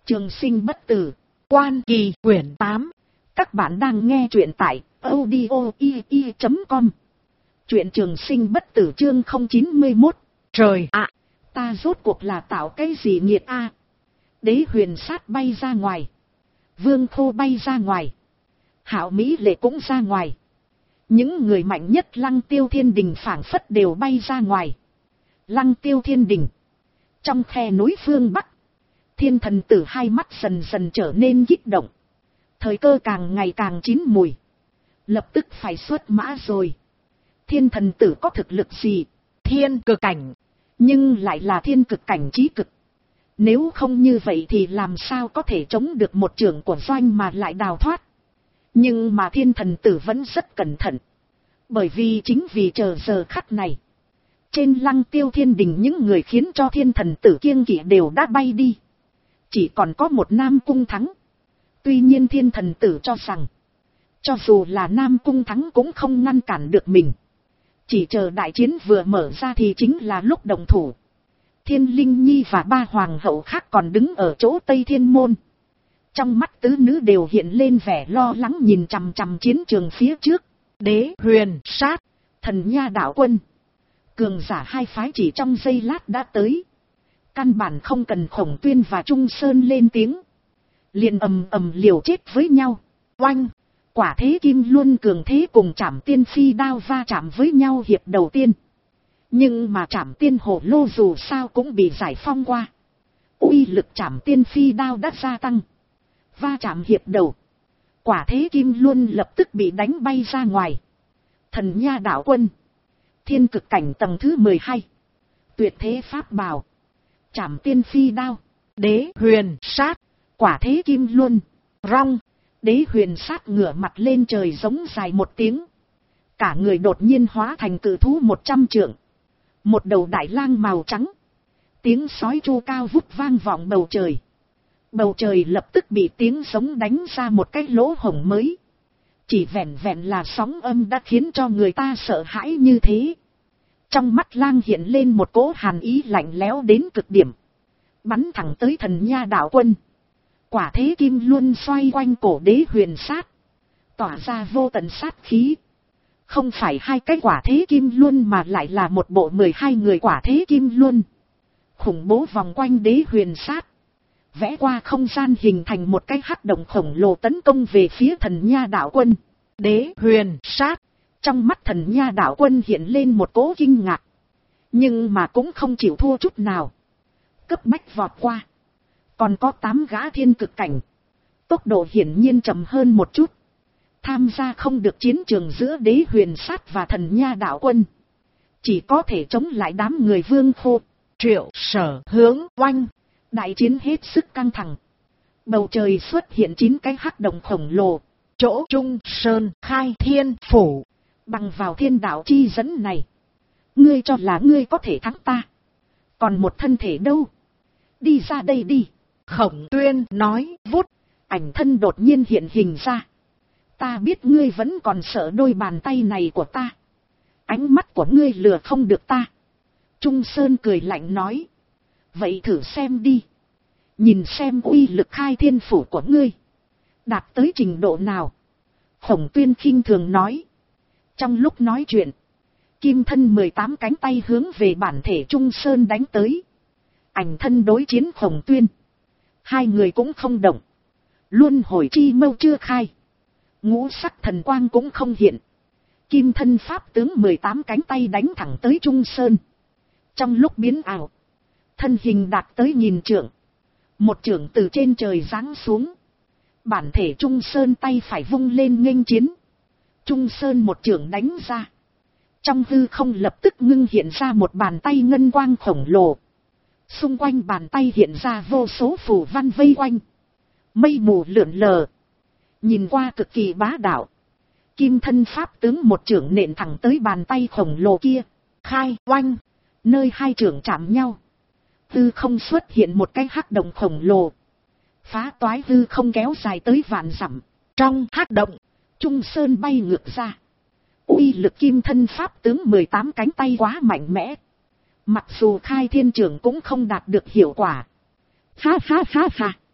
Trường sinh bất tử, Quan Kỳ quyển 8. Các bạn đang nghe truyện tại audio.com. Truyện Trường sinh bất tử chương 091. Trời ạ, ta rốt cuộc là tạo cái gì nghiệt a? Đế huyền sát bay ra ngoài, Vương Khô bay ra ngoài, Hạo Mỹ Lệ cũng ra ngoài. Những người mạnh nhất Lăng Tiêu Thiên Đình phảng phất đều bay ra ngoài. Lăng Tiêu Thiên Đình, trong khe núi phương Bắc, Thiên Thần Tử hai mắt dần dần trở nên kích động. Thời cơ càng ngày càng chín mùi, lập tức phải xuất mã rồi. Thiên Thần Tử có thực lực gì? Thiên cực cảnh, nhưng lại là thiên cực cảnh chí cực. Nếu không như vậy thì làm sao có thể chống được một trưởng của Doanh mà lại đào thoát. Nhưng mà Thiên Thần Tử vẫn rất cẩn thận. Bởi vì chính vì chờ giờ khắc này, trên Lăng Tiêu Thiên Đình những người khiến cho Thiên Thần Tử kiêng kỵ đều đã bay đi. Chỉ còn có một Nam Cung Thắng. Tuy nhiên Thiên Thần Tử cho rằng, cho dù là Nam Cung Thắng cũng không ngăn cản được mình. Chỉ chờ đại chiến vừa mở ra thì chính là lúc động thủ. Thiên Linh Nhi và ba hoàng hậu khác còn đứng ở chỗ Tây Thiên Môn. Trong mắt tứ nữ đều hiện lên vẻ lo lắng nhìn chằm chằm chiến trường phía trước. Đế huyền sát, Thần Nha đạo quân, cường giả hai phái chỉ trong giây lát đã tới. Căn bản không cần Khổng Tuyên và Trung Sơn lên tiếng, liền ầm ầm liều chết với nhau. Oanh! Quả thế kim luân cường thế cùng Trảm Tiên phi đao va chạm với nhau hiệp đầu tiên. Nhưng mà Trảm Tiên hổ lô dù sao cũng bị giải phong qua. Uy lực Trảm Tiên phi đao đã gia tăng. Va chạm hiệp đầu, quả thế kim luân lập tức bị đánh bay ra ngoài. Thần Nha đạo quân, thiên cực cảnh tầng thứ 12, tuyệt thế pháp bảo, Trảm Tiên phi đao, đế huyền sát, quả thế kim luân, rong. Đế huyền sát ngửa mặt lên trời giống dài một tiếng. Cả người đột nhiên hóa thành cự thú 100 trượng. Một đầu đại lang màu trắng. Tiếng sói chu cao vút vang vọng bầu trời. Bầu trời lập tức bị tiếng giống đánh ra một cái lỗ hổng mới. Chỉ vẹn vẹn là sóng âm đã khiến cho người ta sợ hãi như thế. Trong mắt lang hiện lên một cỗ hàn ý lạnh lẽo đến cực điểm. Bắn thẳng tới Thần Nha đạo quân. Quả thế kim luân xoay quanh cổ đế huyền sát, tỏa ra vô tận sát khí. Không phải hai cái quả thế kim luân mà lại là một bộ 12 người quả thế kim luân. Khủng bố vòng quanh đế huyền sát, vẽ qua không gian hình thành một cái hắc động khổng lồ tấn công về phía Thần Nha đạo quân. Đế huyền sát, trong mắt Thần Nha đạo quân hiện lên một cỗ kinh ngạc. Nhưng mà cũng không chịu thua chút nào. Cấp bách vọt qua. Còn có 8 gã thiên cực cảnh. Tốc độ hiển nhiên chậm hơn một chút. Tham gia không được chiến trường giữa đế huyền sát và Thần Nha đạo quân. Chỉ có thể chống lại đám người Vương Khô, Triệu Sở Hướng oanh. Đại chiến hết sức căng thẳng. Bầu trời xuất hiện 9 cái hắc động khổng lồ. Chỗ Trung Sơn khai thiên phủ. Bằng vào thiên đạo chi dẫn này, ngươi cho là ngươi có thể thắng ta. Còn một thân thể đâu? Đi ra đây đi. Khổng Tuyên nói vút. Ảnh thân đột nhiên hiện hình ra. Ta biết ngươi vẫn còn sợ đôi bàn tay này của ta. Ánh mắt của ngươi lừa không được ta. Trung Sơn cười lạnh nói. Vậy thử xem đi. Nhìn xem uy lực khai thiên phủ của ngươi đạt tới trình độ nào. Khổng Tuyên khinh thường nói. Trong lúc nói chuyện, kim thân 18 cánh tay hướng về bản thể Trung Sơn đánh tới. Ảnh thân đối chiến Khổng Tuyên. Hai người cũng không động. Luân hồi chi mâu chưa khai. Ngũ sắc thần quang cũng không hiện. Kim thân pháp tướng 18 cánh tay đánh thẳng tới Trung Sơn. Trong lúc biến ảo, thân hình đạt tới 1000 trượng. Một trượng từ trên trời giáng xuống. Bản thể Trung Sơn tay phải vung lên nghênh chiến. Trung Sơn một trượng đánh ra. Trong hư không lập tức ngưng hiện ra một bàn tay ngân quang khổng lồ. Xung quanh bàn tay hiện ra vô số phù văn vây quanh. Mây mù lượn lờ. Nhìn qua cực kỳ bá đạo. Kim thân pháp tướng một chưởng nện thẳng tới bàn tay khổng lồ kia. Khai oanh. Nơi hai chưởng chạm nhau, hư không xuất hiện một cái hắc động khổng lồ. Phá toái hư không kéo dài tới vạn dặm. Trong hắc động, Trung Sơn bay ngược ra. Uy lực kim thân pháp tướng 18 cánh tay quá mạnh mẽ. Mặc dù khai thiên trưởng cũng không đạt được hiệu quả. Ha ha ha ha.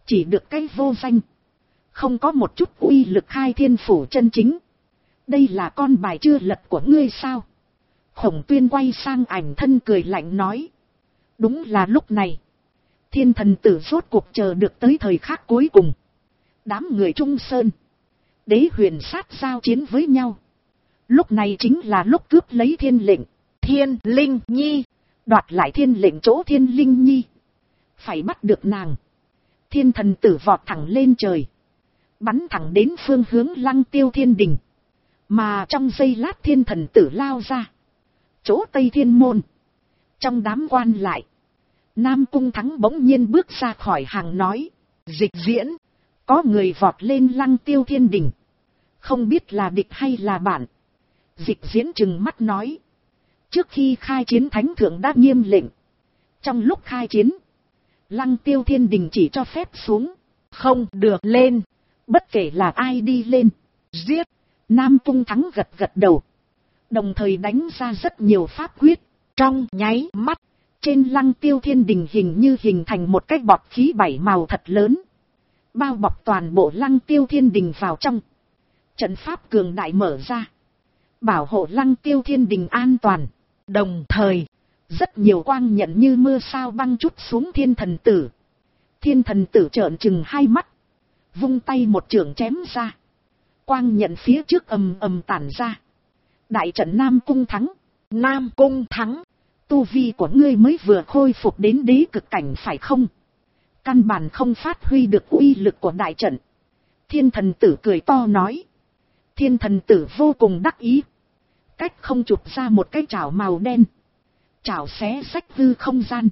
chỉ được cái vô danh, không có một chút uy lực khai thiên phủ chân chính. Đây là con bài chưa lật của ngươi sao? Khổng Tuyên quay sang Ảnh Thân cười lạnh nói. Đúng là lúc này, thiên thần tử rốt cuộc chờ được tới thời khắc cuối cùng. Đám người Trung Sơn, Đế Huyền sát giao chiến với nhau. Lúc này chính là lúc cướp lấy thiên lệnh, Thiên Linh Nhi, đoạt lại thiên lệnh chỗ Thiên Linh Nhi. Phải bắt được nàng. Thiên thần tử vọt thẳng lên trời, bắn thẳng đến phương hướng Lăng Tiêu Thiên Đình. Mà trong giây lát thiên thần tử lao ra chỗ Tây Thiên Môn. Trong đám quan lại, Nam Cung Thắng bỗng nhiên bước ra khỏi hàng nói. Dịch Diễn, có người vọt lên Lăng Tiêu Thiên Đình, không biết là địch hay là bạn. Dịch Diễn trừng mắt nói. Trước khi khai chiến Thánh Thượng đã nghiêm lệnh, trong lúc khai chiến, Lăng Tiêu Thiên Đình chỉ cho phép xuống, không được lên, bất kể là ai đi lên, giết. Nam Cung Thắng gật gật đầu, đồng thời đánh ra rất nhiều pháp quyết. Trong nháy mắt, trên Lăng Tiêu Thiên Đình hình như hình thành một cái bọt khí 7 màu thật lớn, bao bọc toàn bộ Lăng Tiêu Thiên Đình vào trong. Trận pháp cường đại mở ra, bảo hộ Lăng Tiêu Thiên Đình an toàn. Đồng thời, rất nhiều quang nhận như mưa sao băng chút xuống thiên thần tử. Thiên thần tử trợn trừng hai mắt, vung tay một chưởng chém ra. Quang nhận phía trước ầm ầm tản ra. Đại trận Nam Cung Thắng. Nam Cung Thắng, tu vi của ngươi mới vừa khôi phục đến đế cực cảnh phải không? Căn bản không phát huy được uy lực của đại trận. Thiên thần tử cười to nói. Thiên thần tử vô cùng đắc ý, cách không chụp ra một cái chảo màu đen. Chảo xé xách hư không gian,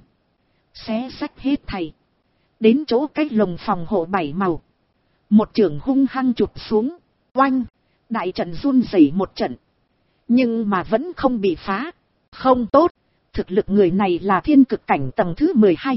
xé xách hết thảy, đến chỗ cái lồng phòng hộ 7 màu. Một chưởng hung hăng chụp xuống, oanh, đại trận run rẩy một trận, nhưng mà vẫn không bị phá. Không tốt, thực lực người này là thiên cực cảnh tầng thứ 12.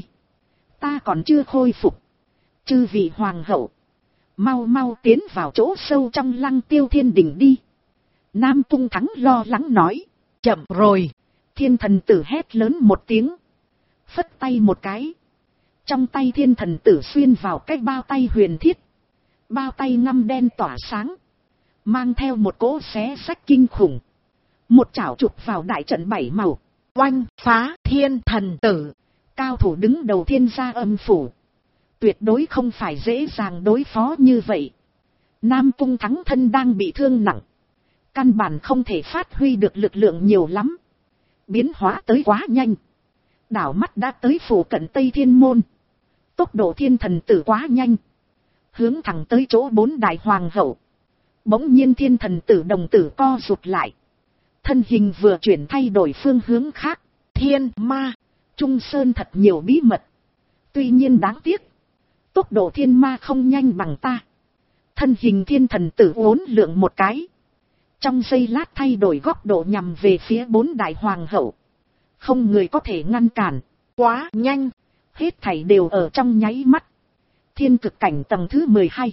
Ta còn chưa khôi phục. Chư vị hoàng hậu, mau mau tiến vào chỗ sâu trong Lăng Tiêu Thiên Đình đi. Nam Cung Thắng lo lắng nói. Chậm rồi. Thiên thần tử hét lớn một tiếng, phất tay một cái. Trong tay thiên thần tử xuyên vào cái bao tay huyền thiết. Bao tay ngăm đen tỏa sáng, mang theo một cỗ xé xách kinh khủng. Một chảo chụp vào đại trận 7 màu, oanh phá. Thiên thần tử, cao thủ đứng đầu Thiên Gia Âm Phủ, tuyệt đối không phải dễ dàng đối phó như vậy. Nam Cung Thắng thân đang bị thương nặng, căn bản không thể phát huy được lực lượng nhiều lắm. Biến hóa tới quá nhanh, đảo mắt đã tới phủ cận Tây Thiên Môn. Tốc độ thiên thần tử quá nhanh, hướng thẳng tới chỗ 4 đại hoàng hậu. Bỗng nhiên thiên thần tử đồng tử co rụt lại, thân hình vừa chuyển thay đổi phương hướng khác. Thiên ma, Trung Sơn thật nhiều bí mật, tuy nhiên đáng tiếc, tốc độ thiên ma không nhanh bằng ta. Thân hình thiên thần tử uốn lượn một cái, trong giây lát thay đổi góc độ nhằm về phía 4 đại hoàng hậu. Không người có thể ngăn cản, quá nhanh, hết thảy đều ở trong nháy mắt. Thiên cực cảnh tầng thứ 12,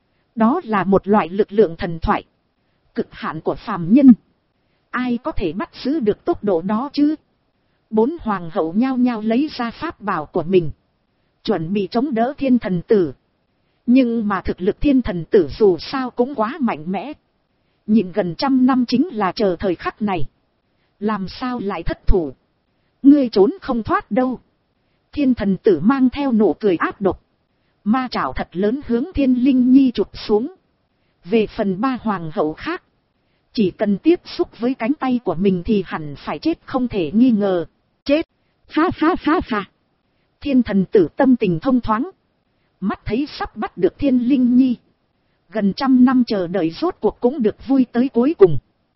đó là một loại lực lượng thần thoại, cực hạn của phàm nhân. Ai có thể bắt giữ được tốc độ đó chứ? 4 hoàng hậu nhao nhao lấy ra pháp bảo của mình, chuẩn bị chống đỡ thiên thần tử. Nhưng mà thực lực thiên thần tử dù sao cũng quá mạnh mẽ, nhìn gần 100 năm chính là chờ thời khắc này, làm sao lại thất thủ? Ngươi trốn không thoát đâu. Thiên thần tử mang theo nụ cười ác độc, ma chảo thật lớn hướng Thiên Linh Nhi chụp xuống. Về phần 3 hoàng hậu khác, chỉ cần tiếp xúc với cánh tay của mình thì hẳn phải chết không thể nghi ngờ. Chết, ha ha ha ha. Thiên thần tử tâm tình thông thoáng, mắt thấy sắp bắt được Thiên Linh Nhi, gần 100 năm chờ đợi rốt cuộc cũng được vui tới cuối cùng.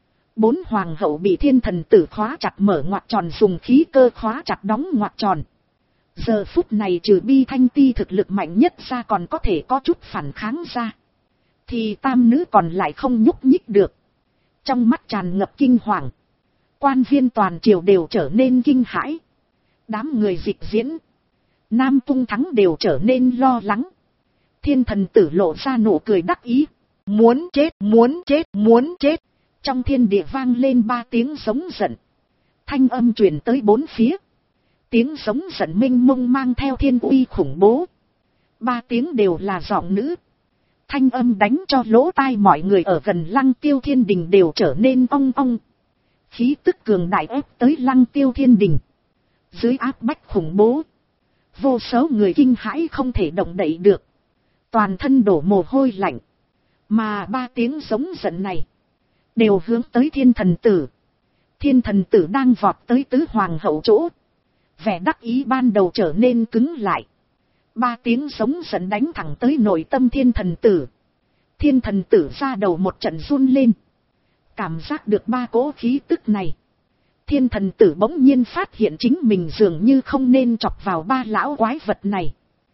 4 hoàng hậu bị thiên thần tử khóa chặt mở ngoặc tròn, dùng khí cơ khóa chặt đóng ngoặc tròn. Giờ phút này trừ Bi Thanh Ti thực lực mạnh nhất ra còn có thể có chút phản kháng ra, thì tam nữ còn lại không nhúc nhích được. Trong mắt tràn ngập kinh hoàng, quan viên toàn triều đều trở nên kinh hãi. Đám người Dịch Diễn, Nam Cung Thắng đều trở nên lo lắng. Thiên thần tử lộ ra nụ cười đắc ý. Muốn chết, muốn chết, muốn chết. Trong thiên địa vang lên 3 tiếng giống giận. Thanh âm truyền tới 4 phía. Tiếng giống giận mênh mông mang theo thiên uy khủng bố. Ba tiếng đều là giọng nữ. Thanh âm đánh cho lỗ tai mọi người ở gần Lăng Tiêu Thiên Đình đều trở nên ong ong. Khí tức cường đại ép tới Lăng Tiêu Thiên Đình. Dưới áp bách khủng bố, vô số người kinh hãi không thể động đậy được. Toàn thân đổ mồ hôi lạnh. Mà ba tiếng giống giận này đều hướng tới Thiên Thần Tử. Thiên Thần Tử đang vọt tới tứ hoàng hậu chỗ. Vẻ đắc ý ban đầu trở nên cứng lại. Ba tiếng giống giận đánh thẳng tới nội tâm Thiên Thần Tử. Thiên Thần Tử ra đầu một trận run lên. Cảm giác được ba cỗ khí tức này. Thiên Thần Tử bỗng nhiên phát hiện chính mình dường như không nên chọc vào ba lão quái vật này.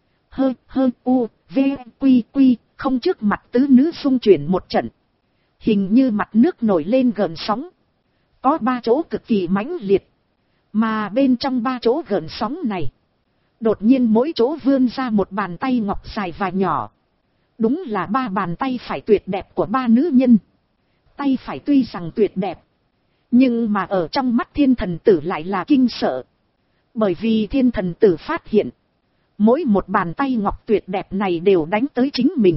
Quy, không trước mặt tứ nữ xung chuyển một trận. Hình như mặt nước nổi lên gợn sóng. Có ba chỗ cực kỳ mãnh liệt. Mà bên trong ba chỗ gợn sóng này, đột nhiên mỗi chỗ vươn ra một bàn tay ngọc dài và nhỏ. Đúng là ba bàn tay phải tuyệt đẹp của ba nữ nhân. Tay phải tuy rằng tuyệt đẹp, nhưng mà ở trong mắt Thiên Thần Tử lại là kinh sợ. Bởi vì Thiên Thần Tử phát hiện, mỗi một bàn tay ngọc tuyệt đẹp này đều đánh tới chính mình.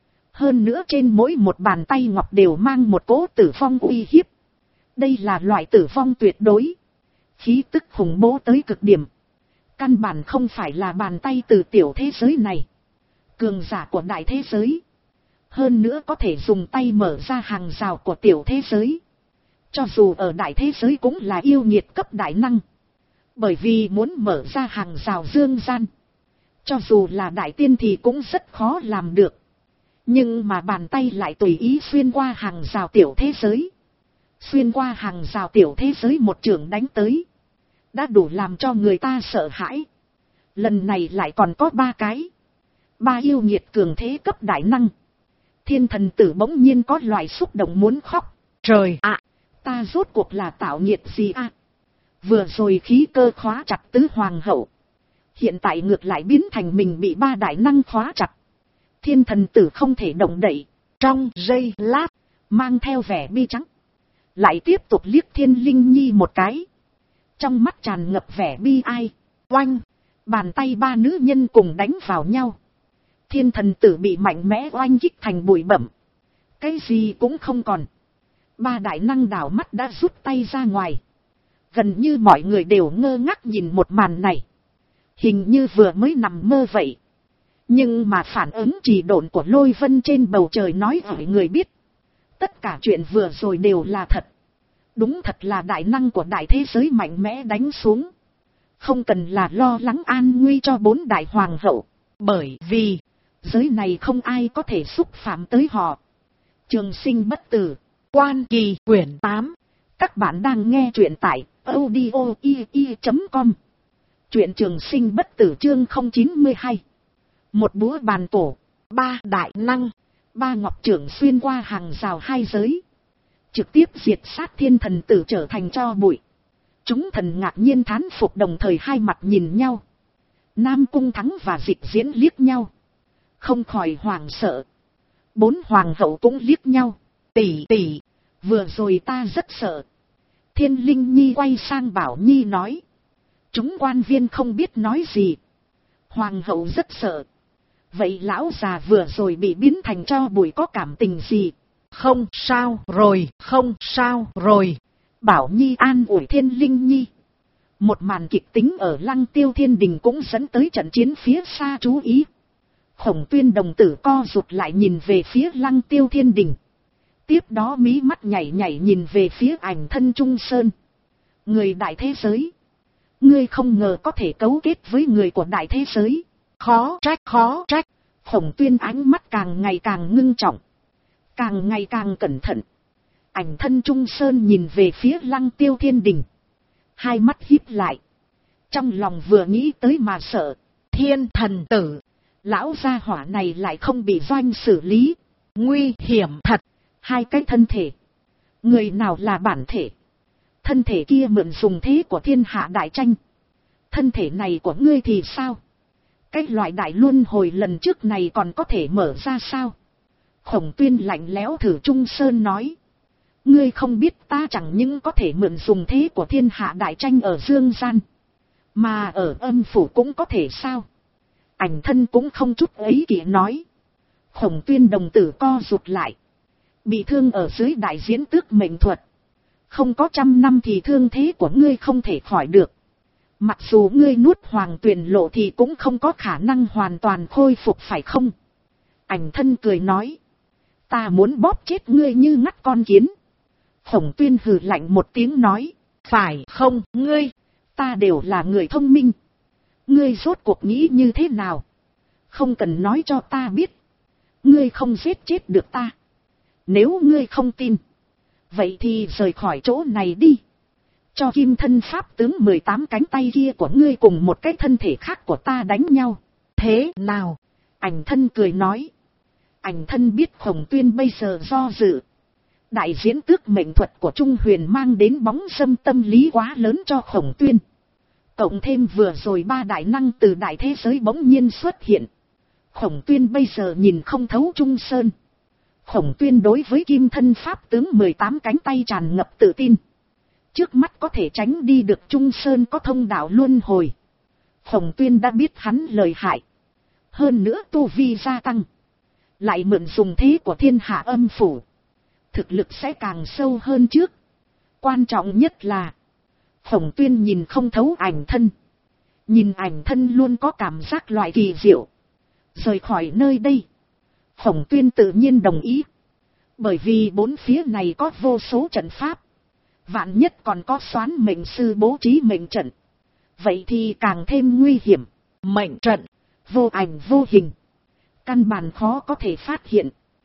Hơn nữa trên mỗi một bàn tay ngọc đều mang một cỗ tử vong uy hiếp. Đây là loại tử vong tuyệt đối. Khí tức khủng bố tới cực điểm. Căn bản không phải là bàn tay từ tiểu thế giới này. Cường giả của đại thế giới. Hơn nữa có thể dùng tay mở ra hàng rào của tiểu thế giới. Cho dù ở đại thế giới cũng là yêu nghiệt cấp đại năng. Bởi vì muốn mở ra hàng rào dương gian. Cho dù là đại tiên thì cũng rất khó làm được. Nhưng mà bàn tay lại tùy ý xuyên qua hàng rào tiểu thế giới. Xuyên qua hàng rào tiểu thế giới một trường đánh tới. Đã đủ làm cho người ta sợ hãi. Lần này lại còn có ba cái. Ba yêu nghiệt cường thế cấp đại năng. Thiên Thần Tử bỗng nhiên có loại xúc động muốn khóc. Trời ạ, ta rốt cuộc là tạo nghiệt gì à? Vừa rồi khí cơ khóa chặt tứ hoàng hậu. Hiện tại ngược lại biến thành mình bị ba đại năng khóa chặt. Thiên Thần Tử không thể động đậy. Trong giây lát, mang theo vẻ bi trắng. Lại tiếp tục liếc Thiên Linh Nhi một cái. Trong mắt tràn ngập vẻ bi ai. Oanh, bàn tay ba nữ nhân cùng đánh vào nhau. Thiên Thần Tử bị mạnh mẽ oanh kích thành bụi bặm. Cái gì cũng không còn. Ba đại năng đảo mắt đã rút tay ra ngoài. Gần như mọi người đều ngơ ngác nhìn một màn này. Hình như vừa mới nằm mơ vậy. Nhưng mà phản ứng trì độn của Lôi Vân trên bầu trời nói với người biết. Tất cả chuyện vừa rồi đều là thật. Đúng thật là đại năng của đại thế giới mạnh mẽ đánh xuống. Không cần là lo lắng an nguy cho bốn đại hoàng hậu. Bởi vì giới này không ai có thể xúc phạm tới họ. Trường Sinh bất tử. Quan Kỳ quyển 8. Các bạn đang nghe truyện tại audio.com. Truyện Trường Sinh bất tử chương 092. Một búa bàn cổ. Ba đại năng. Ba ngọc trưởng xuyên qua hàng rào hai giới. Trực tiếp diệt sát Thiên Thần Tử trở thành tro bụi. Chúng thần ngạc nhiên thán phục đồng thời hai mặt nhìn nhau. Nam Cung Thắng và Dịch Diễn liếc nhau. Không khỏi hoảng sợ. Bốn hoàng hậu cũng liếc nhau. Tỷ tỷ, vừa rồi ta rất sợ. Thiên Linh Nhi quay sang Bảo Nhi nói. Chúng quan viên không biết nói gì. Hoàng hậu rất sợ. Vậy lão già vừa rồi bị biến thành tro bụi có cảm tình gì? Không sao rồi, không sao rồi. Bảo Nhi an ủi Thiên Linh Nhi. Một màn kịch tính ở Lăng Tiêu Thiên Đình cũng dẫn tới trận chiến phía xa chú ý. Khổng Tuyên đồng tử co rụt lại nhìn về phía Lăng Tiêu Thiên Đình. Tiếp đó mí mắt nhảy nhảy nhìn về phía Ảnh Thân Trung Sơn. Người đại thế giới. Ngươi không ngờ có thể cấu kết với người của đại thế giới. Khó trách. Khổng Tuyên ánh mắt càng ngày càng ngưng trọng. Càng ngày càng cẩn thận. Ảnh Thân Trung Sơn nhìn về phía Lăng Tiêu Thiên Đình. Hai mắt híp lại. Trong lòng vừa nghĩ tới mà sợ. Thiên Thần Tử. Lão gia hỏa này lại không bị doanh xử lý. Nguy hiểm thật. Hai cái thân thể. Người nào là bản thể? Thân thể kia mượn dùng thế của thiên hạ đại tranh. Thân thể này của ngươi thì sao? Cái loại đại luân hồi lần trước này còn có thể mở ra sao? Khổng Tuyên lạnh lẽo thử Trung Sơn nói. Ngươi không biết ta chẳng những có thể mượn dùng thế của thiên hạ đại tranh ở dương gian. Mà ở âm phủ cũng có thể sao? Ảnh thân cũng không chút ấy kỷ nói. Khổng Tuyên đồng tử co rụt lại. Bị thương ở dưới đại diễn tước mệnh thuật. Không có 100 năm thì thương thế của ngươi không thể khỏi được. Mặc dù ngươi nuốt hoàng tuyền lộ thì cũng không có khả năng hoàn toàn khôi phục phải không? Ảnh thân cười nói. Ta muốn bóp chết ngươi như ngắt con kiến. Khổng Tuyên hừ lạnh một tiếng nói. Phải không ngươi? Ta đều là người thông minh. Ngươi rốt cuộc nghĩ như thế nào? Không cần nói cho ta biết. Ngươi không giết chết được ta. Nếu ngươi không tin. Vậy thì rời khỏi chỗ này đi. Cho kim thân pháp tướng 18 cánh tay kia của ngươi cùng một cái thân thể khác của ta đánh nhau. Thế nào? Ảnh thân cười nói. Ảnh thân biết Khổng Tuyên bây giờ do dự. Đại diễn tước mệnh thuật của Trung Huyền mang đến bóng râm tâm lý quá lớn cho Khổng Tuyên. Cộng thêm vừa rồi 3 đại năng từ đại thế giới bỗng nhiên xuất hiện. Khổng Tuyên bây giờ nhìn không thấu Trung Sơn. Khổng Tuyên đối với kim thân pháp tướng 18 cánh tay tràn ngập tự tin. Trước mắt có thể tránh đi được Trung Sơn có thông đạo luân hồi. Khổng Tuyên đã biết hắn lợi hại. Hơn nữa tu vi gia tăng. Lại mượn dùng thế của thiên hạ âm phủ. Thực lực sẽ càng sâu hơn trước. Quan trọng nhất là Khổng Tuyên nhìn không thấu ảnh thân. Nhìn ảnh thân luôn có cảm giác loại kỳ diệu. Rời khỏi nơi đây. Khổng Tuyên tự nhiên đồng ý. Bởi vì bốn phía này có vô số trận pháp. Vạn nhất còn có xoán mệnh sư bố trí mệnh trận. Vậy thì càng thêm nguy hiểm. Mệnh trận, vô ảnh vô hình. Căn bản khó có thể phát hiện.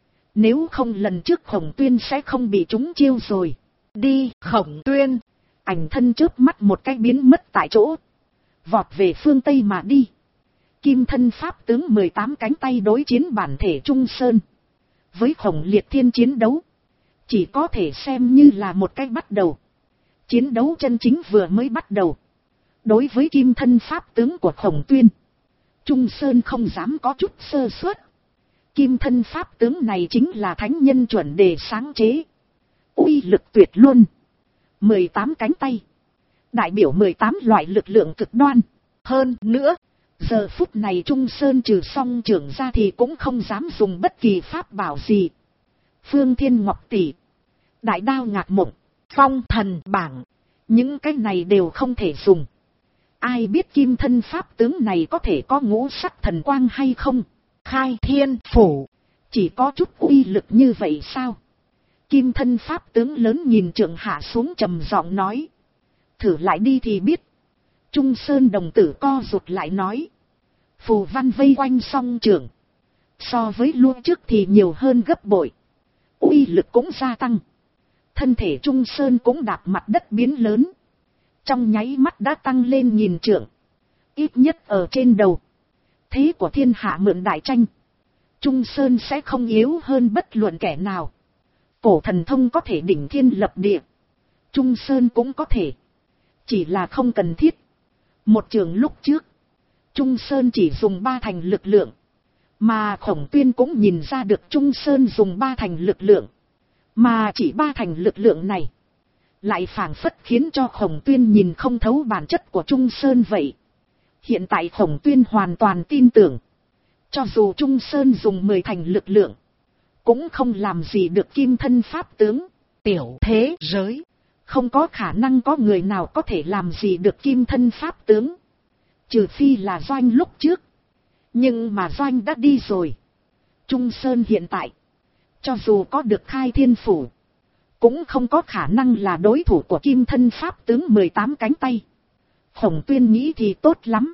Nếu không lần trước Khổng Tuyên sẽ không bị trúng chiêu rồi. Đi Khổng Tuyên. Ảnh thân chớp mắt một cái biến mất tại chỗ. Vọt về phương Tây mà đi. Kim thân pháp tướng 18 cánh tay đối chiến bản thể Trung Sơn. Với Khổng Liệt Thiên chiến đấu. Chỉ có thể xem như là một cái bắt đầu. Chiến đấu chân chính vừa mới bắt đầu. Đối với kim thân pháp tướng của Khổng Tuyên. Trung Sơn không dám có chút sơ suất. Kim thân pháp tướng này chính là thánh nhân chuẩn đề sáng chế. Uy lực tuyệt luôn. 18 cánh tay. Đại biểu 18 loại lực lượng cực đoan. Hơn nữa. Giờ phút này Trung Sơn trừ song trưởng ra thì cũng không dám dùng bất kỳ pháp bảo gì. Phương Thiên Ngọc Tỷ. Đại đao ngạc mộng. Phong thần bảng. Những cái này đều không thể dùng. Ai biết kim thân pháp tướng này có thể có ngũ sắc thần quang hay không? Khai thiên phủ. Chỉ có chút uy lực như vậy sao? Kim thân pháp tướng lớn nhìn Trượng hạ xuống trầm giọng nói. Thử lại đi thì biết. Trung Sơn đồng tử co rụt lại nói. Phù văn vây quanh song trưởng. So với luôn trước thì nhiều hơn gấp bội. Uy lực cũng gia tăng. Thân thể Trung Sơn cũng đạp mặt đất biến lớn. Trong nháy mắt đã tăng lên 1000 trượng. Ít nhất ở trên đầu. Thế của thiên hạ mượn đại tranh. Trung Sơn sẽ không yếu hơn bất luận kẻ nào. Cổ thần thông có thể đỉnh thiên lập địa. Trung Sơn cũng có thể. Chỉ là không cần thiết. Một trường lúc trước. Trung Sơn chỉ dùng 3 thành lực lượng. Mà Khổng Tuyên cũng nhìn ra được Trung Sơn dùng 3 thành lực lượng. Mà chỉ 3 thành lực lượng này. Lại phảng phất khiến cho Khổng Tuyên nhìn không thấu bản chất của Trung Sơn vậy. Hiện tại Khổng Tuyên hoàn toàn tin tưởng. Cho dù Trung Sơn dùng 10 thành lực lượng. Cũng không làm gì được kim thân pháp tướng. Tiểu thế giới. Không có khả năng có người nào có thể làm gì được kim thân pháp tướng. Trừ phi là Doanh lúc trước. Nhưng mà Doanh đã đi rồi. Trung Sơn hiện tại. Cho dù có được khai thiên phủ. Cũng không có khả năng là đối thủ của kim thân pháp tướng 18 cánh tay. Khổng Tuyên nghĩ thì tốt lắm.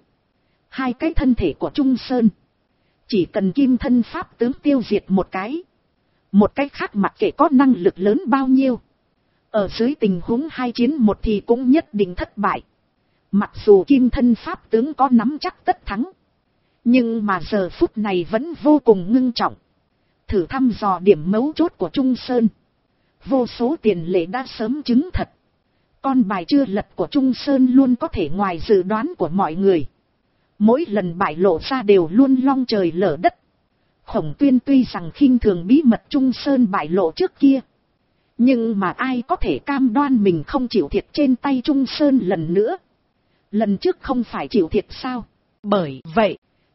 2 cái thân thể của Trung Sơn. Chỉ cần kim thân pháp tướng tiêu diệt một cái. Một cái khác mặc kệ có năng lực lớn bao nhiêu. Ở dưới tình huống 2 chiến 1 thì cũng nhất định thất bại. Mặc dù kim thân pháp tướng có nắm chắc tất thắng. Nhưng mà giờ phút này vẫn vô cùng ngưng trọng. Thử thăm dò điểm mấu chốt của Trung Sơn. Vô số tiền lệ đã sớm chứng thật. Con bài chưa lật của Trung Sơn luôn có thể ngoài dự đoán của mọi người. Mỗi lần bại lộ ra đều luôn long trời lở đất. Khổng Tuyên tuy rằng khinh thường bí mật Trung Sơn bại lộ trước kia. Nhưng mà ai có thể cam đoan mình không chịu thiệt trên tay Trung Sơn lần nữa. Lần trước không phải chịu thiệt sao? Bởi vậy,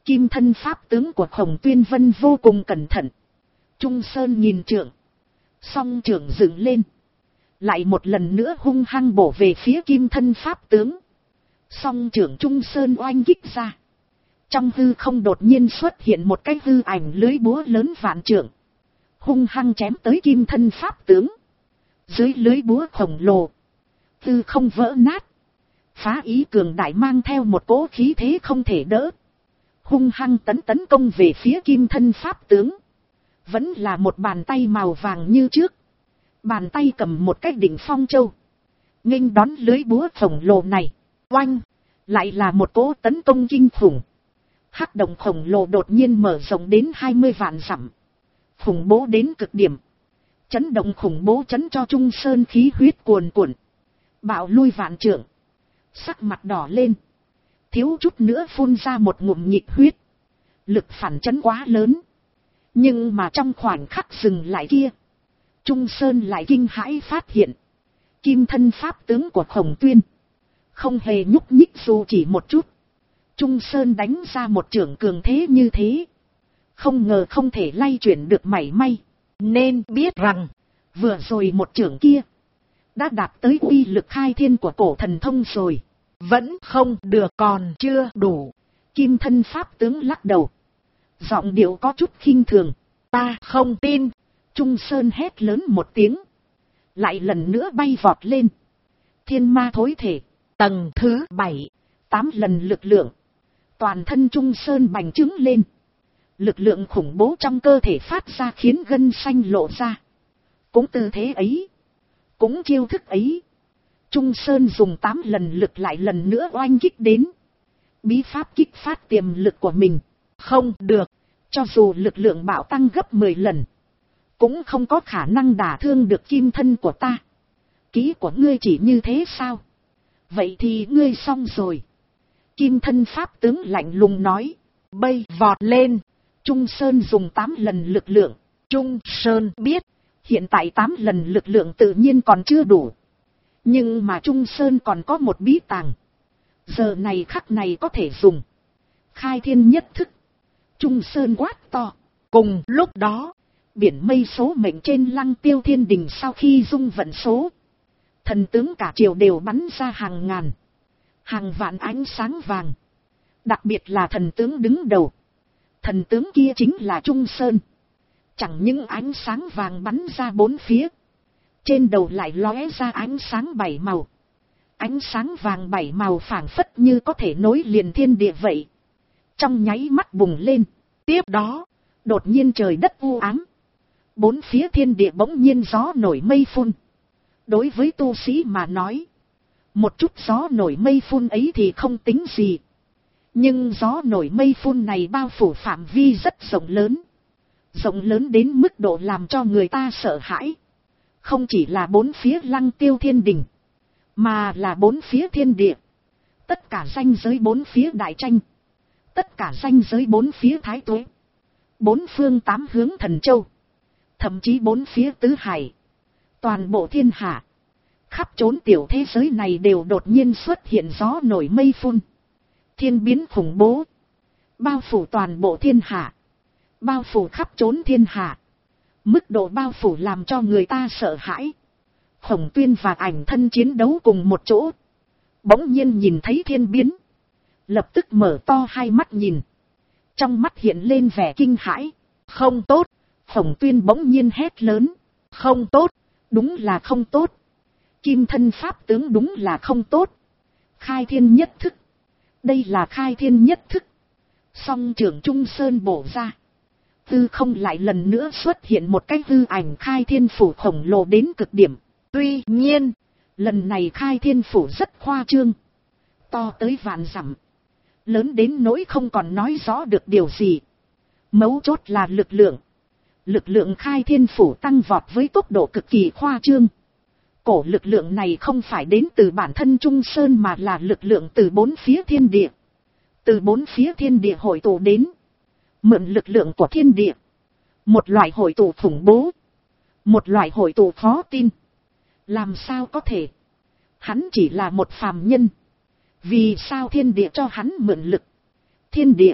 Kim thân pháp tướng của Khổng Tuyên Vân vô cùng cẩn thận. Trung Sơn nhìn trượng. Song trượng dựng lên. Lại một lần nữa hung hăng bổ về phía kim thân pháp tướng. Song trượng Trung Sơn oanh kích ra. Trong hư không đột nhiên xuất hiện một cái hư ảnh lưới búa lớn vạn trượng. Hung hăng chém tới kim thân pháp tướng. Dưới lưới búa khổng lồ. Hư không vỡ nát. Phá ý cường đại mang theo một cỗ khí thế không thể đỡ. Hung hăng tấn công về phía kim thân pháp tướng. Vẫn là một bàn tay màu vàng như trước. Bàn tay cầm một cái đỉnh phong châu. Nghênh đón lưới búa khổng lồ này. Oanh! Lại là một cỗ tấn công kinh khủng. Hắc động khổng lồ đột nhiên mở rộng đến 20 vạn dặm. Khủng bố đến cực điểm. Chấn động khủng bố chấn cho Trung Sơn khí huyết cuồn cuộn. Bạo lui vạn trượng. Sắc mặt đỏ lên. Thiếu chút nữa phun ra một ngụm nhịp huyết. Lực phản chấn quá lớn. Nhưng mà trong khoảnh khắc dừng lại kia. Trung Sơn lại kinh hãi phát hiện. Kim thân pháp tướng của Khổng Tuyên. Không hề nhúc nhích dù chỉ một chút. Trung Sơn đánh ra một chưởng cường thế như thế. Không ngờ không thể lay chuyển được mảy may. Nên biết rằng. Vừa rồi một chưởng kia. Đã đạt tới uy lực khai thiên của cổ thần thông rồi. Vẫn không được, còn chưa đủ. Kim thân pháp tướng lắc đầu. Giọng điệu có chút khinh thường. Ta không tin. Trung Sơn hét lớn một tiếng. Lại lần nữa bay vọt lên. Thiên ma thối thể. Tầng thứ 7. 8 lần lực lượng. Toàn thân Trung Sơn bành trướng lên. Lực lượng khủng bố trong cơ thể phát ra khiến gân xanh lộ ra. Cũng tư thế ấy. Cũng chiêu thức ấy. Trung Sơn dùng 8 lần lực lại lần nữa oanh kích đến. Bí pháp kích phát tiềm lực của mình. Không được. Cho dù lực lượng bạo tăng gấp 10 lần. Cũng không có khả năng đả thương được kim thân của ta. Ký của ngươi chỉ như thế sao? Vậy thì ngươi xong rồi. Kim thân pháp tướng lạnh lùng nói. Bay vọt lên. Trung Sơn dùng 8 lần lực lượng. Trung Sơn biết. Hiện tại 8 lần lực lượng tự nhiên còn chưa đủ. Nhưng mà Trung Sơn còn có một bí tàng. Giờ này khắc này có thể dùng. Khai thiên nhất thức. Trung Sơn quát to. Cùng lúc đó. Biển mây số mệnh trên Lăng Tiêu Thiên Đình sau khi dung vận số. Thần tướng cả triều đều bắn ra hàng ngàn. Hàng vạn ánh sáng vàng. Đặc biệt là thần tướng đứng đầu. Thần tướng kia chính là Trung Sơn. Chẳng những ánh sáng vàng bắn ra bốn phía. Trên đầu lại lóe ra ánh sáng 7 màu. Ánh sáng vàng 7 màu phảng phất như có thể nối liền thiên địa vậy. Trong nháy mắt bùng lên. Tiếp đó, đột nhiên trời đất u ám. Bốn phía thiên địa bỗng nhiên gió nổi mây phun. Đối với tu sĩ mà nói, một chút gió nổi mây phun ấy thì không tính gì. Nhưng gió nổi mây phun này bao phủ phạm vi rất rộng lớn. Rộng lớn đến mức độ làm cho người ta sợ hãi. Không chỉ là bốn phía Lăng Tiêu Thiên Đình, mà là bốn phía thiên địa. Tất cả ranh giới bốn phía đại tranh. Tất cả ranh giới bốn phía thái tuế. Bốn phương 8 hướng thần châu. Thậm chí bốn phía tứ hải. Toàn bộ thiên hạ. Khắp chốn tiểu thế giới này đều đột nhiên xuất hiện gió nổi mây phun. Thiên biến khủng bố. Bao phủ toàn bộ thiên hạ. Bao phủ khắp chốn thiên hạ. Mức độ bao phủ làm cho người ta sợ hãi. Khổng Tuyên và Ảnh Thân chiến đấu cùng một chỗ. Bỗng nhiên nhìn thấy thiên biến. Lập tức mở to hai mắt nhìn. Trong mắt hiện lên vẻ kinh hãi. Không tốt. Khổng Tuyên bỗng nhiên hét lớn. Không tốt. Đúng là không tốt. Kim thân pháp tướng đúng là không tốt. Khai thiên nhất thức. Đây là khai thiên nhất thức. Song trưởng Trung Sơn bổ ra. Tư không lại lần nữa xuất hiện một cái hư ảnh khai thiên phủ khổng lồ đến cực điểm. Tuy nhiên, lần này khai thiên phủ rất khoa trương. To tới vạn dặm. Lớn đến nỗi không còn nói rõ được điều gì. Mấu chốt là lực lượng. Lực lượng khai thiên phủ tăng vọt với tốc độ cực kỳ khoa trương. Cổ lực lượng này không phải đến từ bản thân Trung Sơn mà là lực lượng từ bốn phía thiên địa. Từ bốn phía thiên địa hội tụ đến. Mượn lực lượng của thiên địa. Một loại hội tụ khủng bố. Một loại hội tụ khó tin. Làm sao có thể? Hắn chỉ là một phàm nhân. Vì sao thiên địa cho hắn mượn lực? Thiên địa u,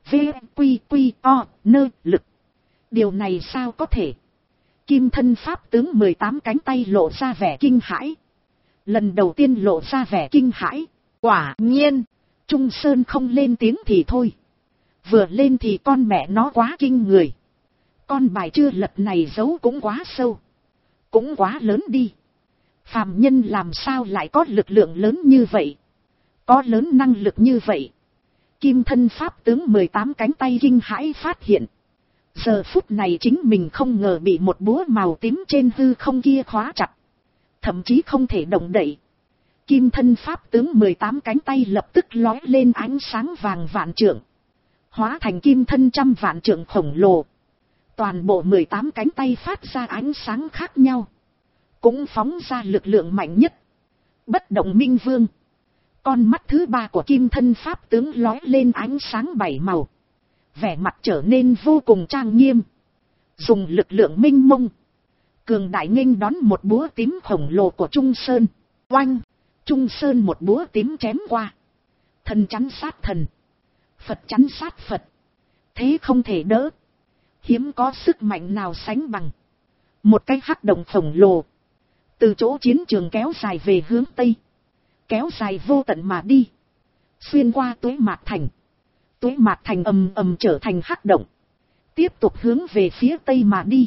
V, quy quy o, nơ, lực. Điều này sao có thể? Kim thân pháp tướng 18 cánh tay lộ ra vẻ kinh hãi. Lần đầu tiên lộ ra vẻ kinh hãi. Quả nhiên, Trung Sơn không lên tiếng thì thôi. Vừa lên thì con mẹ nó quá kinh người. Con bài chưa lật này giấu cũng quá sâu. Cũng quá lớn đi. Phàm nhân làm sao lại có lực lượng lớn như vậy? Có lớn năng lực như vậy? Kim thân pháp tướng 18 cánh tay kinh hãi phát hiện. Giờ phút này chính mình không ngờ bị một búa màu tím trên hư không kia khóa chặt. Thậm chí không thể động đậy. Kim thân pháp tướng 18 cánh tay lập tức lói lên ánh sáng vàng vạn trượng. Hóa thành kim thân trăm vạn trượng khổng lồ. Toàn bộ 18 cánh tay phát ra ánh sáng khác nhau. Cũng phóng ra lực lượng mạnh nhất. Bất động minh vương. Con mắt thứ ba của kim thân pháp tướng lói lên ánh sáng 7 màu. Vẻ mặt trở nên vô cùng trang nghiêm. Dùng lực lượng minh mông. Cường đại nghênh đón một búa tím khổng lồ của Trung Sơn. Oanh! Trung Sơn một búa tím chém qua. Thần chắn sát thần. Phật chắn sát Phật. Thế không thể đỡ. Hiếm có sức mạnh nào sánh bằng. Một cái hắc động khổng lồ. Từ chỗ chiến trường kéo dài về hướng Tây. Kéo dài vô tận mà đi. Xuyên qua Tuế Mạc Thành. Tuế Mạc Thành ầm ầm trở thành hắc động. Tiếp tục hướng về phía Tây mà đi.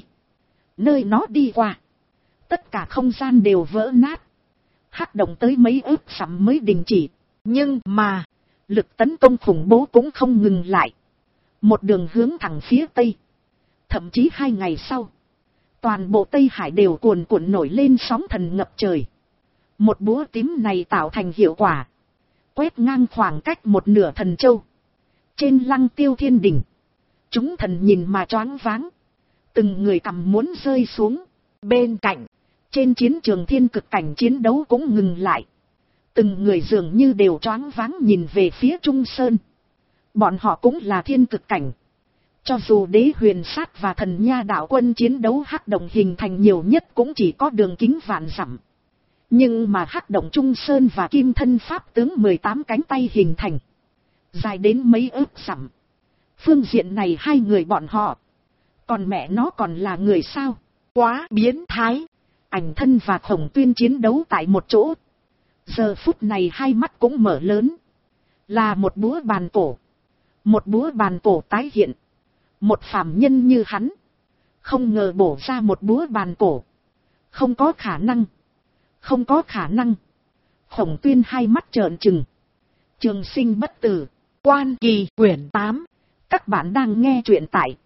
Nơi nó đi qua. Tất cả không gian đều vỡ nát. Hắc động tới mấy ức dặm mới đình chỉ. Nhưng mà. Lực tấn công khủng bố cũng không ngừng lại. Một đường hướng thẳng phía Tây. Thậm chí 2 ngày sau. Toàn bộ Tây Hải đều cuồn cuộn nổi lên sóng thần ngập trời. Một búa tím này tạo thành hiệu quả. Quét ngang khoảng cách một nửa thần châu. Trên Lăng Tiêu Thiên Đình. Chúng thần nhìn mà choáng váng. Từng người cầm muốn rơi xuống. Bên cạnh. Trên chiến trường thiên cực cảnh chiến đấu cũng ngừng lại. Từng người dường như đều choáng váng nhìn về phía Trung Sơn. Bọn họ cũng là thiên cực cảnh. Cho dù Đế Huyền Sát và Thần Nha Đạo Quân chiến đấu hắc động hình thành nhiều nhất cũng chỉ có đường kính vạn dặm. Nhưng mà hắc động Trung Sơn và kim thân pháp tướng 18 cánh tay hình thành. Dài đến mấy ức dặm. Phương diện này hai người bọn họ. Còn mẹ nó còn là người sao? Quá biến thái. Ảnh thân và Khổng Tuyên chiến đấu tại một chỗ. Giờ phút này hai mắt cũng mở lớn. Là một búa bàn cổ. Một búa bàn cổ tái hiện. Một phàm nhân như hắn. Không ngờ bổ ra một búa bàn cổ. Không có khả năng. Không có khả năng. Khổng Tuyên hai mắt trợn trừng. Trường sinh bất tử. Quan Kỳ quyển 8. Các bạn đang nghe truyện tại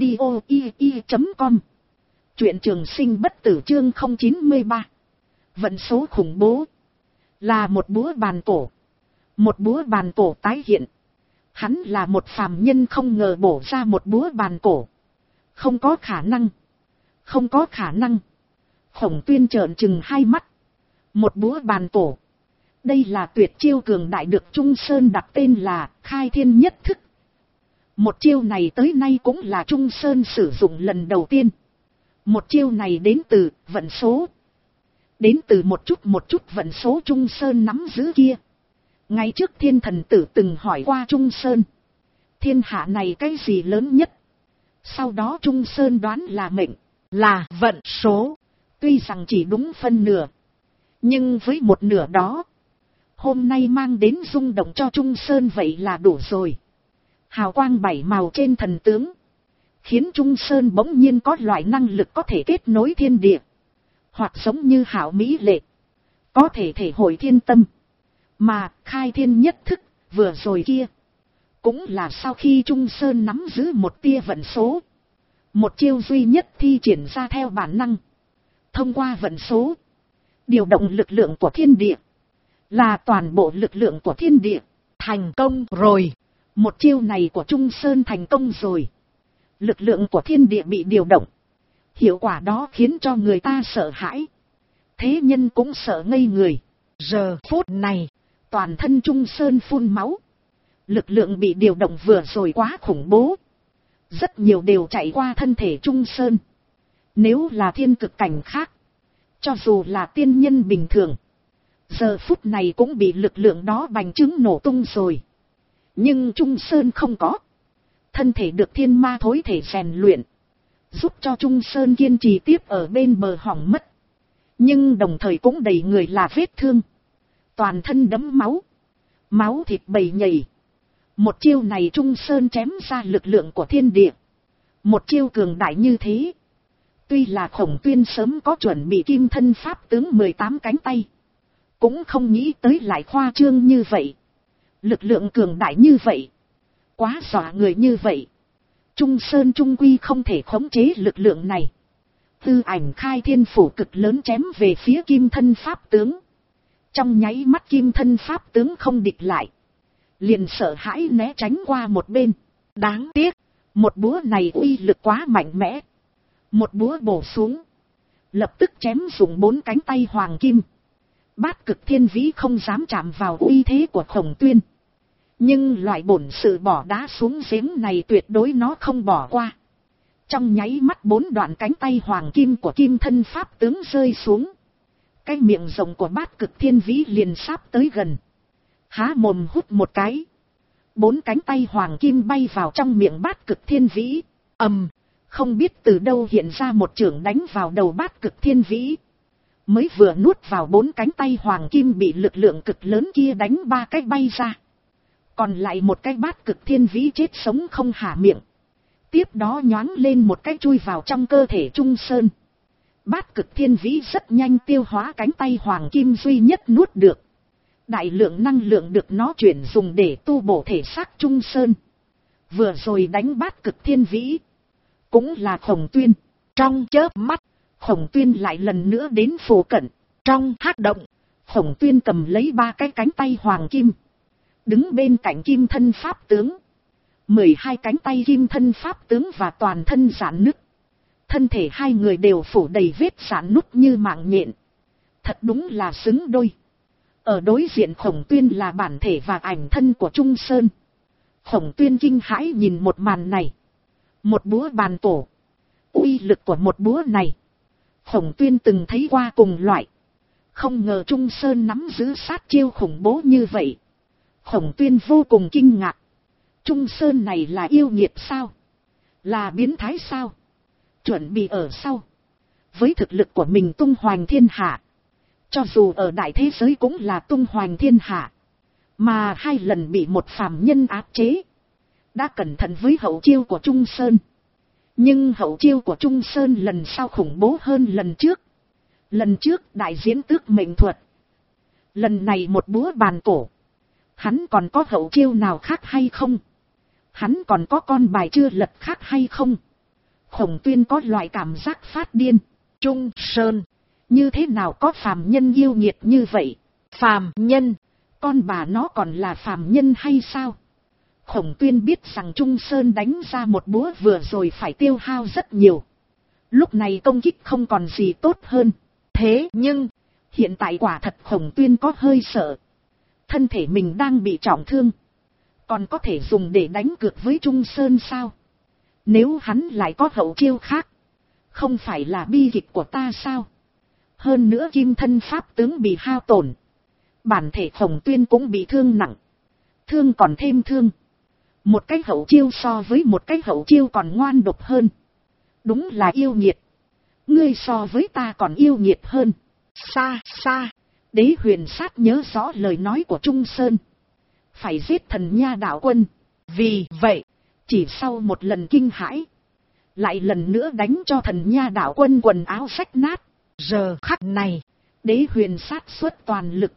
audio.com. Truyện Trường Sinh bất tử chương 093. Vận số khủng bố. Là một búa bàn cổ. Một búa bàn cổ tái hiện. Hắn là một phàm nhân không ngờ bổ ra một búa bàn cổ. Không có khả năng. Không có khả năng. Khổng Tuyên trợn trừng hai mắt. Một búa bàn cổ. Đây là tuyệt chiêu cường đại được Trung Sơn đặt tên là Khai Thiên Nhất Thức. Một chiêu này tới nay cũng là Trung Sơn sử dụng lần đầu tiên. Một chiêu này đến từ vận số. Đến từ một chút vận số Trung Sơn nắm giữ kia. Ngay trước Thiên Thần Tử từng hỏi qua Trung Sơn. Thiên hạ này cái gì lớn nhất? Sau đó Trung Sơn đoán là mệnh, là vận số. Tuy rằng chỉ đúng phân nửa. Nhưng với một nửa đó. Hôm nay mang đến rung động cho Trung Sơn vậy là đủ rồi. Hào quang 7 màu trên thần tướng. Khiến Trung Sơn bỗng nhiên có loại năng lực có thể kết nối thiên địa. Hoặc giống như hảo mỹ lệ. Có thể thể hội thiên tâm. Mà Khai Thiên Nhất Thức vừa rồi kia. Cũng là sau khi Trung Sơn nắm giữ một tia vận số. Một chiêu duy nhất thi triển ra theo bản năng. Thông qua vận số. Điều động lực lượng của thiên địa. Là toàn bộ lực lượng của thiên địa. Thành công rồi. Một chiêu này của Trung Sơn thành công rồi. Lực lượng của thiên địa bị điều động. Hiệu quả đó khiến cho người ta sợ hãi. Thế nhân cũng sợ ngây người. Giờ phút này. Toàn thân Trung Sơn phun máu. Lực lượng bị điều động vừa rồi quá khủng bố. Rất nhiều đều chạy qua thân thể Trung Sơn. Nếu là thiên cực cảnh khác. Cho dù là tiên nhân bình thường. Giờ phút này cũng bị lực lượng đó bành trướng nổ tung rồi. Nhưng Trung Sơn không có. Thân thể được thiên ma thối thể rèn luyện, giúp cho Trung Sơn kiên trì tiếp ở bên bờ hỏng mất. Nhưng đồng thời cũng đầy người là vết thương. Toàn thân đẫm máu. Máu thịt bầy nhầy. Một chiêu này Trung Sơn chém ra lực lượng của thiên địa. Một chiêu cường đại như thế. Tuy là Khổng Tuyên sớm có chuẩn bị kim thân pháp tướng 18 cánh tay. Cũng không nghĩ tới lại khoa trương như vậy. Lực lượng cường đại như vậy. Quá dọa người như vậy. Trung Sơn trung quy không thể khống chế lực lượng này. Tư ảnh khai thiên phủ cực lớn chém về phía kim thân pháp tướng. Trong nháy mắt kim thân pháp tướng không địch lại. Liền sợ hãi né tránh qua một bên. Đáng tiếc, một búa này uy lực quá mạnh mẽ. Một búa bổ xuống. Lập tức chém dùng 4 cánh tay hoàng kim. Bát Cực Thiên Vĩ không dám chạm vào uy thế của Khổng Tuyên. Nhưng loại bổn sự bỏ đá xuống giếng này tuyệt đối nó không bỏ qua. Trong nháy mắt 4 đoạn cánh tay hoàng kim của kim thân pháp tướng rơi xuống. Cái miệng rồng của Bát Cực Thiên Vĩ liền sắp tới gần. Há mồm hút một cái. 4 cánh tay hoàng kim bay vào trong miệng Bát Cực Thiên Vĩ. Không biết từ đâu hiện ra một chưởng đánh vào đầu Bát Cực Thiên Vĩ. Mới vừa nuốt vào 4 cánh tay hoàng kim bị lực lượng cực lớn kia đánh 3 cái bay ra. Còn lại một cái Bát Cực Thiên Vĩ chết sống không hả miệng. Tiếp đó nhoáng lên một cái chui vào trong cơ thể Trung Sơn. Bát Cực Thiên Vĩ rất nhanh tiêu hóa cánh tay hoàng kim duy nhất nuốt được. Đại lượng năng lượng được nó chuyển dùng để tu bổ thể xác Trung Sơn. Vừa rồi đánh Bát Cực Thiên Vĩ. Cũng là Khổng Tuyên. Trong chớp mắt, Khổng Tuyên lại lần nữa đến phủ cận. Trong hắc động, Khổng Tuyên cầm lấy 3 cái cánh tay hoàng kim. Đứng bên cạnh kim thân pháp tướng. 12 cánh tay kim thân pháp tướng và toàn thân rạn nứt. Thân thể hai người đều phủ đầy vết rạn nứt như mạng nhện. Thật đúng là xứng đôi. Ở đối diện Khổng Tuyên là bản thể và ảnh thân của Trung Sơn. Khổng Tuyên kinh hãi nhìn một màn này. Một búa bàn cổ. Uy lực của một búa này. Khổng Tuyên từng thấy qua cùng loại. Không ngờ Trung Sơn nắm giữ sát chiêu khủng bố như vậy. Khổng Tuyên vô cùng kinh ngạc. Trung Sơn này là yêu nghiệt sao? Là biến thái sao? Chuẩn bị ở sau. Với thực lực của mình tung hoành thiên hạ. Cho dù ở đại thế giới cũng là tung hoành thiên hạ. Mà 2 lần bị một phàm nhân áp chế. Đã cẩn thận với hậu chiêu của Trung Sơn. Nhưng hậu chiêu của Trung Sơn lần sau khủng bố hơn lần trước. Lần trước đại diễn tước mệnh thuật. Lần này một búa bàn cổ. Hắn còn có hậu chiêu nào khác hay không? Hắn còn có con bài chưa lật khác hay không? Khổng Tuyên có loại cảm giác phát điên. Trung Sơn, như thế nào có phàm nhân yêu nghiệt như vậy? Phàm nhân, con bà nó còn là phàm nhân hay sao? Khổng Tuyên biết rằng Trung Sơn đánh ra một búa vừa rồi phải tiêu hao rất nhiều. Lúc này công kích không còn gì tốt hơn. Thế nhưng, hiện tại quả thật Khổng Tuyên có hơi sợ. Thân thể mình đang bị trọng thương. Còn có thể dùng để đánh cược với Trung Sơn sao? Nếu hắn lại có hậu chiêu khác. Không phải là bi kịch của ta sao? Hơn nữa kim thân pháp tướng bị hao tổn. Bản thể Khổng Tuyên cũng bị thương nặng. Thương còn thêm thương. Một cái hậu chiêu so với một cái hậu chiêu còn ngoan độc hơn. Đúng là yêu nghiệt. Ngươi so với ta còn yêu nghiệt hơn. Xa xa. Đế Huyền Sát nhớ rõ lời nói của Trung Sơn. Phải giết Thần Nha Đạo Quân. Vì vậy, chỉ sau một lần kinh hãi. Lại lần nữa đánh cho Thần Nha Đạo Quân quần áo rách nát. Giờ khắc này, Đế Huyền Sát xuất toàn lực.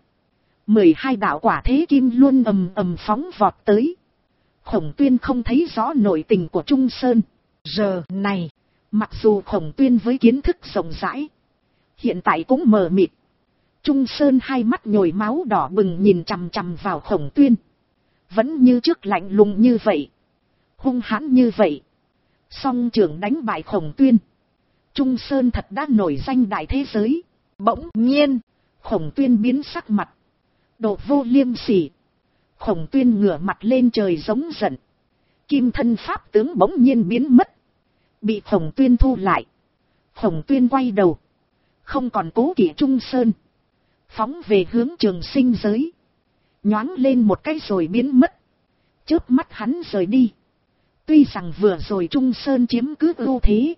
12 đạo quả thế kim luôn ầm ầm phóng vọt tới. Khổng Tuyên không thấy rõ nội tình của Trung Sơn. Giờ này, mặc dù Khổng Tuyên với kiến thức rộng rãi, hiện tại cũng mờ mịt. Trung Sơn hai mắt nhồi máu đỏ bừng nhìn chằm chằm vào Khổng Tuyên. Vẫn như trước lạnh lùng như vậy. Hung hãn như vậy. Song trưởng đánh bại Khổng Tuyên. Trung Sơn thật đã nổi danh đại thế giới. Bỗng nhiên, Khổng Tuyên biến sắc mặt. Đồ vô liêm sỉ. Khổng Tuyên ngửa mặt lên trời giống giận. Kim thân pháp tướng bỗng nhiên biến mất. Bị Khổng Tuyên thu lại. Khổng Tuyên quay đầu. Không còn cố kỵ Trung Sơn. Phóng về hướng Trường Sinh giới. Nhoáng lên một cái rồi biến mất. Chớp mắt hắn rời đi. Tuy rằng vừa rồi Trung Sơn chiếm cứ ưu thế,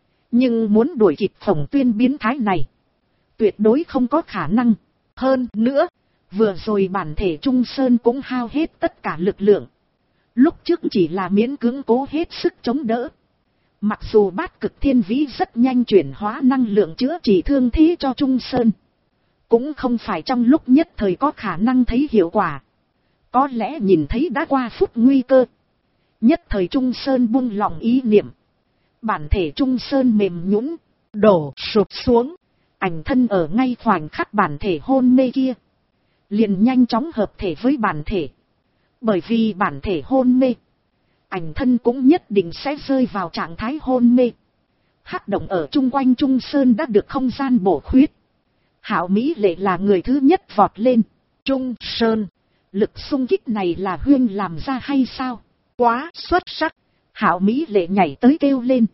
nhưng muốn đuổi kịp Khổng Tuyên biến thái này, tuyệt đối không có khả năng. Hơn nữa, vừa rồi bản thể Trung Sơn cũng hao hết tất cả lực lượng. Lúc trước chỉ là miễn cưỡng cố hết sức chống đỡ. Mặc dù Bát Cực Thiên Vĩ rất nhanh chuyển hóa năng lượng chữa trị thương thế cho Trung Sơn, cũng không phải trong lúc nhất thời có khả năng thấy hiệu quả. Có lẽ nhìn thấy đã qua phút nguy cơ, nhất thời Trung Sơn buông lòng ý niệm. Bản thể Trung Sơn mềm nhũn, đổ sụp xuống. Ảnh thân ở ngay khoảnh khắc bản thể hôn mê kia, liền nhanh chóng hợp thể với bản thể. Bởi vì bản thể hôn mê, ảnh thân cũng nhất định sẽ rơi vào trạng thái hôn mê. Hắc động ở chung quanh Trung Sơn đã được không gian bổ khuyết. Hạo Mỹ Lệ là người thứ nhất vọt lên. Trung Sơn, lực xung kích này là Huyên làm ra hay sao? Quá xuất sắc. Hạo Mỹ Lệ nhảy tới kêu lên.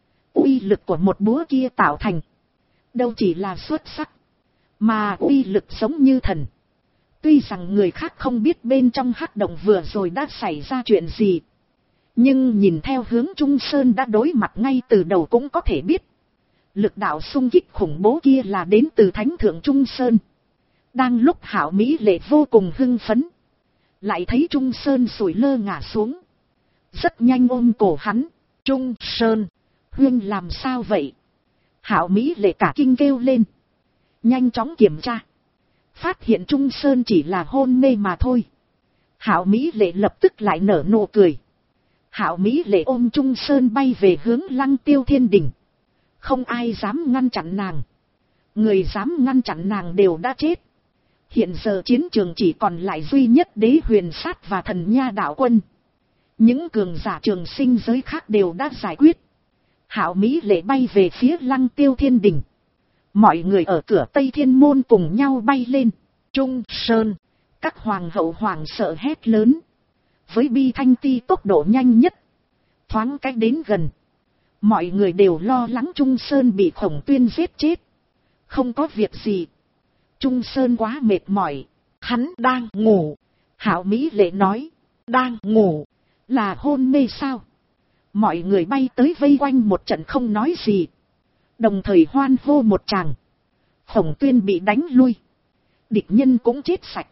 Uy lực của một búa kia tạo thành, đâu chỉ là xuất sắc, mà uy lực giống như thần. Tuy rằng người khác không biết bên trong hắc động vừa rồi đã xảy ra chuyện gì, nhưng nhìn theo hướng Trung Sơn đã đối mặt ngay từ đầu cũng có thể biết. Lực đạo xung kích khủng bố kia là đến từ Thánh Thượng Trung Sơn. Đang lúc Hạo Mỹ Lệ vô cùng hưng phấn, lại thấy Trung Sơn sủi lơ ngã xuống. Rất nhanh ôm cổ hắn. Trung Sơn, Huyên làm sao vậy? Hạo Mỹ Lệ cả kinh kêu lên. Nhanh chóng kiểm tra, phát hiện Trung Sơn chỉ là hôn mê mà thôi. Hạo Mỹ Lệ lập tức lại nở nụ cười. Hạo Mỹ Lệ ôm Trung Sơn bay về hướng Lăng Tiêu Thiên Đình. Không ai dám ngăn chặn nàng. Người dám ngăn chặn nàng đều đã chết. Hiện giờ chiến trường chỉ còn lại duy nhất Đế Huyền Sát và Thần Nha Đạo Quân. Những cường giả trường sinh giới khác đều đã giải quyết. Hạo Mỹ Lệ bay về phía Lăng Tiêu Thiên Đình. Mọi người ở cửa Tây Thiên Môn cùng nhau bay lên. Trung Sơn, các hoàng hậu hoảng sợ hét lớn. Với Bi Thanh Ti tốc độ nhanh nhất, thoáng cách đến gần. Mọi người đều lo lắng Trung Sơn bị Khổng Tuyên giết chết. Không có việc gì. Trung Sơn quá mệt mỏi. Hắn đang ngủ. Hạo Mỹ Lệ nói. Đang ngủ? Là hôn mê sao? Mọi người bay tới vây quanh một trận không nói gì. Đồng thời hoan hô một tràng. Khổng Tuyên bị đánh lui. Địch nhân cũng chết sạch.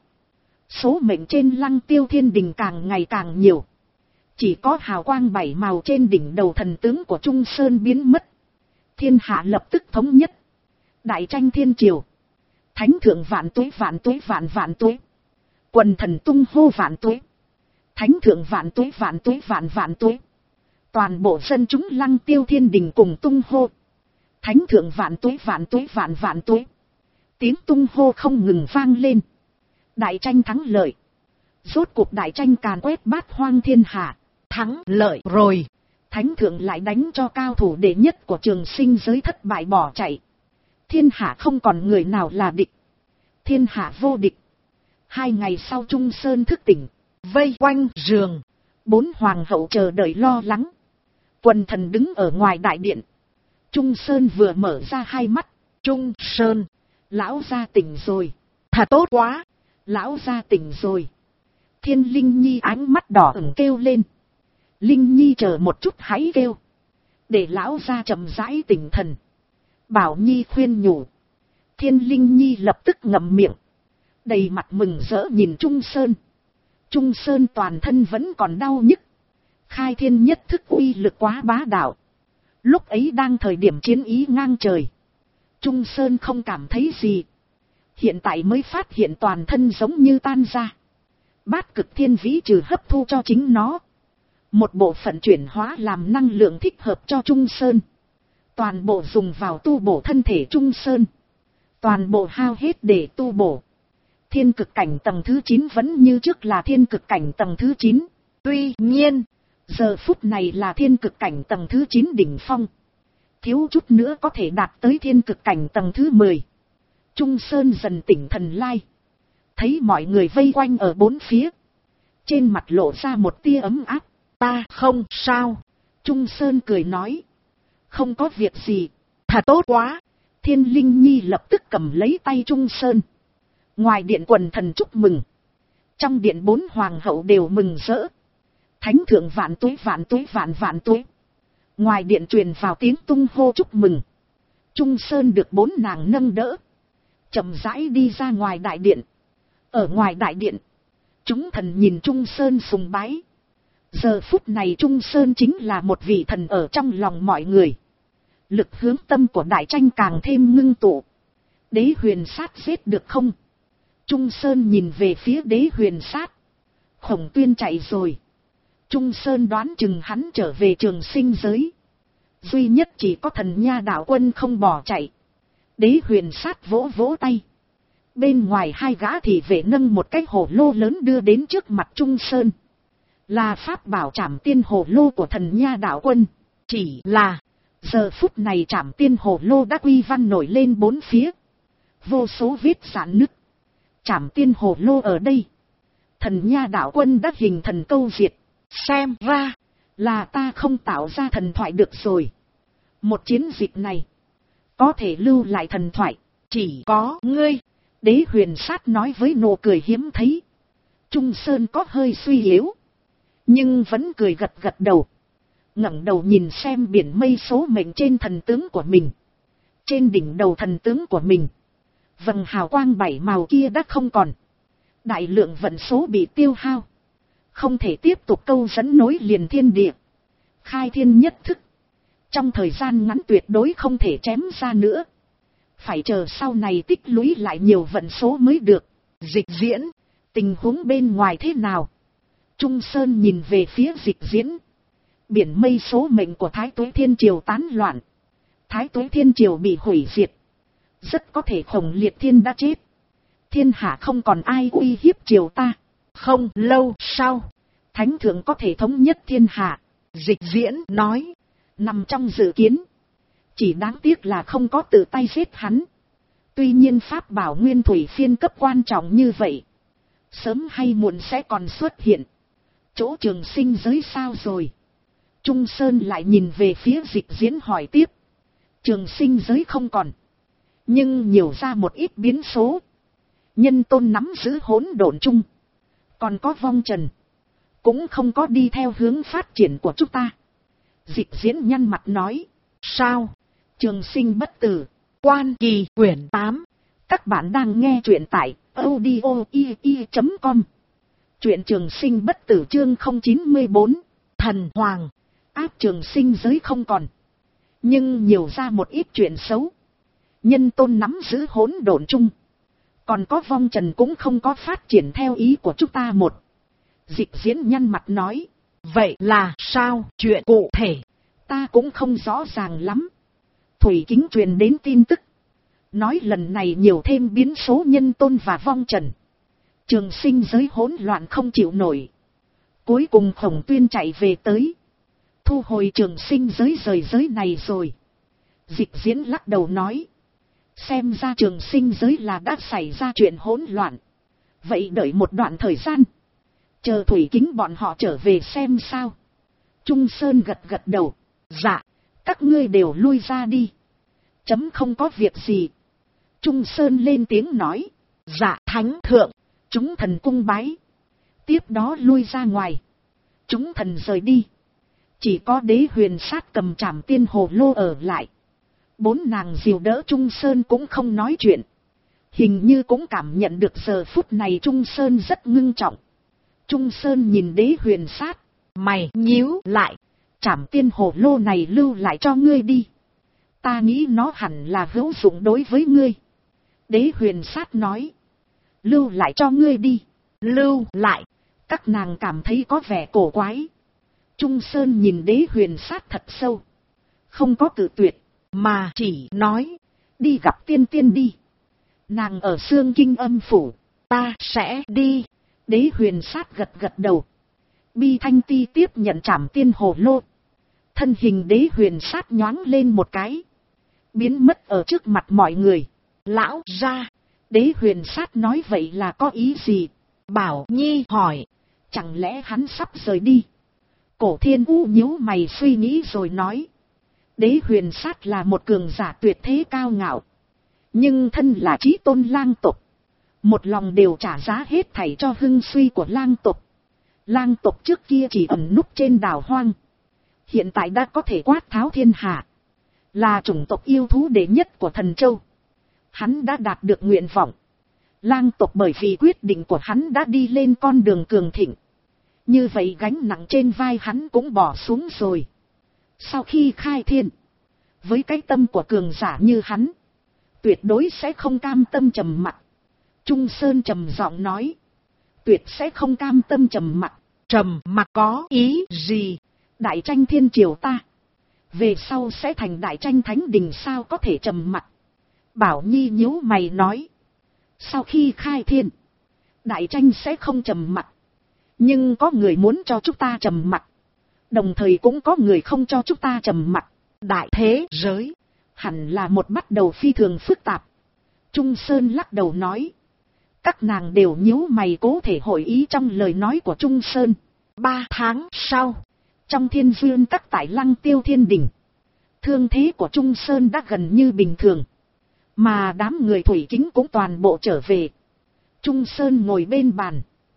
Số mệnh trên Lăng Tiêu Thiên Đình càng ngày càng nhiều. Chỉ có hào quang bảy màu trên đỉnh đầu thần tướng của Trung Sơn biến mất. Thiên hạ lập tức thống nhất. Đại tranh thiên triều. Thánh thượng vạn tuế vạn tuế vạn vạn tuế. Quần thần tung hô vạn tuế. Thánh thượng vạn tuế vạn tuế vạn vạn tuế. Toàn bộ dân chúng Lăng Tiêu Thiên Đình cùng tung hô. Thánh thượng vạn tuế vạn tuế vạn vạn tuế. Tiếng tung hô không ngừng vang lên. Đại tranh thắng lợi. Rốt cuộc đại tranh càn quét bát hoang thiên hạ. Thắng lợi rồi. Thánh thượng lại đánh cho cao thủ đệ nhất của trường sinh giới thất bại bỏ chạy. Thiên hạ không còn người nào là địch. Thiên hạ vô địch. 2 ngày sau Trung Sơn thức tỉnh. Vây quanh giường. 4 hoàng hậu chờ đợi lo lắng. Quần thần đứng ở ngoài đại điện. Trung Sơn vừa mở ra hai mắt. Trung Sơn, lão gia tỉnh rồi. Thật tốt quá. Lão gia tỉnh rồi. Thiên Linh Nhi ánh mắt đỏ ửng kêu lên. Linh Nhi chờ một chút hãy kêu. Để lão gia chậm rãi tỉnh thần. Bảo Nhi khuyên nhủ. Thiên Linh Nhi lập tức ngậm miệng. Đầy mặt mừng rỡ nhìn Trung Sơn. Trung Sơn toàn thân vẫn còn đau nhức. Khai thiên nhất thức uy lực quá bá đạo. Lúc ấy đang thời điểm chiến ý ngang trời. Trung Sơn không cảm thấy gì. Hiện tại mới phát hiện toàn thân giống như tan ra. Bát Cực Thiên Vĩ trừ hấp thu cho chính nó. Một bộ phận chuyển hóa làm năng lượng thích hợp cho Trung Sơn. Toàn bộ dùng vào tu bổ thân thể Trung Sơn. Toàn bộ hao hết để tu bổ. Thiên cực cảnh tầng thứ 9 vẫn như trước là thiên cực cảnh tầng thứ 9. Tuy nhiên, giờ phút này là thiên cực cảnh tầng thứ 9 đỉnh phong. Thiếu chút nữa có thể đạt tới thiên cực cảnh tầng thứ 10. Trung Sơn dần tỉnh thần lai. Thấy mọi người vây quanh ở bốn phía. Trên mặt lộ ra một tia ấm áp. Ta không sao. Trung Sơn cười nói. Không có việc gì. Thật tốt quá. Thiên Linh Nhi lập tức cầm lấy tay Trung Sơn. Ngoài điện quần thần chúc mừng. Trong điện 4 hoàng hậu đều mừng rỡ. Thánh thượng vạn tuế vạn tuế vạn vạn tuế. Ngoài điện truyền vào tiếng tung hô chúc mừng. Trung Sơn được 4 nàng nâng đỡ, chậm rãi đi ra ngoài đại điện. Ở ngoài đại điện, chúng thần nhìn Trung Sơn sùng bái. Giờ phút này Trung Sơn chính là một vị thần ở trong lòng mọi người. Lực hướng tâm của đại tranh càng thêm ngưng tụ. Đế Huyền Sát giết được không? Trung Sơn nhìn về phía Đế Huyền Sát. Khổng Tuyên chạy rồi. Trung Sơn đoán chừng hắn trở về Trường Sinh giới. Duy nhất chỉ có Thần Nha đạo quân không bỏ chạy. Đế Huyền Sát vỗ vỗ tay. Bên ngoài 2 gã thị vệ nâng một cái hồ lô lớn đưa đến trước mặt Trung Sơn. Là pháp bảo Trảm Tiên hồ lô của Thần Nha đạo quân. Chỉ là giờ phút này Trảm Tiên hồ lô đã quy văn nổi lên 4 phía. Vô số vết rạn nứt. Trảm Tiên hồ lô ở đây. Thần Nha đạo quân đã hình thần câu diệt. Xem ra là ta không tạo ra thần thoại được rồi. Một chiến dịch này có thể lưu lại thần thoại chỉ có ngươi. Đế Huyền Sát nói với nụ cười hiếm thấy. Trung Sơn có hơi suy yếu, nhưng vẫn cười gật gật đầu. Ngẩng đầu nhìn xem biển mây số mệnh trên thần tướng của mình. Trên đỉnh đầu thần tướng của mình, vầng hào quang 7 màu kia đã không còn. Đại lượng vận số bị tiêu hao, không thể tiếp tục câu dẫn nối liền thiên địa. Khai thiên nhất thức, trong thời gian ngắn tuyệt đối không thể chém ra nữa. Phải chờ sau này tích lũy lại nhiều vận số mới được. Dịch Diễn, tình huống bên ngoài thế nào? Trung Sơn nhìn về phía Dịch Diễn. Biển mây số mệnh của Thái Tuế Thiên Triều tán loạn. Thái Tuế Thiên Triều bị hủy diệt. Rất có thể Khổng Liệt Thiên đã chết. Thiên hạ không còn ai uy hiếp triều ta. Không lâu sau, Thánh thượng có thể thống nhất thiên hạ. Dịch Diễn nói, nằm trong dự kiến. Chỉ đáng tiếc là không có tự tay giết hắn. Tuy nhiên pháp bảo nguyên thủy phiên cấp quan trọng như vậy, sớm hay muộn sẽ còn xuất hiện. Chỗ Trường Sinh giới sao rồi? Trung Sơn lại nhìn về phía Dịch Diễn hỏi tiếp. Trường Sinh giới không còn, nhưng nhiều ra một ít biến số. Nhân Tôn nắm giữ hỗn độn chung, còn có vong trần, cũng không có đi theo hướng phát triển của chúng ta. Dịch Diễn nhăn mặt nói. Sao? Trường Sinh bất tử. Quan Kỳ quyển 8. Các bạn đang nghe truyện tại audio.com. Truyện Trường Sinh bất tử chương 094. Thần Hoàng. Áp Trường Sinh giới không còn, nhưng nhiều ra một ít chuyện xấu. Nhân Tôn nắm giữ hỗn độn chung, còn có vong trần cũng không có phát triển theo ý của chúng ta một. Dịch Diễn nhăn mặt nói. Vậy là sao? Chuyện cụ thể ta cũng không rõ ràng lắm. Thủy Kính truyền đến tin tức, nói lần này nhiều thêm biến số Nhân Tôn và vong trần. Trường Sinh giới hỗn loạn không chịu nổi. Cuối cùng Khổng Tuyên chạy về tới, thu hồi Trường Sinh giới rời giới này rồi. Dịch Diễn lắc đầu nói. Xem ra Trường Sinh giới là đã xảy ra chuyện hỗn loạn. Vậy đợi một đoạn thời gian, chờ Thủy Kính bọn họ trở về xem sao. Trung Sơn gật gật đầu. Dạ, các ngươi đều lui ra đi. Chấm không có việc gì. Trung Sơn lên tiếng nói. Dạ Thánh thượng. Chúng thần cung bái. Tiếp đó lui ra ngoài. Chúng thần rời đi. Chỉ có Đế Huyền Sát cầm Trảm Tiên hồ lô ở lại. 4 nàng dìu đỡ Trung Sơn cũng không nói chuyện. Hình như cũng cảm nhận được giờ phút này Trung Sơn rất ngưng trọng. Trung Sơn nhìn Đế Huyền Sát. Mày nhíu lại. Trảm Tiên hồ lô này lưu lại cho ngươi đi. Ta nghĩ nó hẳn là hữu dụng đối với ngươi. Đế Huyền Sát nói. Lưu lại cho ngươi đi. Lưu lại. Các nàng cảm thấy có vẻ cổ quái. Trung Sơn nhìn Đế Huyền Sát thật sâu. Không có cự tuyệt, mà chỉ nói. Đi gặp tiên tiên đi. Nàng ở Xương Kinh Âm phủ. Ta sẽ đi. Đế Huyền Sát gật gật đầu. Bi Thanh Ti tiếp nhận Trảm Tiên hồ lô. Thân hình Đế Huyền Sát nhoáng lên một cái, biến mất ở trước mặt mọi người. Lão ra. Đế Huyền Sát nói vậy là có ý gì? Bảo Nhi hỏi. Chẳng lẽ hắn sắp rời đi? Cổ Thiên U nhíu mày suy nghĩ rồi nói. Đế Huyền Sát là một cường giả tuyệt thế cao ngạo, nhưng thân là chí tôn lang tộc, một lòng đều trả giá hết thảy cho hưng suy của lang tộc. Lang tộc trước kia chỉ ẩn núp trên đảo hoang, hiện tại đã có thể quát tháo thiên hạ, là chủng tộc yêu thú đệ nhất của Thần Châu. Hắn đã đạt được nguyện vọng. Lang tộc bởi vì quyết định của hắn đã đi lên con đường cường thịnh. Như vậy gánh nặng trên vai hắn cũng bỏ xuống rồi. Sau khi khai thiên, với cái tâm của cường giả như hắn, tuyệt đối sẽ không cam tâm trầm mặc. Trung Sơn trầm giọng nói, tuyệt sẽ không cam tâm trầm mặc. Trầm mặc có ý gì? Đại tranh thiên triều ta, về sau sẽ thành đại tranh thánh đình, sao có thể trầm mặc? Bảo Nhi nhíu mày nói, sau khi khai thiên, đại tranh sẽ không trầm mặc. Nhưng có người muốn cho chúng ta trầm mặc, đồng thời cũng có người không cho chúng ta trầm mặc. Đại thế giới hẳn là một bắt đầu phi thường phức tạp. Trung Sơn lắc đầu nói. Các nàng đều nhíu mày cố thể hội ý trong lời nói của Trung Sơn. 3 tháng sau, trong Thiên Dương các tại Lăng Tiêu Thiên Đình, thương thế của Trung Sơn đã gần như bình thường, mà đám người Thủy Kính cũng toàn bộ trở về. Trung Sơn ngồi bên bàn,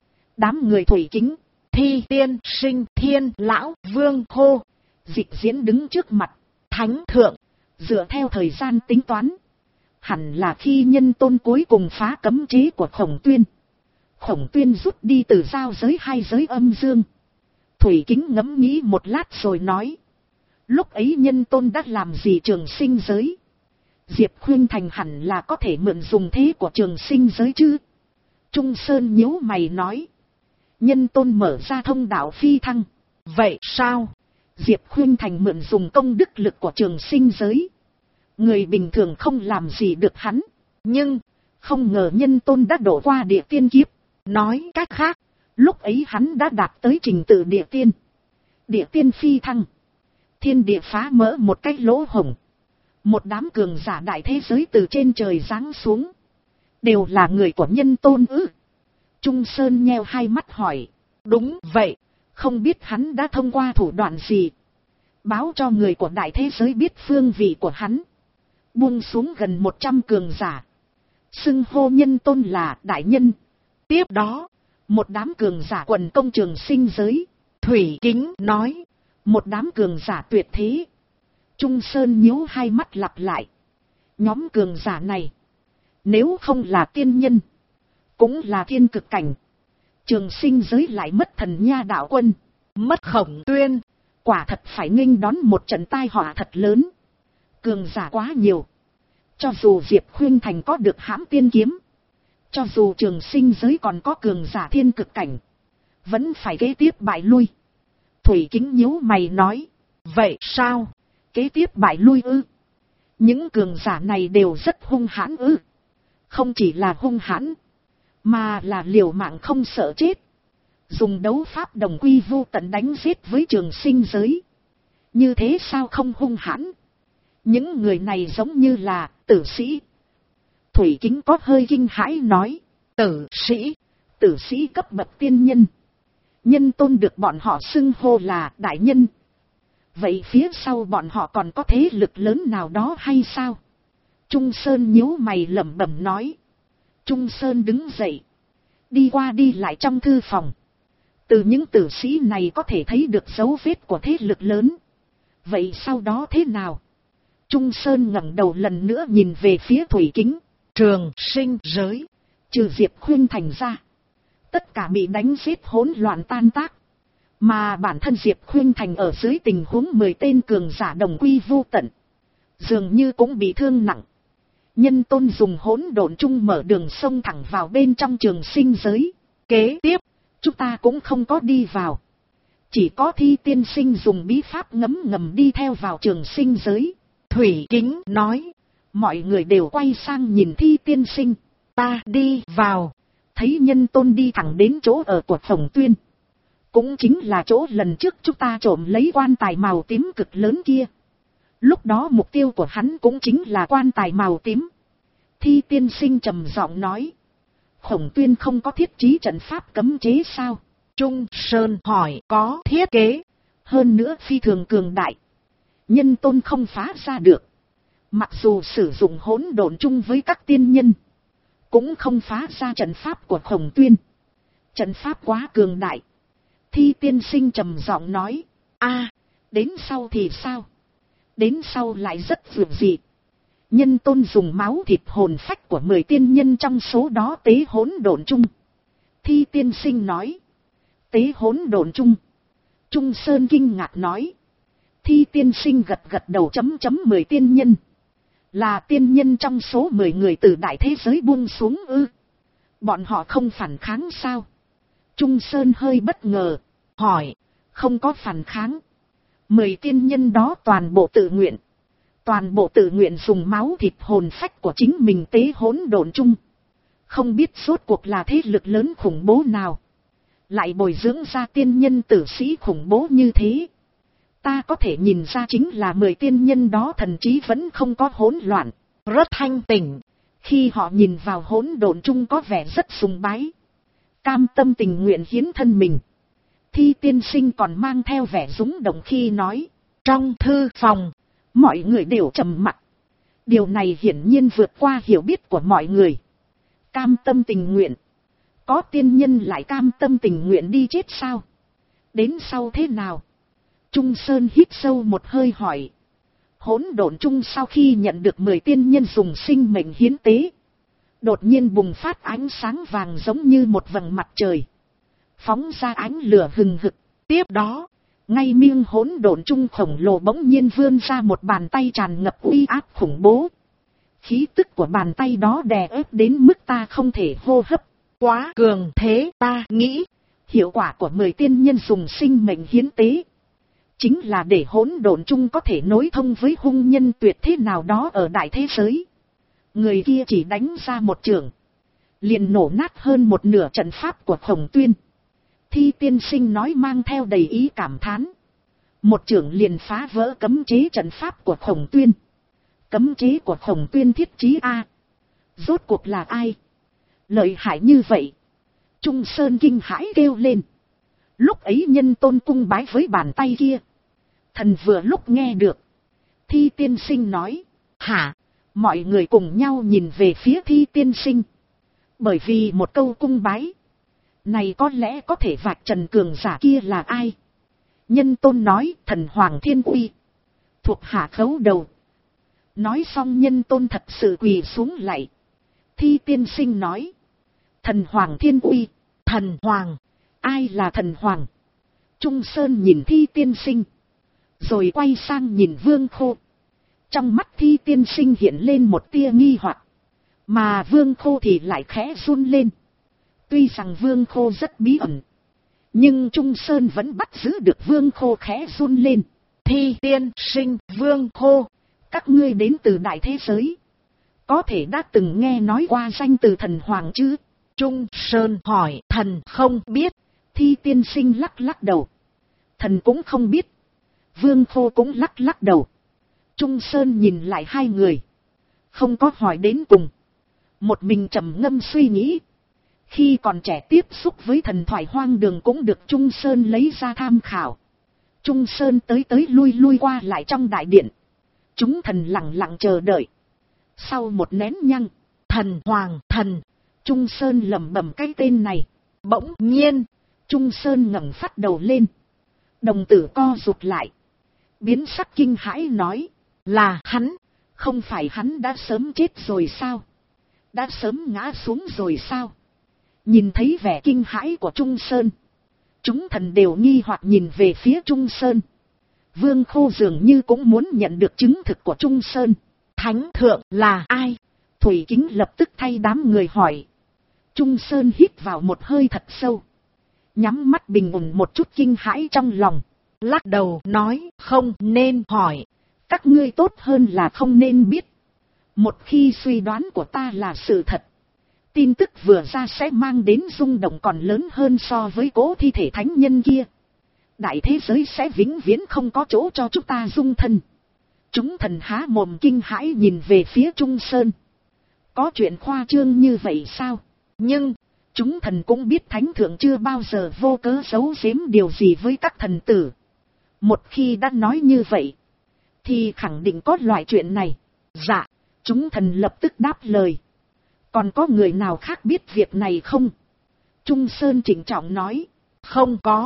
đám người Thủy Kính, Thi Tiên Sinh, Thiên Lão, Vương Hô, Dịch Diễn đứng trước mặt. Thánh thượng, dựa theo thời gian tính toán, hẳn là khi Nhân Tôn cuối cùng phá cấm chế của Khổng Tuyên. Khổng Tuyên rút đi từ giao giới hai giới âm dương. Thủy Kính ngẫm nghĩ một lát rồi nói, lúc ấy Nhân Tôn đã làm gì trường sinh giới? Diệp Khuyên Thành hẳn là có thể mượn dùng thế của trường sinh giới chứ? Trung Sơn nhíu mày nói, Nhân Tôn mở ra thông đạo phi thăng. Vậy sao? Diệp Khuyên Thành mượn dùng công đức lực của trường sinh giới, người bình thường không làm gì được hắn. Nhưng không ngờ Nhân Tôn đã đổ qua địa tiên kiếp. Nói cách khác, lúc ấy hắn đã đạt tới trình tự địa tiên. Địa tiên phi thăng, thiên địa phá mỡ một cái lỗ hổng, một đám cường giả đại thế giới từ trên trời giáng xuống, đều là người của Nhân Tôn ư? Trung Sơn nheo hai mắt hỏi. Đúng vậy, không biết hắn đã thông qua thủ đoạn gì, báo cho người của đại thế giới biết phương vị của hắn. Buông xuống gần 100 cường giả, xưng hô Nhân Tôn là đại nhân. Tiếp đó, một đám cường giả quần công trường sinh giới. Thủy Kính nói, một đám cường giả tuyệt thế. Trung Sơn nhíu hai mắt lặp lại, nhóm cường giả này, nếu không là tiên nhân, cũng là thiên cực cảnh. Trường sinh giới lại mất Thần Nha đạo quân, mất Khổng Tuyên, quả thật phải nghênh đón một trận tai họa thật lớn. Cường giả quá nhiều, cho dù Diệp Khuyên Thành có được hãm tiên kiếm, cho dù trường sinh giới còn có cường giả thiên cực cảnh, vẫn phải kế tiếp bại lui. Thủy Kính nhíu mày nói, vậy sao? Kế tiếp bại lui ư? Những cường giả này đều rất hung hãn ư? Không chỉ là hung hãn, mà là liều mạng không sợ chết, dùng đấu pháp đồng quy vu tận đánh giết với trường sinh giới. Như thế sao không hung hãn? Những người này giống như là tử sĩ. Thủy Kính có hơi kinh hãi nói, tử sĩ cấp bậc tiên nhân. Nhân Tôn được bọn họ xưng hô là đại nhân. Vậy phía sau bọn họ còn có thế lực lớn nào đó hay sao? Trung Sơn nhíu mày lẩm bẩm nói. Trung Sơn đứng dậy, đi qua đi lại trong thư phòng. Từ những tử sĩ này có thể thấy được dấu vết của thế lực lớn. Vậy sau đó thế nào? Trung Sơn ngẩng đầu lần nữa nhìn về phía Thủy Kính. Trường sinh giới, trừ Diệp Khuyên Thành ra, tất cả bị đánh giết hỗn loạn tan tác. Mà bản thân Diệp Khuyên Thành ở dưới tình huống 10 tên cường giả đồng quy vu tận, dường như cũng bị thương nặng. Nhân Tôn dùng hỗn độn chung mở đường sông thẳng vào bên trong trường sinh giới. Kế tiếp, chúng ta cũng không có đi vào. Chỉ có Thi Tiên Sinh dùng bí pháp ngấm ngầm đi theo vào trường sinh giới. Thủy Kính nói, mọi người đều quay sang nhìn Thi Tiên Sinh. Ta đi vào, thấy Nhân Tôn đi thẳng đến chỗ ở của Khổng Tuyên. Cũng chính là chỗ lần trước chúng ta trộm lấy quan tài màu tím cực lớn kia. Lúc đó mục tiêu của hắn cũng chính là quan tài màu tím. Thi Tiên Sinh trầm giọng nói, Khổng Tuyên không có thiết trí trận pháp cấm chế sao? Trung Sơn hỏi, có thiết kế, hơn nữa phi thường cường đại, Nhân Tôn không phá ra được. Mặc dù sử dụng hỗn độn chung với các tiên nhân, cũng không phá ra trận pháp của Khổng Tuyên. Trận pháp quá cường đại, Thi tiên sinh trầm giọng nói. Đến sau thì sao? Đến sau lại rất vượt dị. Nhân tôn dùng máu thịt hồn phách của 10 tiên nhân trong số đó tế hỗn độn chung. Thi tiên sinh nói. Tế hỗn độn chung. Trung Sơn kinh ngạc nói. Thi tiên sinh gật gật đầu. 10 tiên nhân. Là tiên nhân trong số 10 người từ đại thế giới buông xuống ư? Bọn họ không phản kháng sao? Trung Sơn hơi bất ngờ. Hỏi. Không có phản kháng. 10 tiên nhân đó toàn bộ tự nguyện. Toàn bộ tự nguyện dùng máu thịt hồn phách của chính mình tế hỗn độn chung. Không biết rốt cuộc là thế lực lớn khủng bố nào. Lại bồi dưỡng ra tiên nhân tử sĩ khủng bố như thế. Ta có thể nhìn ra chính là 10 tiên nhân đó thần trí vẫn không có hỗn loạn. Rất thanh tỉnh. Khi họ nhìn vào hỗn độn chung có vẻ rất sùng bái. Cam tâm tình nguyện hiến thân mình. Thi tiên sinh còn mang theo vẻ rúng động khi nói. Trong thư phòng, mọi người đều trầm mặc. Điều này hiển nhiên vượt qua hiểu biết của mọi người. Cam tâm tình nguyện. Có tiên nhân lại cam tâm tình nguyện đi chết sao? Đến sau thế nào? Trung Sơn hít sâu một hơi hỏi. Hỗn độn chung sau khi nhận được 10 tiên nhân dùng sinh mệnh hiến tế. Đột nhiên bùng phát ánh sáng vàng giống như một vầng mặt trời. Phóng ra ánh lửa hừng hực. Tiếp đó, ngay miệng hỗn độn chung khổng lồ bỗng nhiên vươn ra một bàn tay tràn ngập uy áp khủng bố. Khí tức của bàn tay đó đè ép đến mức ta không thể hô hấp. Quá cường thế, ta nghĩ. Hiệu quả của 10 tiên nhân dùng sinh mệnh hiến tế. Chính là để hỗn độn chung có thể nối thông với hung nhân tuyệt thế nào đó ở đại thế giới. Người kia chỉ đánh ra một chưởng. Liền nổ nát hơn một nửa trận pháp của Khổng Tuyên. Thi tiên sinh nói mang theo đầy ý cảm thán. Một chưởng liền phá vỡ cấm chế trận pháp của Khổng Tuyên. Cấm chế của Khổng Tuyên thiết trí A. Rốt cuộc là ai? Lợi hại như vậy. Trung Sơn kinh hãi kêu lên. Lúc ấy nhân tôn cung bái với bàn tay kia. Thần vừa lúc nghe được. Thi tiên sinh nói. Hả? Mọi người cùng nhau nhìn về phía Thi tiên sinh. Bởi vì một câu cung bái. Này có lẽ có thể vạch trần cường giả kia là ai? Nhân tôn nói thần Hoàng Thiên Uy. Thuộc hạ khấu đầu. Nói xong nhân tôn thật sự quỳ xuống lạy. Thi tiên sinh nói. Thần Hoàng Thiên Uy. Thần Hoàng. Ai là thần Hoàng? Trung Sơn nhìn Thi tiên sinh. Rồi quay sang nhìn Vương Khô. Trong mắt Thi tiên sinh hiện lên một tia nghi hoặc. Mà Vương Khô thì lại khẽ run lên. Tuy rằng Vương Khô rất bí ẩn. Nhưng Trung Sơn vẫn bắt giữ được Vương Khô khẽ run lên. Thi tiên sinh, Vương Khô. Các ngươi đến từ đại thế giới. Có thể đã từng nghe nói qua danh từ thần Hoàng chứ? Trung Sơn hỏi. Thần không biết. Thi tiên sinh lắc lắc đầu. Thần cũng không biết. Vương Khô cũng lắc lắc đầu. Trung Sơn nhìn lại hai người. Không có hỏi đến cùng. Một mình trầm ngâm suy nghĩ. Khi còn trẻ tiếp xúc với thần thoại hoang đường cũng được Trung Sơn lấy ra tham khảo. Trung Sơn tới lui lui qua lại trong đại điện. Chúng thần lặng lặng chờ đợi. Sau một nén nhăng. Thần Hoàng thần. Trung Sơn lẩm bẩm cái tên này. Bỗng nhiên. Trung Sơn ngẩng phát đầu lên. Đồng tử co rụt lại. Biến sắc kinh hãi nói. Là hắn. Không phải hắn đã sớm chết rồi sao? Đã sớm ngã xuống rồi sao? Nhìn thấy vẻ kinh hãi của Trung Sơn. Chúng thần đều nghi hoặc nhìn về phía Trung Sơn. Vương Khô dường như cũng muốn nhận được chứng thực của Trung Sơn. Thánh thượng là ai? Thủy Kính lập tức thay đám người hỏi. Trung Sơn hít vào một hơi thật sâu. Nhắm mắt bình ổn một chút kinh hãi trong lòng. Lắc đầu nói không nên hỏi. Các ngươi tốt hơn là không nên biết. Một khi suy đoán của ta là sự thật. Tin tức vừa ra sẽ mang đến rung động còn lớn hơn so với cố thi thể thánh nhân kia. Đại thế giới sẽ vĩnh viễn không có chỗ cho chúng ta dung thân. Chúng thần há mồm kinh hãi nhìn về phía Trung Sơn. Có chuyện khoa trương như vậy sao? Nhưng, chúng thần cũng biết thánh thượng chưa bao giờ vô cớ giấu giếm điều gì với các thần tử. Một khi đã nói như vậy, thì khẳng định có loại chuyện này. Dạ, chúng thần lập tức đáp lời. Còn có người nào khác biết việc này không? Trung Sơn trịnh trọng nói. Không có.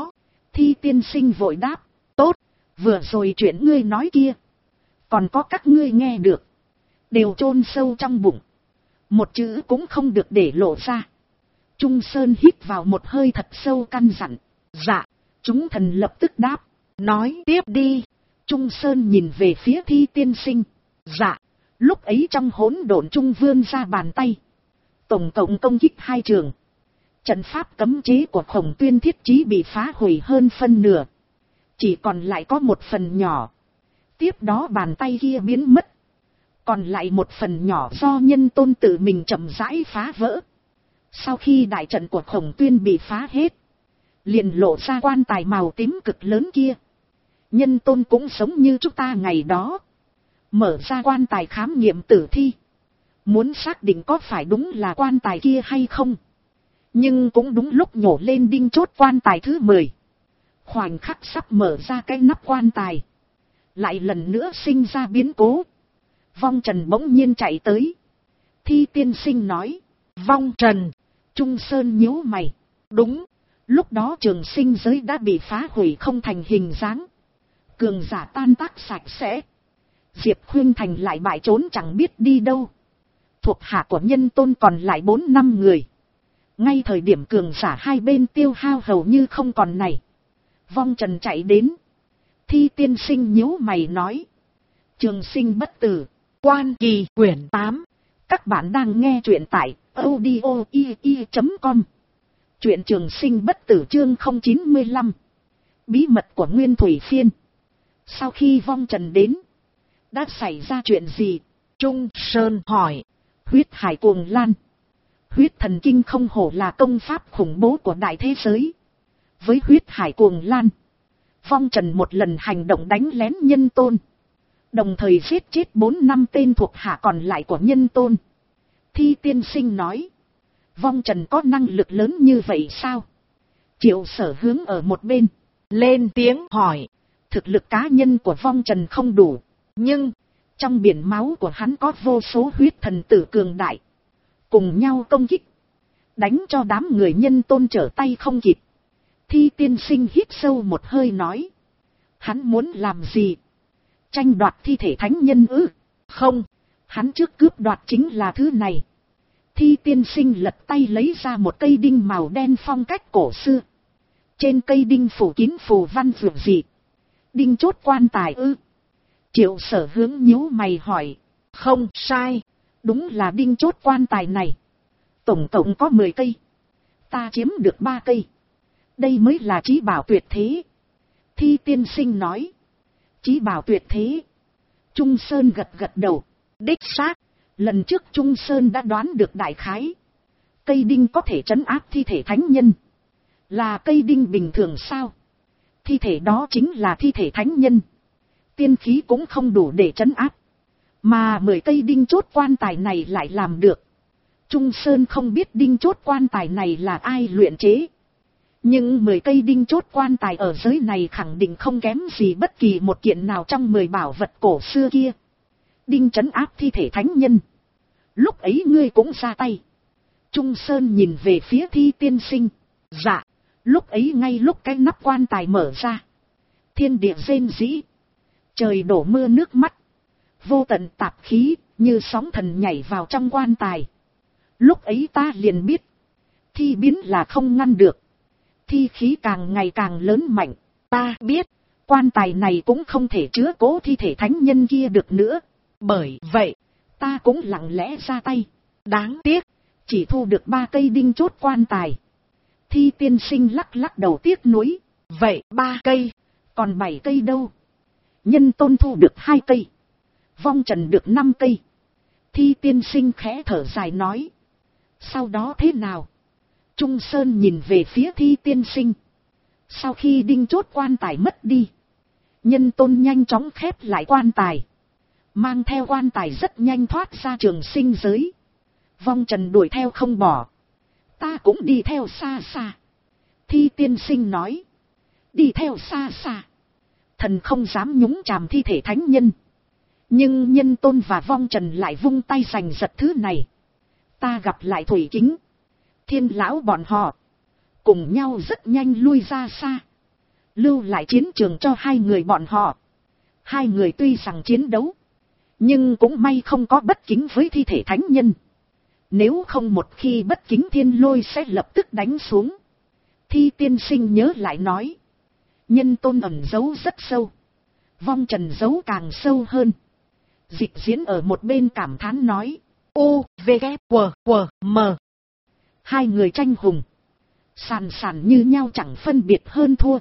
Thi tiên sinh vội đáp, tốt, vừa rồi chuyện ngươi nói kia, còn có các ngươi nghe được, đều chôn sâu trong bụng, một chữ cũng không được để lộ ra. Trung Sơn hít vào một hơi thật sâu căn dặn, dạ. Chúng thần lập tức đáp, nói tiếp đi. Trung Sơn nhìn về phía Thi tiên sinh, dạ. Lúc ấy trong hỗn độn trung vươn ra bàn tay, tổng cộng công kích 2 trường. Trận pháp cấm chế của Khổng Tuyên thiết trí bị phá hủy hơn phân nửa, chỉ còn lại có một phần nhỏ. Tiếp đó bàn tay kia biến mất, còn lại một phần nhỏ do Nhân Tôn tự mình chậm rãi phá vỡ. Sau khi đại trận của Khổng Tuyên bị phá hết, liền lộ ra quan tài màu tím cực lớn kia. Nhân Tôn cũng sống như chúng ta ngày đó, mở ra quan tài khám nghiệm tử thi, muốn xác định có phải đúng là quan tài kia hay không. Nhưng cũng đúng lúc nhổ lên đinh chốt quan tài thứ 10. Khoảnh khắc sắp mở ra cái nắp quan tài, lại lần nữa sinh ra biến cố. Vong Trần bỗng nhiên chạy tới. Thi tiên sinh nói, Vong Trần. Trung Sơn nhíu mày, đúng, lúc đó trường sinh giới đã bị phá hủy không thành hình dáng, cường giả tan tác sạch sẽ. Diệp Khuyên Thành lại bại trốn chẳng biết đi đâu. Thuộc hạ của Nhân Tôn còn lại 4-5 người. Ngay thời điểm cường giả hai bên tiêu hao hầu như không còn này, Vong Trần chạy đến. Thi tiên sinh nhíu mày nói, trường sinh bất tử, Quan Kỳ quyển 8. Các bạn đang nghe truyện tại audio.com. Truyện trường sinh bất tử chương 095. Bí mật của Nguyên Thủy Phiên. Sau khi Vong Trần đến, đã xảy ra chuyện gì? Trung Sơn hỏi. Huyết hải cuồng lan. Huyết thần kinh không hổ là công pháp khủng bố của đại thế giới. Với huyết hải cuồng lan, Vong Trần một lần hành động đánh lén Nhân Tôn, đồng thời giết chết 4-5 tên thuộc hạ còn lại của Nhân Tôn. Thi tiên sinh nói, Vong Trần có năng lực lớn như vậy sao? Triệu Sở hướng ở một bên, lên tiếng hỏi. Thực lực cá nhân của Vong Trần không đủ, nhưng trong biển máu của hắn có vô số huyết thần tử cường đại, cùng nhau công kích, đánh cho đám người Nhân Tôn trở tay không kịp. Thi tiên sinh hít sâu một hơi nói, hắn muốn làm gì? Tranh đoạt thi thể thánh nhân ư? Không, hắn trước cướp đoạt chính là thứ này. Thi tiên sinh lật tay lấy ra một cây đinh màu đen phong cách cổ xưa. Trên cây đinh phủ kín phù văn vượt dị. Đinh chốt quan tài ư? Triệu Sở hướng nhíu mày hỏi. Không sai, đúng là đinh chốt quan tài này. Tổng cộng có 10 cây, ta chiếm được 3 cây. Đây mới là chí bảo tuyệt thế. Thi tiên sinh nói. Chí bảo tuyệt thế. Trung Sơn gật gật đầu. Đích xác, lần trước Trung Sơn đã đoán được đại khái. Cây đinh có thể trấn áp thi thể thánh nhân. Là cây đinh bình thường sao? Thi thể đó chính là thi thể thánh nhân. Tiên khí cũng không đủ để trấn áp, mà 10 cây đinh chốt quan tài này lại làm được. Trung Sơn không biết đinh chốt quan tài này là ai luyện chế, nhưng 10 cây đinh chốt quan tài ở giới này khẳng định không kém gì bất kỳ một kiện nào trong 10 bảo vật cổ xưa kia. Đinh trấn áp thi thể thánh nhân, lúc ấy ngươi cũng ra tay. Trung Sơn nhìn về phía Thi tiên sinh. Dạ, lúc ấy ngay lúc cái nắp quan tài mở ra, thiên địa rên rỉ, trời đổ mưa nước mắt, vô tận tạp khí như sóng thần nhảy vào trong quan tài. Lúc ấy ta liền biết, thi biến là không ngăn được. Thi khí càng ngày càng lớn mạnh. Ta biết, quan tài này cũng không thể chứa cố thi thể thánh nhân kia được nữa. Bởi vậy, ta cũng lặng lẽ ra tay. Đáng tiếc, chỉ thu được 3 cây đinh chốt quan tài. Thi tiên sinh lắc lắc đầu tiếc nuối. Vậy 3 cây, còn 7 cây đâu? Nhân Tôn thu được 2 cây, Vong Trần được 5 cây. Thi tiên sinh khẽ thở dài nói. Sau đó thế nào? Trung Sơn nhìn về phía Thi tiên sinh. Sau khi đinh chốt quan tài mất đi, Nhân Tôn nhanh chóng khép lại quan tài, mang theo quan tài rất nhanh thoát ra trường sinh giới. Vong Trần đuổi theo không bỏ. Ta cũng đi theo xa xa. Thi tiên sinh nói. Đi theo xa xa, thần không dám nhúng chàm thi thể thánh nhân. Nhưng Nhân Tôn và Vong Trần lại vung tay giành giật thứ này. Ta gặp lại Thủy Kính, Thiên Lão bọn họ, cùng nhau rất nhanh lui ra xa. lưu lại chiến trường cho hai người bọn họ. Hai người tuy rằng chiến đấu, nhưng cũng may không có bất kính với thi thể thánh nhân. Nếu không một khi bất kính thiên lôi sẽ lập tức đánh xuống. Thi tiên sinh nhớ lại nói. Nhân tôn ẩn giấu rất sâu. Vong trần giấu càng sâu hơn. Dịch diễn ở một bên cảm thán nói. U, V, K, W, W, M. Hai người tranh hùng. Sàn sàn như nhau chẳng phân biệt hơn thua.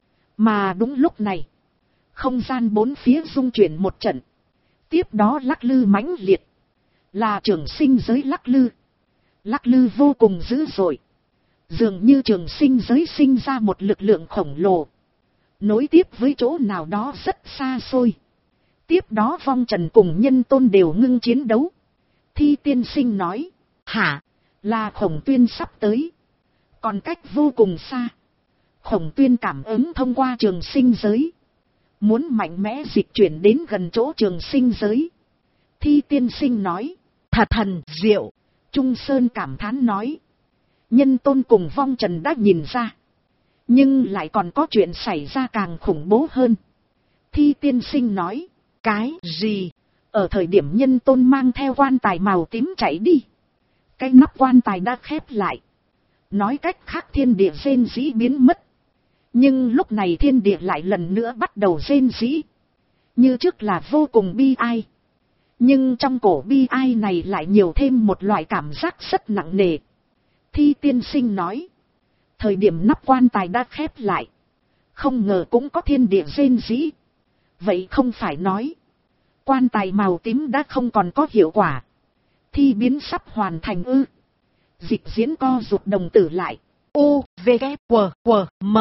Mà đúng lúc này. Không gian bốn phía rung chuyển một trận. Tiếp đó lắc lư mãnh liệt. Là trường sinh giới lắc lư. Lắc lư vô cùng dữ dội. Dường như trường sinh giới sinh ra một lực lượng khổng lồ. Nối tiếp với chỗ nào đó rất xa xôi. Tiếp đó vong trần cùng nhân tôn đều ngưng chiến đấu. Thi tiên sinh nói. Hả? Là Khổng Tuyên sắp tới. Còn cách vô cùng xa. Khổng Tuyên cảm ứng thông qua trường sinh giới. Muốn mạnh mẽ dịch chuyển đến gần chỗ trường sinh giới. Thi tiên sinh nói. Thật thần diệu. Trung Sơn cảm thán nói. Nhân tôn cùng vong trần đã nhìn ra. Nhưng lại còn có chuyện xảy ra càng khủng bố hơn. Thi tiên sinh nói. Cái gì? Ở thời điểm nhân tôn mang theo quan tài màu tím chạy đi. Cái nắp quan tài đã khép lại. Nói cách khác thiên địa rên rỉ biến mất. Nhưng lúc này thiên địa lại lần nữa bắt đầu rên rỉ. Như trước là vô cùng bi ai. Nhưng trong cổ bi ai này lại nhiều thêm một loại cảm giác rất nặng nề. Thi tiên sinh nói. Thời điểm nắp quan tài đã khép lại. Không ngờ cũng có thiên địa rên rỉ. Vậy không phải nói. Quan tài màu tím đã không còn có hiệu quả. Thi biến sắp hoàn thành ư. Dịch diễn co rụt đồng tử lại. U, V, K, W, W, M.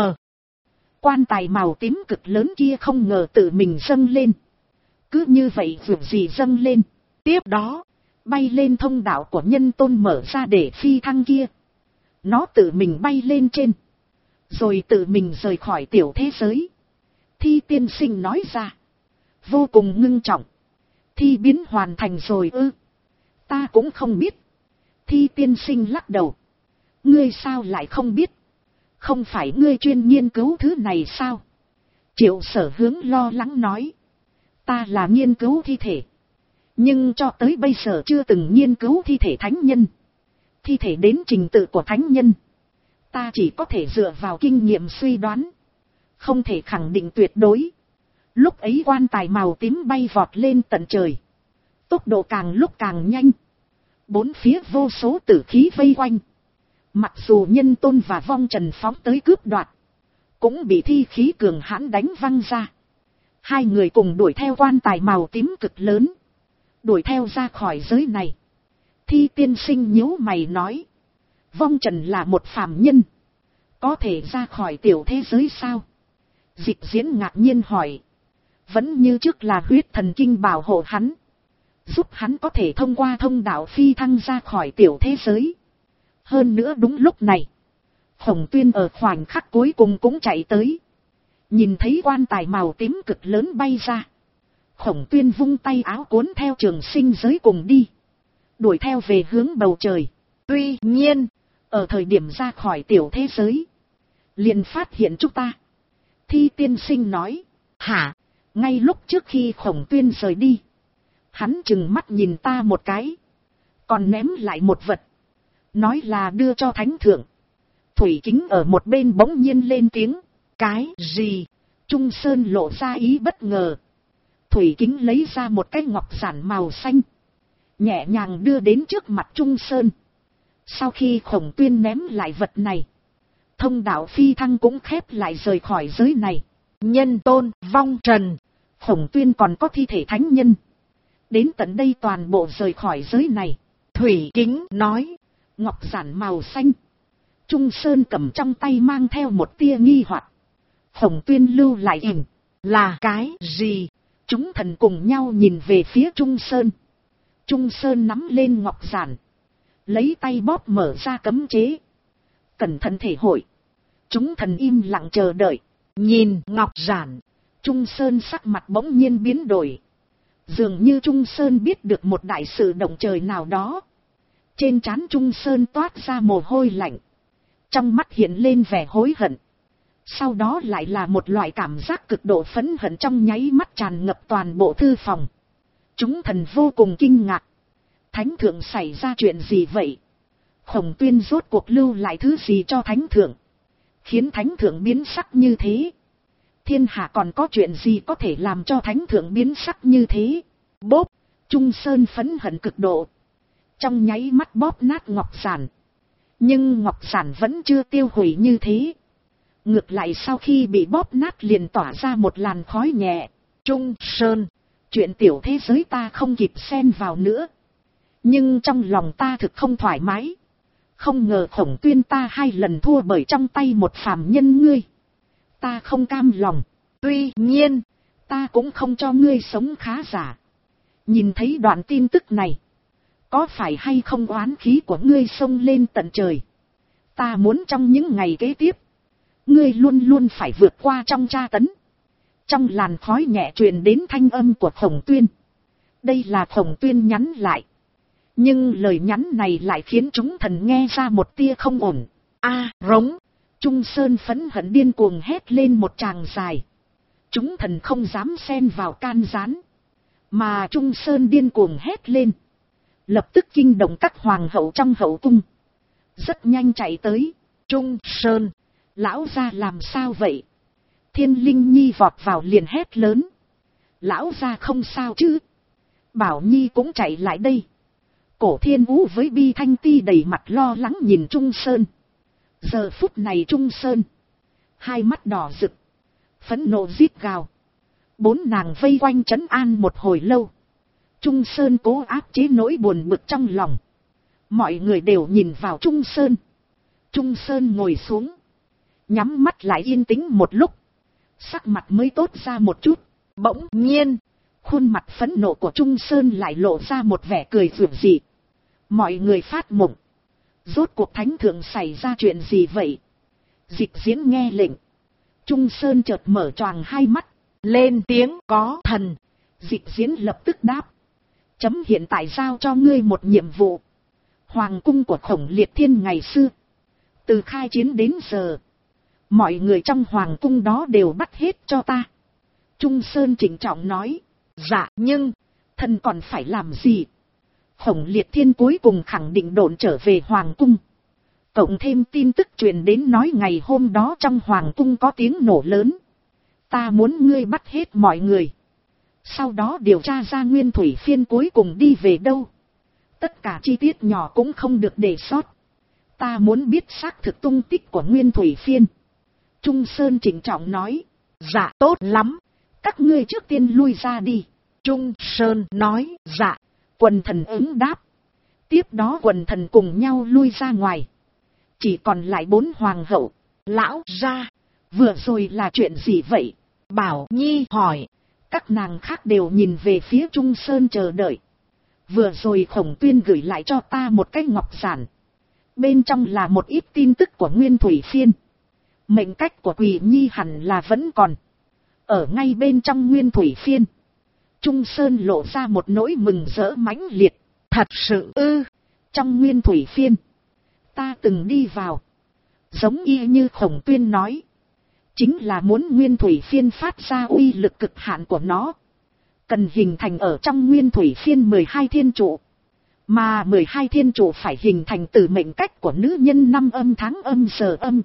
Quan tài màu tím cực lớn kia không ngờ tự mình dâng lên. Cứ như vậy việc gì dâng lên. Tiếp đó, bay lên thông đạo của nhân tôn mở ra để phi thăng kia. Nó tự mình bay lên trên. Rồi tự mình rời khỏi tiểu thế giới. Thi tiên sinh nói ra. Vô cùng ngưng trọng. Thi biến hoàn thành rồi ư. Ta cũng không biết. Thi tiên sinh lắc đầu. Ngươi sao lại không biết? Không phải ngươi chuyên nghiên cứu thứ này sao? Triệu Sở Hướng lo lắng nói. Ta là nghiên cứu thi thể. Nhưng cho tới bây giờ chưa từng nghiên cứu thi thể thánh nhân. Thi thể đến trình tự của thánh nhân. Ta chỉ có thể dựa vào kinh nghiệm suy đoán. Không thể khẳng định tuyệt đối. Lúc ấy quan tài màu tím bay vọt lên tận trời. Tốc độ càng lúc càng nhanh. Bốn phía vô số tử khí vây quanh. Mặc dù nhân tôn và vong trần phóng tới cướp đoạt. Cũng bị thi khí cường hãn đánh văng ra. Hai người cùng đuổi theo quan tài màu tím cực lớn. Đuổi theo ra khỏi giới này. Thi tiên sinh nhíu mày nói. Vong trần là một phàm nhân. Có thể ra khỏi tiểu thế giới sao? Dịch diễn ngạc nhiên hỏi. Vẫn như trước là huyết thần kinh bảo hộ hắn. Giúp hắn có thể thông qua thông đạo phi thăng ra khỏi tiểu thế giới. Hơn nữa đúng lúc này. Khổng Tuyên ở khoảnh khắc cuối cùng cũng chạy tới. Nhìn thấy quan tài màu tím cực lớn bay ra. Khổng Tuyên vung tay áo cuốn theo trường sinh giới cùng đi. Đuổi theo về hướng bầu trời. Tuy nhiên, ở thời điểm ra khỏi tiểu thế giới. Liền phát hiện chúng ta. Thi tiên sinh nói. Hả? Ngay lúc trước khi Khổng Tuyên rời đi. Hắn chừng mắt nhìn ta một cái. Còn ném lại một vật. Nói là đưa cho thánh thượng. Thủy Kính ở một bên bỗng nhiên lên tiếng. Cái gì? Trung Sơn lộ ra ý bất ngờ. Thủy Kính lấy ra một cái ngọc giản màu xanh. Nhẹ nhàng đưa đến trước mặt Trung Sơn. Sau khi Khổng Tuyên ném lại vật này. Thông đạo phi thăng cũng khép lại rời khỏi giới này. Nhân tôn, vong trần. Khổng Tuyên còn có thi thể thánh nhân. Đến tận đây toàn bộ rời khỏi giới này. Thủy Kính nói. Ngọc giản màu xanh. Trung Sơn cầm trong tay mang theo một tia nghi hoặc. Khổng Tuyên lưu lại ỉm. Là cái gì? Chúng thần cùng nhau nhìn về phía Trung Sơn. Trung Sơn nắm lên ngọc giản. Lấy tay bóp mở ra cấm chế. Cẩn thận thể hội. Chúng thần im lặng chờ đợi. Nhìn ngọc giản. Trung Sơn sắc mặt bỗng nhiên biến đổi. Dường như Trung Sơn biết được một đại sự động trời nào đó. Trên trán Trung Sơn toát ra mồ hôi lạnh. Trong mắt hiện lên vẻ hối hận. Sau đó lại là một loại cảm giác cực độ phẫn hận trong nháy mắt tràn ngập toàn bộ thư phòng. Chúng thần vô cùng kinh ngạc. Thánh thượng xảy ra chuyện gì vậy? Khổng Tuyên rốt cuộc lưu lại thứ gì cho thánh thượng, khiến thánh thượng biến sắc như thế? Thiên hạ còn có chuyện gì có thể làm cho thánh thượng biến sắc như thế? Bốp! Trung Sơn phẫn hận cực độ, trong nháy mắt bóp nát ngọc giản. Nhưng ngọc giản vẫn chưa tiêu hủy như thế. Ngược lại sau khi bị bóp nát liền tỏa ra một làn khói nhẹ. Trung Sơn, chuyện tiểu thế giới ta không kịp xen vào nữa. Nhưng trong lòng ta thực không thoải mái. Không ngờ Khổng Tuyên ta 2 lần thua bởi trong tay một phàm nhân ngươi. Ta không cam lòng. Tuy nhiên, ta cũng không cho ngươi sống khá giả. Nhìn thấy đoạn tin tức này, có phải hay không oán khí của ngươi xông lên tận trời? Ta muốn trong những ngày kế tiếp, ngươi luôn luôn phải vượt qua trong tra tấn. Trong làn khói nhẹ truyền đến thanh âm của Khổng Tuyên. Đây là Khổng Tuyên nhắn lại. Nhưng lời nhắn này lại khiến chúng thần nghe ra một tia không ổn. Rống! Trung Sơn phẫn hận điên cuồng hét lên một tràng dài. Chúng thần không dám xen vào can gián. Mà Trung Sơn điên cuồng hét lên, lập tức kinh động các hoàng hậu trong hậu cung. Rất nhanh chạy tới. Trung Sơn, lão gia làm sao vậy? Thiên Linh Nhi vọt vào liền hét lớn. Lão gia không sao chứ? Bảo Nhi cũng chạy lại đây. Cổ Thiên Vũ với Bi Thanh Ti đầy mặt lo lắng nhìn Trung Sơn. Giờ phút này Trung Sơn, 2 mắt đỏ rực, phẫn nộ rít gào. 4 nàng vây quanh trấn an một hồi lâu. Trung Sơn cố áp chế nỗi buồn bực trong lòng. Mọi người đều nhìn vào Trung Sơn. Trung Sơn ngồi xuống, nhắm mắt lại yên tĩnh một lúc. Sắc mặt mới tốt ra một chút. Bỗng nhiên, khuôn mặt phẫn nộ của Trung Sơn lại lộ ra một vẻ cười rực dị. Mọi người phát mộng. Rốt cuộc thánh thượng xảy ra chuyện gì vậy? Dịch Diễn nghe lệnh. Trung Sơn chợt mở choàng 2 mắt, lên tiếng có thần. Dịch Diễn lập tức đáp. Chấm hiện tại giao cho ngươi một nhiệm vụ. Hoàng cung của Khổng Liệt Thiên ngày xưa, từ khai chiến đến giờ, mọi người trong hoàng cung đó đều bắt hết cho ta. Trung Sơn trịnh trọng nói. Dạ, nhưng thần còn phải làm gì? Khổng Liệt Thiên cuối cùng khẳng định độn trở về hoàng cung. Cộng thêm tin tức truyền đến nói ngày hôm đó trong hoàng cung có tiếng nổ lớn. Ta muốn ngươi bắt hết mọi người. Sau đó điều tra ra Nguyên Thủy Phiên cuối cùng đi về đâu. Tất cả chi tiết nhỏ cũng không được để sót. Ta muốn biết xác thực tung tích của Nguyên Thủy Phiên. Trung Sơn trịnh trọng nói. Dạ tốt lắm. Các ngươi trước tiên lui ra đi. Trung Sơn nói. Dạ. Quần thần ứng đáp. Tiếp đó quần thần cùng nhau lui ra ngoài. Chỉ còn lại 4 hoàng hậu. Lão gia, vừa rồi là chuyện gì vậy? Bảo Nhi hỏi. Các nàng khác đều nhìn về phía Trung Sơn chờ đợi. Vừa rồi Khổng Tuyên gửi lại cho ta một cái ngọc giản. Bên trong là một ít tin tức của Nguyên Thủy Phiên. Mệnh cách của Quỳ Nhi hẳn là vẫn còn. Ở ngay bên trong Nguyên Thủy Phiên. Trung Sơn lộ ra một nỗi mừng rỡ mãnh liệt. Thật sự ư? Trong Nguyên Thủy Phiên, ta từng đi vào. Giống y như Khổng Tuyên nói. Chính là muốn Nguyên Thủy Phiên phát ra uy lực cực hạn của nó. Cần hình thành ở trong Nguyên Thủy Phiên 12 thiên trụ. Mà 12 thiên trụ phải hình thành từ mệnh cách của nữ nhân năm âm tháng âm giờ âm.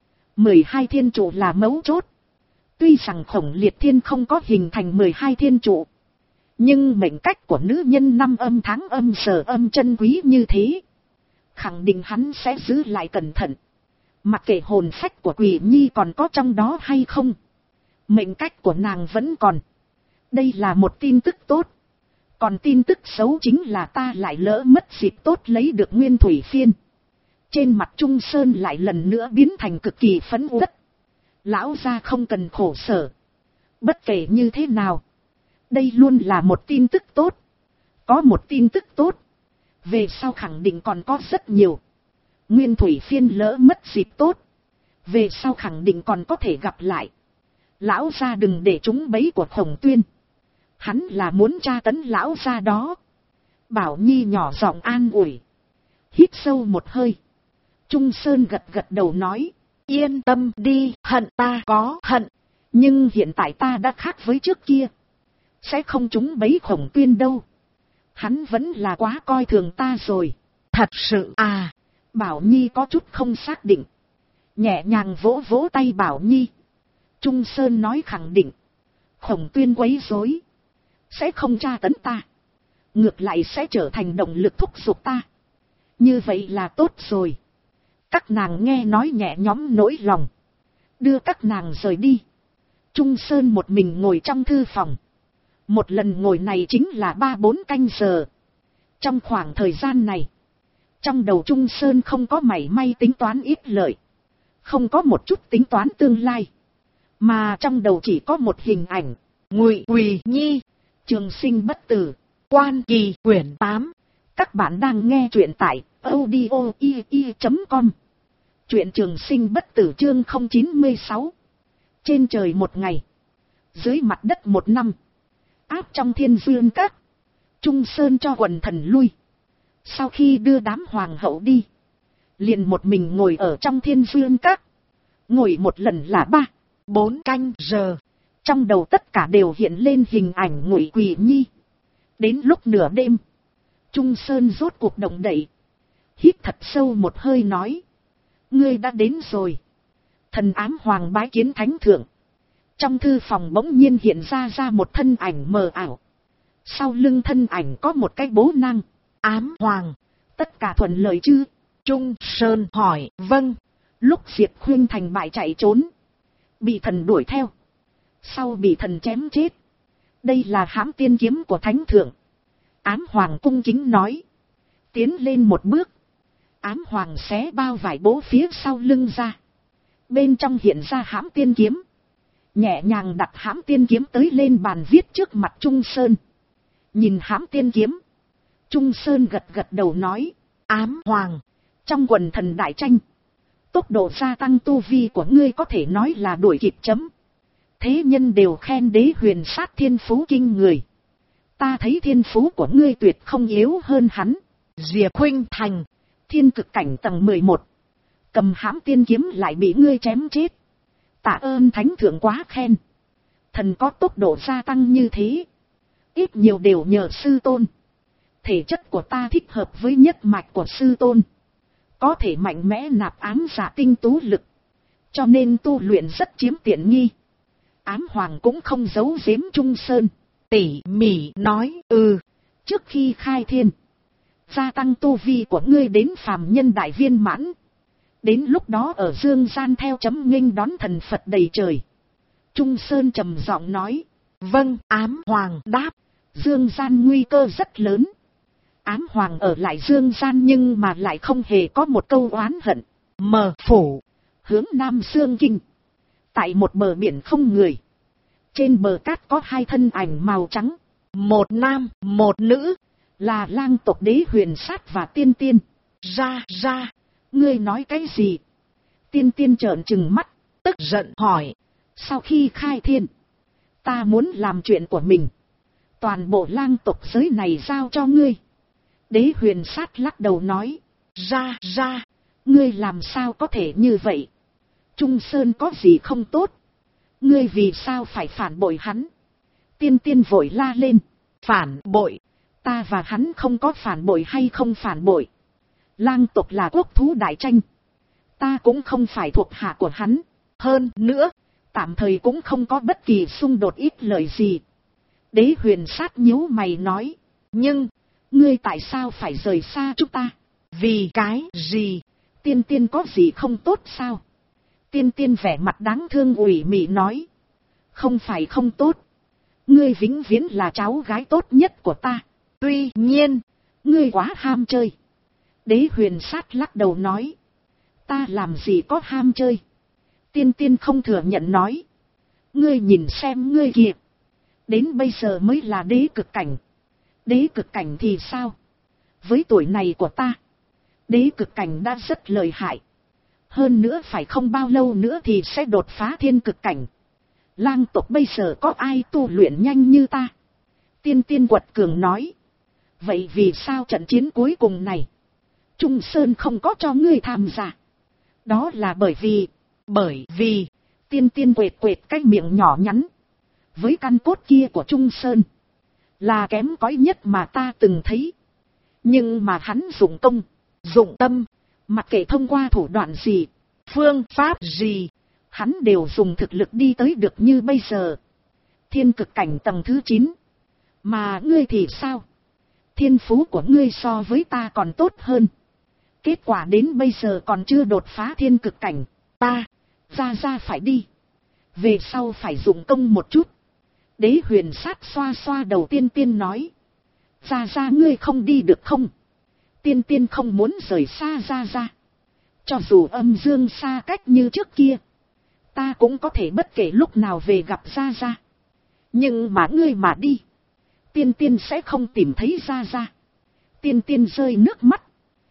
12 thiên trụ là mấu chốt. Tuy rằng Khổng Liệt Thiên không có hình thành 12 thiên trụ, nhưng mệnh cách của nữ nhân năm âm tháng âm giờ âm chân quý như thế, khẳng định hắn sẽ giữ lại cẩn thận. Mặc kệ hồn phách của Quỷ Nhi còn có trong đó hay không, mệnh cách của nàng vẫn còn. Đây là một tin tức tốt. Còn tin tức xấu chính là ta lại lỡ mất dịp tốt lấy được Nguyên Thủy Phiên. Trên mặt Trung Sơn lại lần nữa biến thành cực kỳ phẫn uất. Lão gia không cần khổ sở. Bất kể như thế nào, đây luôn là một tin tức tốt. Có một tin tức tốt, về sau khẳng định còn có rất nhiều. Nguyên Thủy Phiên lỡ mất dịp tốt, về sau khẳng định còn có thể gặp lại. Lão gia đừng để trúng bẫy của Khổng Tuyên. Hắn là muốn tra tấn lão gia đó. Bảo Nhi nhỏ giọng an ủi. Hít sâu một hơi, Trung Sơn gật gật đầu nói. yên tâm đi, hận ta có hận. Nhưng hiện tại ta đã khác với trước kia. Sẽ không trúng bẫy Khổng Tuyên đâu. Hắn vẫn là quá coi thường ta rồi. Thật sự à? Bảo Nhi có chút không xác định. Nhẹ nhàng vỗ vỗ tay Bảo Nhi. Trung Sơn nói khẳng định. Khổng Tuyên quấy rối, sẽ không tra tấn ta. Ngược lại sẽ trở thành động lực thúc giục ta. Như vậy là tốt rồi. Các nàng nghe nói nhẹ nhõm nỗi lòng. Đưa các nàng rời đi. Trung Sơn một mình ngồi trong thư phòng. Một lần ngồi này chính là 3-4 canh giờ. Trong khoảng thời gian này, trong đầu Trung Sơn không có mảy may tính toán ít lợi. Không có một chút tính toán tương lai. Mà trong đầu chỉ có một hình ảnh. Ngụy Quỳ Nhi, trường sinh bất tử. Quan Kỳ quyển 8. Các bạn đang nghe truyện tại audio.com. Truyện trường sinh bất tử chương 096. Trên trời một ngày, dưới mặt đất một năm. Áp trong Thiên Dương Các, Trung Sơn cho quần thần lui. Sau khi đưa đám hoàng hậu đi, liền một mình ngồi ở trong Thiên Dương Các. Ngồi một lần là 3-4 canh giờ. Trong đầu tất cả đều hiện lên hình ảnh Ngụy Quỳ Nhi. Đến lúc nửa đêm, Trung Sơn rốt cuộc động đậy. Hít thật sâu một hơi nói. Ngươi đã đến rồi. Thần ám hoàng bái kiến thánh thượng. Trong thư phòng bỗng nhiên hiện ra một thân ảnh mờ ảo. Sau lưng thân ảnh có một cái bố nang. Ám hoàng, tất cả thuận lợi chứ? Trung Sơn hỏi. Vâng. Lúc Diệt Khuyên thành bại chạy trốn, bị thần đuổi theo, sau bị thần chém chết. Đây là hãm tiên kiếm của thánh thượng. Ám hoàng cung kính nói. Tiến lên một bước, ám hoàng xé bao vải bố phía sau lưng ra. Bên trong hiện ra hãm tiên kiếm. Nhẹ nhàng đặt hãm tiên kiếm tới lên bàn viết trước mặt Trung Sơn. Nhìn hãm tiên kiếm, Trung Sơn gật gật đầu nói. Ám hoàng, trong quần thần đại tranh, tốc độ gia tăng tu vi của ngươi có thể nói là đuổi kịp chấm. Thế nhân đều khen Đế Huyền Sát thiên phú kinh người. Ta thấy thiên phú của ngươi tuyệt không yếu hơn hắn. Diệp Khuynh Thành, thiên cực cảnh tầng 11. Cầm hãm tiên kiếm lại bị ngươi chém chết. Tạ ơn thánh thượng quá khen. Thần có tốc độ gia tăng như thế, ít nhiều đều nhờ sư tôn. Thể chất của ta thích hợp với nhất mạch của sư tôn, có thể mạnh mẽ nạp ám giả tinh tú lực, cho nên tu luyện rất chiếm tiện nghi. Ám hoàng cũng không giấu giếm Trung Sơn, tỉ mỉ nói. Trước khi khai thiên, gia tăng tu vi của ngươi đến phàm nhân đại viên mãn. Đến lúc đó ở dương gian theo chấm nghênh đón thần Phật đầy trời. Trung Sơn trầm giọng nói. Vâng. Ám hoàng đáp. Dương gian nguy cơ rất lớn. Ám hoàng ở lại dương gian nhưng mà lại không hề có một câu oán hận. Mờ phủ, hướng Nam Sương Kinh. Tại một bờ biển không người, trên bờ cát có hai thân ảnh màu trắng. Một nam, một nữ. Là lang tộc Đế Huyền Sát và Tiên Tiên. Ra. Ngươi nói cái gì? Tiên Tiên trợn trừng mắt, tức giận hỏi. Sau khi khai thiên, ta muốn làm chuyện của mình. Toàn bộ lang tộc giới này giao cho ngươi. Đế Huyền Sát lắc đầu nói. Ra. Ngươi làm sao có thể như vậy? Trung Sơn có gì không tốt? Ngươi vì sao phải phản bội hắn? Tiên Tiên vội la lên. Phản bội? Ta và hắn không có phản bội hay không phản bội. Lang tộc là quốc thú đại tranh. Ta cũng không phải thuộc hạ của hắn. Hơn nữa, tạm thời cũng không có bất kỳ xung đột ít lời gì. Đế Huyền Sát nhíu mày nói. Nhưng, ngươi tại sao phải rời xa chúng ta? Vì cái gì? Tiên Tiên có gì không tốt sao? Tiên Tiên vẻ mặt đáng thương ủy mị nói. Không phải không tốt. Ngươi vĩnh viễn là cháu gái tốt nhất của ta. Tuy nhiên, ngươi quá ham chơi. Đế Huyền Sát lắc đầu nói. Ta làm gì có ham chơi. Tiên Tiên không thừa nhận nói. Ngươi nhìn xem ngươi kìa. Đến bây giờ mới là đế cực cảnh. Đế cực cảnh thì sao? Với tuổi này của ta, đế cực cảnh đã rất lợi hại. Hơn nữa phải không bao lâu nữa thì sẽ đột phá thiên cực cảnh. Lang tộc bây giờ có ai tu luyện nhanh như ta? Tiên Tiên quật cường nói. Vậy vì sao trận chiến cuối cùng này Trung Sơn không có cho ngươi tham gia? Đó là bởi vì Bởi vì, Tiên tiên quệt quệt cái miệng nhỏ nhắn. Với căn cốt kia của Trung Sơn. Là kém cỏi nhất mà ta từng thấy. Nhưng mà hắn dụng công, dụng tâm. Mặc kệ thông qua thủ đoạn gì, phương pháp gì, hắn đều dùng thực lực đi tới được như bây giờ. Thiên cực cảnh tầng thứ 9. Mà ngươi thì sao? Thiên phú của ngươi so với ta còn tốt hơn. Kết quả đến bây giờ còn chưa đột phá thiên cực cảnh. Ta, ra phải đi. Về sau phải dụng công một chút. Đế Huyền Sát xoa xoa đầu Tiên Tiên nói. Ra ngươi không đi được không? Tiên Tiên không muốn rời xa ra. Cho dù âm dương xa cách như trước kia, ta cũng có thể bất kể lúc nào về gặp ra. Nhưng mà ngươi mà đi, Tiên Tiên sẽ không tìm thấy ra. Tiên Tiên rơi nước mắt.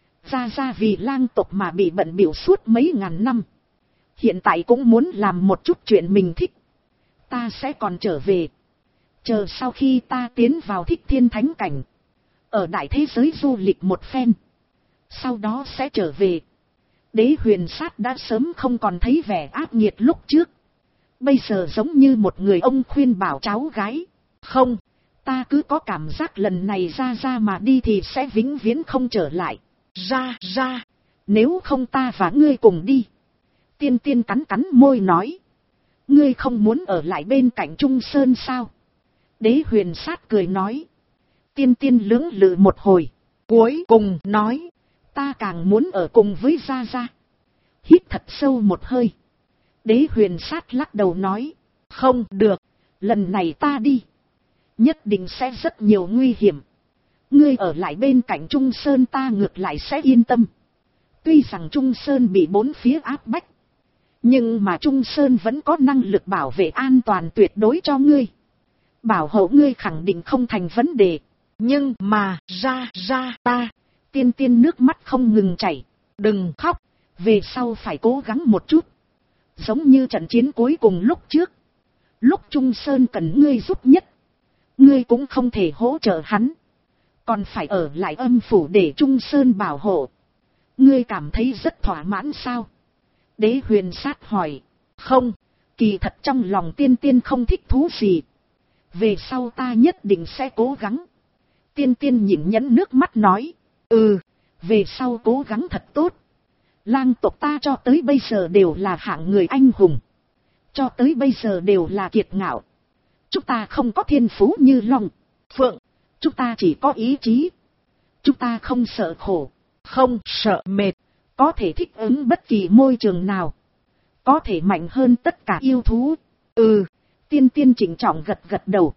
Ra vì lang tộc mà bị bận bịu suốt mấy ngàn năm. Hiện tại cũng muốn làm một chút chuyện mình thích. Ta sẽ còn trở về. Chờ sau khi ta tiến vào Thích Thiên Thánh Cảnh, ở đại thế giới du lịch một phen, sau đó sẽ trở về. Đế Huyền Sát đã sớm không còn thấy vẻ ác nghiệt lúc trước. Bây giờ giống như một người ông khuyên bảo cháu gái. Không, ta cứ có cảm giác lần này ra mà đi thì sẽ vĩnh viễn không trở lại. Ra, nếu không ta và ngươi cùng đi. Tiên Tiên cắn môi nói. Ngươi không muốn ở lại bên cạnh Trung Sơn sao? Đế Huyền Sát cười nói. Tiên Tiên lưỡng lự một hồi, cuối cùng nói. Ta càng muốn ở cùng với ra. Hít thật sâu một hơi. Đế Huyền Sát lắc đầu nói. Không được, lần này ta đi, nhất định sẽ rất nhiều nguy hiểm. Ngươi ở lại bên cạnh Trung Sơn ta ngược lại sẽ yên tâm. Tuy rằng Trung Sơn bị bốn phía áp bách, nhưng mà Trung Sơn vẫn có năng lực bảo vệ an toàn tuyệt đối cho ngươi. Bảo hộ ngươi khẳng định không thành vấn đề. Nhưng mà ra ta. Tiên Tiên nước mắt không ngừng chảy. Đừng khóc, về sau phải cố gắng một chút. Giống như trận chiến cuối cùng lúc trước, lúc Trung Sơn cần ngươi giúp nhất, ngươi cũng không thể hỗ trợ hắn, còn phải ở lại âm phủ để Trung Sơn bảo hộ. Ngươi cảm thấy rất thỏa mãn sao? Đế Huyền Sát hỏi. Không, kỳ thật trong lòng Tiên Tiên không thích thú gì. Về sau ta nhất định sẽ cố gắng. Tiên Tiên nhịn nhẫn nước mắt nói. Về sau cố gắng thật tốt. Lang tộc ta cho tới bây giờ đều là hạng người anh hùng, cho tới bây giờ đều là kiệt ngạo. Chúng ta không có thiên phú như Long, Phượng, chúng ta chỉ có ý chí. Chúng ta không sợ khổ, không sợ mệt, có thể thích ứng bất kỳ môi trường nào, có thể mạnh hơn tất cả yêu thú. Tiên Tiên chỉnh trọng gật gật đầu.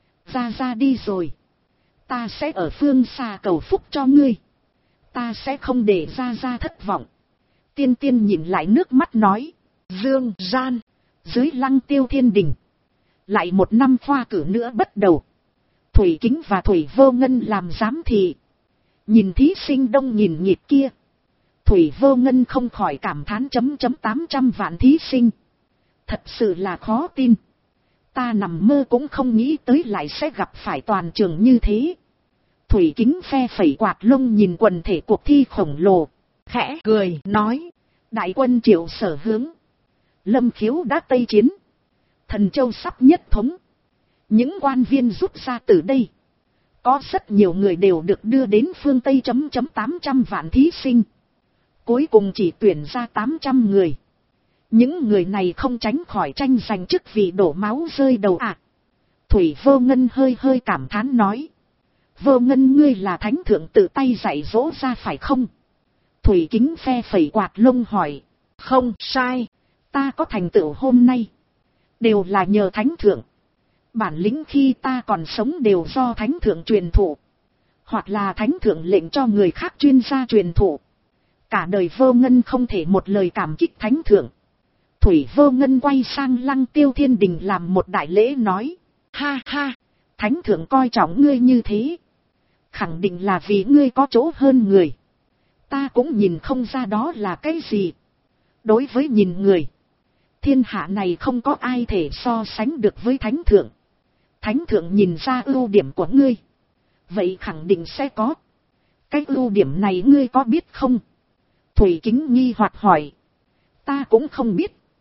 Ra đi rồi, ta sẽ ở phương xa cầu phúc cho ngươi. Ta sẽ không để ra thất vọng. Tiên Tiên nhìn lại nước mắt nói. Dương gian, dưới Lăng Tiêu Thiên Đình, lại một năm khoa cử nữa bắt đầu. Thủy Kính và Thủy Vô Ngân làm giám thị. Nhìn thí sinh đông nghìn nghịt kia, Thủy Vô Ngân không khỏi cảm thán 800 vạn thí sinh. Thật sự là khó tin. Ta nằm mơ cũng không nghĩ tới lại sẽ gặp phải toàn trường như thế. Thủy Kính phe phẩy quạt lông nhìn quần thể cuộc thi khổng lồ, khẽ cười nói. Đại quân Triệu Sở hướng, Lâm Khiếu đã tây chiến, Thần Châu sắp nhất thống. Những quan viên rút ra từ đây, có rất nhiều người đều được đưa đến phương Tây 800 vạn thí sinh. Cuối cùng chỉ tuyển ra 800 người. Những người này không tránh khỏi tranh giành chức vị đổ máu rơi đầu ạ. Thủy Vô Ngân hơi cảm thán nói. Vô Ngân ngươi là thánh thượng tự tay dạy dỗ ra phải không? Thủy Kính phe phẩy quạt lông hỏi. Không sai, ta có thành tựu hôm nay, đều là nhờ thánh thượng. Bản lĩnh khi ta còn sống đều do thánh thượng truyền thụ, hoặc là thánh thượng lệnh cho người khác chuyên gia truyền thụ. Cả đời Vô Ngân không thể một lời cảm kích thánh thượng. Thủy Vô Ngân quay sang Lăng Tiêu Thiên Đình làm một đại lễ nói. Ha ha, thánh thượng coi trọng ngươi như thế, khẳng định là vì ngươi có chỗ hơn người. Ta cũng nhìn không ra đó là cái gì. Đối với nhìn người, thiên hạ này không có ai thể so sánh được với thánh thượng. Thánh thượng nhìn ra ưu điểm của ngươi, vậy khẳng định sẽ có. Cái ưu điểm này ngươi có biết không? Thủy Kính nghi hoặc hỏi. Ta cũng không biết.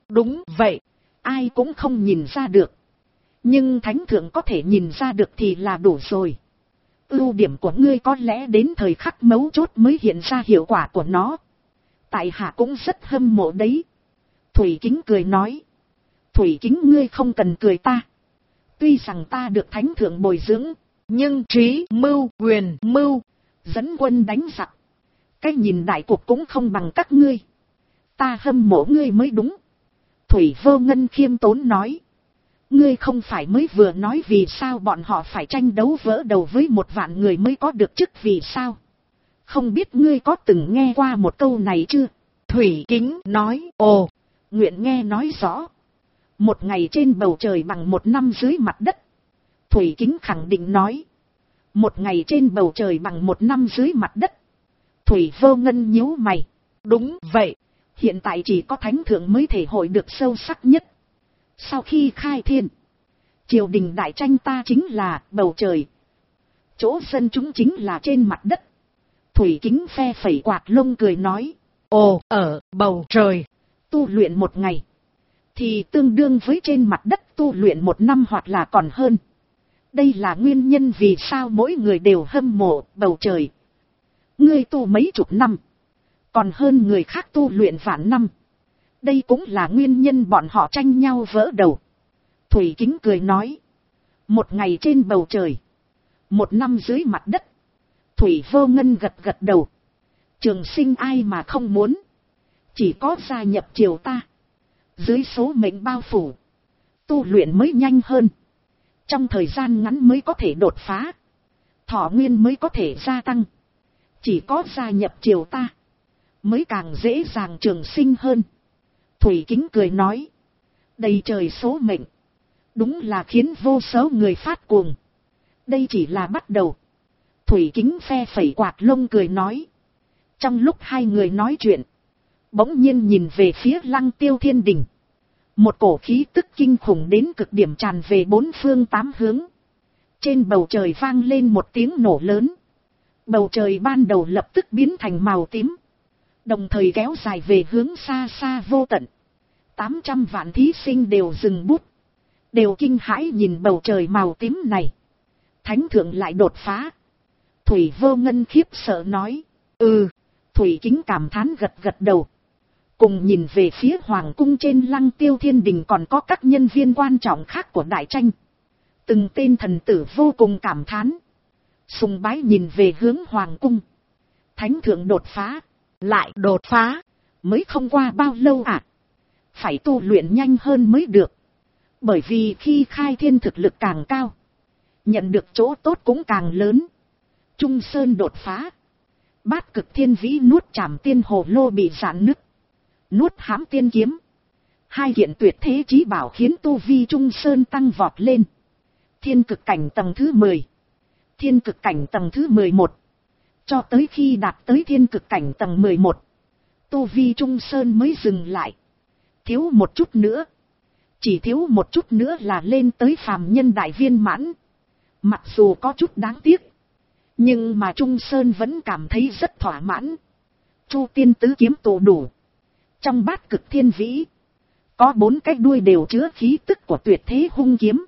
Đúng vậy, ai cũng không nhìn ra được. Nhưng thánh thượng có thể nhìn ra được thì là đủ rồi. Ưu điểm của ngươi có lẽ đến thời khắc mấu chốt mới hiện ra hiệu quả của nó. Tại hạ cũng rất hâm mộ đấy. Thủy Kính cười nói. Thủy Kính ngươi không cần cười ta. Tuy rằng ta được thánh thượng bồi dưỡng, nhưng trí mưu quyền mưu, dẫn quân đánh giặc, cái nhìn đại cuộc cũng không bằng các ngươi. Ta hâm mộ ngươi mới đúng. Thủy Vô Ngân khiêm tốn nói. Ngươi không phải mới vừa nói vì sao bọn họ phải tranh đấu vỡ đầu với 1.000 người mới có được chức vì sao? Không biết ngươi có từng nghe qua một câu này chưa? Thủy Kính nói, ồ, nguyện nghe nói rõ. 1 ngày trên bầu trời bằng 1 năm dưới mặt đất. Thủy Kính khẳng định nói. 1 ngày trên bầu trời bằng 1 năm dưới mặt đất. Thủy Vô Ngân nhíu mày. Đúng vậy, hiện tại chỉ có thánh thượng mới thể hội được sâu sắc nhất. Sau khi khai thiên, triều đình đại tranh ta chính là bầu trời. Chỗ dân chúng chính là trên mặt đất. Thủy Kính phe phẩy quạt lông cười nói. ồ, ở bầu trời, tu luyện 1 ngày, thì tương đương với trên mặt đất tu luyện 1 năm hoặc là còn hơn. Đây là nguyên nhân vì sao mỗi người đều hâm mộ bầu trời. Ngươi tu mấy chục năm, còn hơn người khác tu luyện vạn năm. Đây cũng là nguyên nhân bọn họ tranh nhau vỡ đầu. Thủy Kính cười nói. 1 ngày trên bầu trời, 1 năm dưới mặt đất. Thủy Vô Ngân gật gật đầu. Trường Sinh ai mà không muốn. Chỉ có gia nhập triều ta, dưới số mệnh bao phủ, tu luyện mới nhanh hơn. Trong thời gian ngắn mới có thể đột phá, thọ nguyên mới có thể gia tăng. Chỉ có gia nhập triều ta, mới càng dễ dàng trường sinh hơn. Thủy Kính cười nói. Đầy trời số mệnh, đúng là khiến vô số người phát cuồng. Đây chỉ là bắt đầu. Thủy Kính phe phẩy quạt lông cười nói. Trong lúc hai người nói chuyện, bỗng nhiên nhìn về phía Lăng Tiêu Thiên Đình. Một cổ khí tức kinh khủng đến cực điểm tràn về 4 phương 8 hướng. Trên bầu trời vang lên một tiếng nổ lớn. Bầu trời ban đầu lập tức biến thành màu tím, đồng thời kéo dài về hướng xa xa vô tận. 800 vạn thí sinh đều dừng bút, đều kinh hãi nhìn bầu trời màu tím này. Thánh thượng lại đột phá. Thủy Vô Ngân khiếp sợ nói. Thủy Kính cảm thán gật gật đầu. Cùng nhìn về phía hoàng cung trên Lăng Tiêu Thiên Đình còn có các nhân viên quan trọng khác của đại tranh. Từng tên thần tử vô cùng cảm thán, sùng bái nhìn về hướng hoàng cung. Thánh thượng đột phá, lại đột phá, mới không qua bao lâu ạ. Phải tu luyện nhanh hơn mới được. Bởi vì khi khai thiên thực lực càng cao, nhận được chỗ tốt cũng càng lớn. Trung Sơn đột phá, Bát Cực Thiên Vĩ nuốt Trảm Tiên Hồ Lô bị rạn nứt, nuốt Hãm Tiên Kiếm. 2 kiện tuyệt thế chí bảo khiến tu vi Trung Sơn tăng vọt lên. Thiên cực cảnh tầng thứ 10, thiên cực cảnh tầng thứ 11, cho tới khi đạt tới thiên cực cảnh tầng 11, tu vi Trung Sơn mới dừng lại. Thiếu một chút nữa, chỉ thiếu một chút nữa là lên tới phàm nhân đại viên mãn. Mặc dù có chút đáng tiếc, nhưng mà Trung Sơn vẫn cảm thấy rất thỏa mãn. Chu Tiên Tứ Kiếm tụ đủ. Trong Bát Cực Thiên Vĩ, có 4 cái đuôi đều chứa khí tức của tuyệt thế hung kiếm.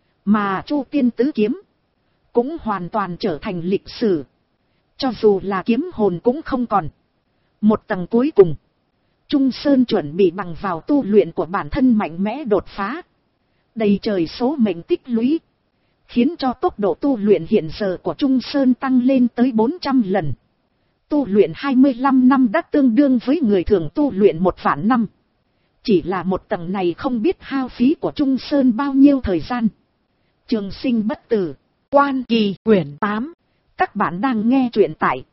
Mà Chu Tiên Tứ Kiếm cũng hoàn toàn trở thành lịch sử. Cho dù là kiếm hồn cũng không còn. Một tầng cuối cùng, Trung Sơn chuẩn bị bằng vào tu luyện của bản thân mạnh mẽ đột phá. Đầy trời số mệnh tích lũy, khiến cho tốc độ tu luyện hiện giờ của Trung Sơn tăng lên tới 400 lần. Tu luyện 25 năm đã tương đương với người thường tu luyện 1.000 năm. Chỉ là một tầng này không biết hao phí của Trung Sơn bao nhiêu thời gian. Trường Sinh bất tử, Quan Kỳ quyển 8. Các bạn đang nghe truyện tại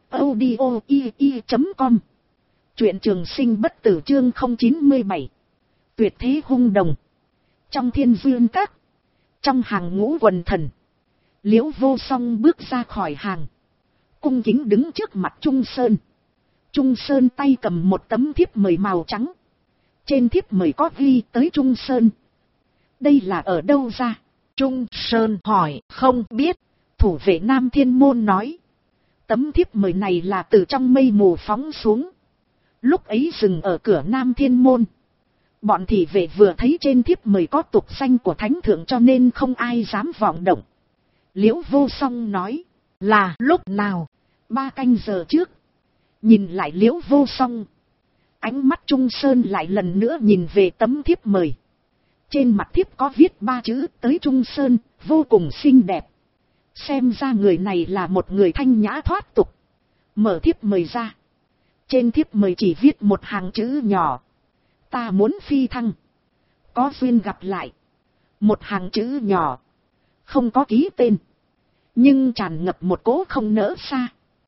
audio.com. Truyện Trường Sinh bất tử chương 097. Tuyệt thế hung đồng. Trong Thiên Dương Các, trong hàng ngũ quần thần, Liễu Vô Song bước ra khỏi hàng, cung kính đứng trước mặt Trung Sơn. Trung Sơn tay cầm một tấm thiếp mời màu trắng. Trên thiếp mời có ghi tới Trung Sơn. Đây là ở đâu ra? Trung Sơn hỏi. Không biết. Thủ vệ Nam Thiên Môn nói. Tấm thiếp mời này là từ trong mây mù phóng xuống, lúc ấy dừng ở cửa Nam Thiên Môn. Bọn thị vệ vừa thấy trên thiếp mời có tục danh của thánh thượng cho nên không ai dám vọng động. Liễu Vô Song nói, là lúc nào? 3 canh giờ trước. Nhìn lại Liễu Vô Song, ánh mắt Trung Sơn lại lần nữa nhìn về tấm thiếp mời. Trên mặt thiếp có viết 3 chữ tới Trung Sơn, vô cùng xinh đẹp. Xem ra người này là một người thanh nhã thoát tục. Mở thiếp mời ra. Trên thiếp mời chỉ viết một hàng chữ nhỏ. Ta muốn phi thăng. Có duyên gặp lại. Một hàng chữ nhỏ. Không có ký tên. Nhưng tràn ngập một cỗ không nỡ xa.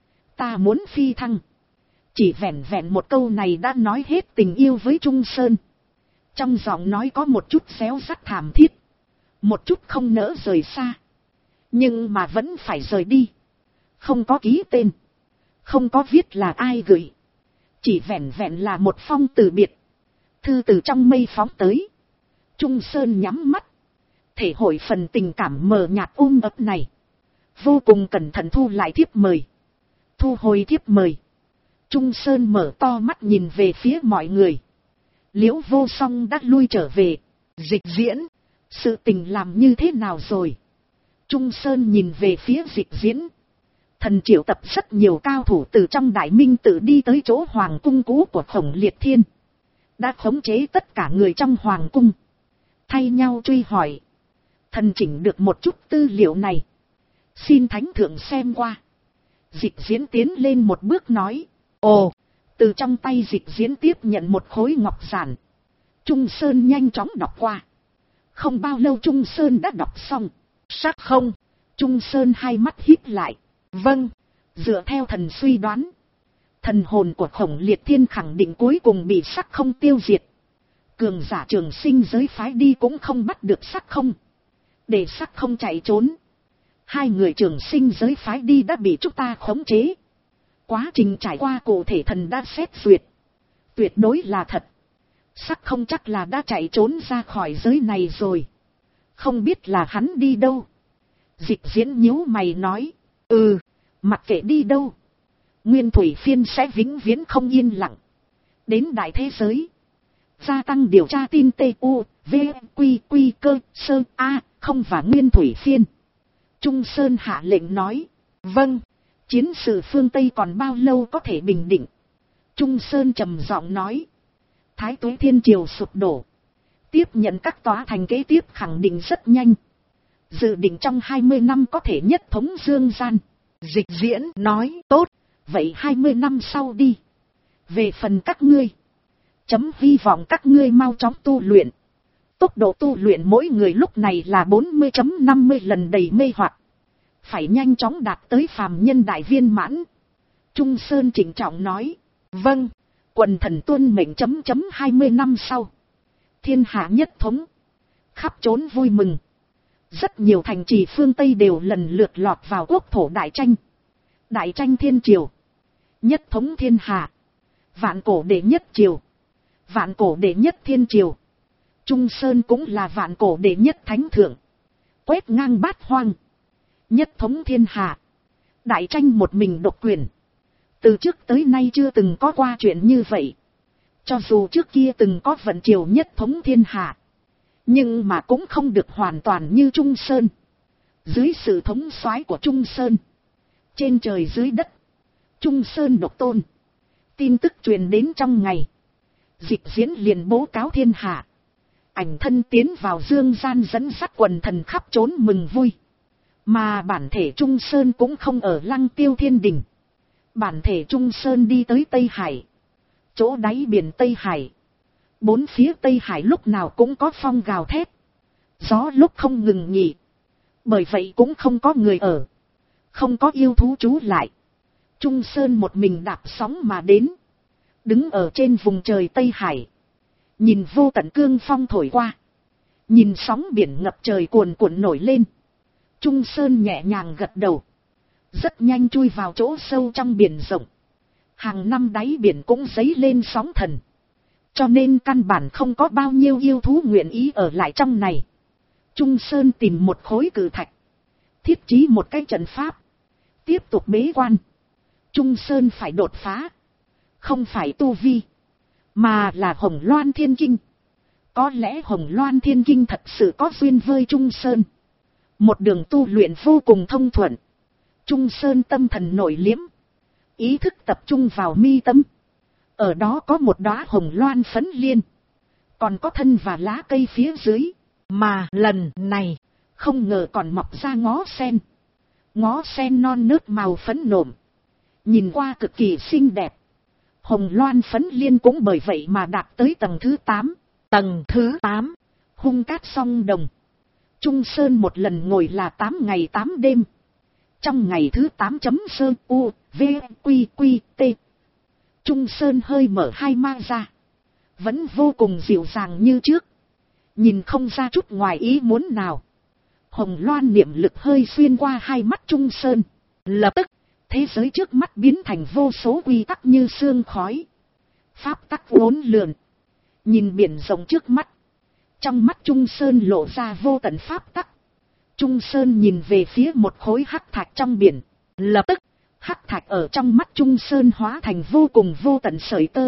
Ta muốn phi thăng. Chỉ vẹn vẹn một câu này đã nói hết tình yêu với Trung Sơn. Trong giọng nói có một chút réo rắt thảm thiết. Một chút không nỡ rời xa. Nhưng mà vẫn phải rời đi. Không có ký tên. Không có viết là ai gửi. Chỉ vẹn vẹn là một phong từ biệt. Thư từ trong mây phóng tới. Trung Sơn nhắm mắt. Thể hội phần tình cảm mờ nhạt ấp này. Vô cùng cẩn thận thu lại thiếp mời. Thu hồi thiếp mời. Trung Sơn mở to mắt nhìn về phía mọi người. Liễu Vô Song đã lui trở về. Dịch Diễn. Sự tình làm như thế nào rồi? Trung Sơn nhìn về phía Dịch Diễn. Thần triệu tập rất nhiều cao thủ từ trong Đại Minh Tự đi tới chỗ hoàng cung cũ của Khổng Liệt Thiên. Đã khống chế tất cả người trong hoàng cung. Thay nhau truy hỏi. Thần chỉnh được một chút tư liệu này. Xin thánh thượng xem qua. Dịch Diễn tiến lên một bước nói. Ồ, từ trong tay Dịch Diễn tiếp nhận một khối ngọc giản. Trung Sơn nhanh chóng đọc qua. Không bao lâu Trung Sơn đã đọc xong. Sắc không? Trung Sơn hai mắt híp lại. Vâng. Dựa theo thần suy đoán. Thần hồn của Khổng Liệt Thiên khẳng định cuối cùng bị sắc không tiêu diệt. Cường giả Trường Sinh giới phái đi cũng không bắt được sắc không. Để sắc không chạy trốn. 2 người Trường Sinh giới phái đi đã bị chúng ta khống chế. Quá trình trải qua cụ thể thần đã xét duyệt. Tuyệt đối là thật. Sắc không chắc là đã chạy trốn ra khỏi giới này rồi. Không biết là hắn đi đâu. Dịch Diễn nhíu mày nói. Mặc kệ đi đâu. Nguyên Thủy Phiên sẽ vĩnh viễn không yên lặng. Đến đại thế giới. Gia tăng điều tra tin T.U. V. Quy. Cơ. Sơ. A. Không và Nguyên Thủy Phiên. Trung Sơn hạ lệnh nói. Vâng. Chiến sự phương Tây còn bao lâu có thể bình định? Trung Sơn trầm giọng nói. Thái Tuế Thiên Triều sụp đổ. Tiếp nhận các tòa thành kế tiếp khẳng định rất nhanh. Dự định trong 20 năm có thể nhất thống dương gian. Dịch Diễn nói tốt. Vậy 20 năm sau đi. Về phần các ngươi. Chấm hy vọng các ngươi mau chóng tu luyện. Tốc độ tu luyện mỗi người lúc này là 40.50 lần đầy mê hoặc. Phải nhanh chóng đạt tới phàm nhân đại viên mãn. Trung Sơn trịnh trọng nói. Vâng. Quần thần tuân mệnh 20 năm sau. Thiên hạ nhất thống. Khắp trốn vui mừng. Rất nhiều thành trì phương Tây đều lần lượt lọt vào quốc thổ đại tranh. Đại tranh thiên triều. Nhất thống thiên hạ. Vạn cổ đệ nhất triều. Vạn cổ đệ nhất thiên triều. Trung Sơn cũng là vạn cổ đệ nhất thánh thượng. Quét ngang bát hoang. Nhất thống thiên hạ. Đại tranh một mình độc quyền. Từ trước tới nay chưa từng có qua chuyện như vậy. Cho dù trước kia từng có vận triều nhất thống thiên hạ. Nhưng mà cũng không được hoàn toàn như Trung Sơn. Dưới sự thống soái của Trung Sơn. Trên trời dưới đất. Trung Sơn độc tôn. Tin tức truyền đến trong ngày. Dịch Diễn liền bố cáo thiên hạ. Ảnh thân tiến vào dương gian dẫn dắt quần thần khắp trốn mừng vui. Mà bản thể Trung Sơn cũng không ở Lăng Tiêu Thiên Đình. Bản thể Trung Sơn đi tới Tây Hải. Chỗ đáy biển Tây Hải. 4 phía Tây Hải lúc nào cũng có phong gào thét. Gió lúc không ngừng nghỉ. Bởi vậy cũng không có người ở. Không có yêu thú trú lại. Trung Sơn một mình đạp sóng mà đến. Đứng ở trên vùng trời Tây Hải. Nhìn vô tận cương phong thổi qua. Nhìn sóng biển ngập trời cuồn cuộn nổi lên. Trung Sơn nhẹ nhàng gật đầu. Rất nhanh chui vào chỗ sâu trong biển rộng. Hàng năm đáy biển cũng dấy lên sóng thần. Cho nên căn bản không có bao nhiêu yêu thú nguyện ý ở lại trong này. Trung Sơn tìm một khối cự thạch. Thiết trí một cái trận pháp. Tiếp tục bế quan. Trung Sơn phải đột phá. Không phải tu vi. Mà là Hồng Loan Thiên Kinh. Có lẽ Hồng Loan Thiên Kinh thật sự có duyên với Trung Sơn. Một đường tu luyện vô cùng thông thuận. Trung Sơn tâm thần nội liếm. Ý thức tập trung vào mi tâm. Ở đó có một đóa hồng loan phấn liên. Còn có thân và lá cây phía dưới. Mà lần này, không ngờ còn mọc ra ngó sen. Ngó sen non nớt màu phấn nộm. Nhìn qua cực kỳ xinh đẹp. Hồng loan phấn liên cũng bởi vậy mà đạt tới tầng thứ 8. Tầng thứ 8. Hung cát song đồng. Trung Sơn một lần ngồi là 8 ngày 8 đêm. Trong ngày thứ 8 chấm sơn u, v, quy, quy, t. Trung Sơn hơi mở hai má ra. Vẫn vô cùng dịu dàng như trước. Nhìn không ra chút ngoài ý muốn nào. Hồng loan niệm lực hơi xuyên qua hai mắt Trung Sơn. Lập tức, thế giới trước mắt biến thành vô số quy tắc như sương khói. Pháp tắc uốn lượn. Nhìn biển rộng trước mắt. Trong mắt Trung Sơn lộ ra vô tận pháp tắc. Trung Sơn nhìn về phía một khối hắc thạch trong biển. Lập tức, hắc thạch ở trong mắt Trung Sơn hóa thành vô cùng vô tận sợi tơ.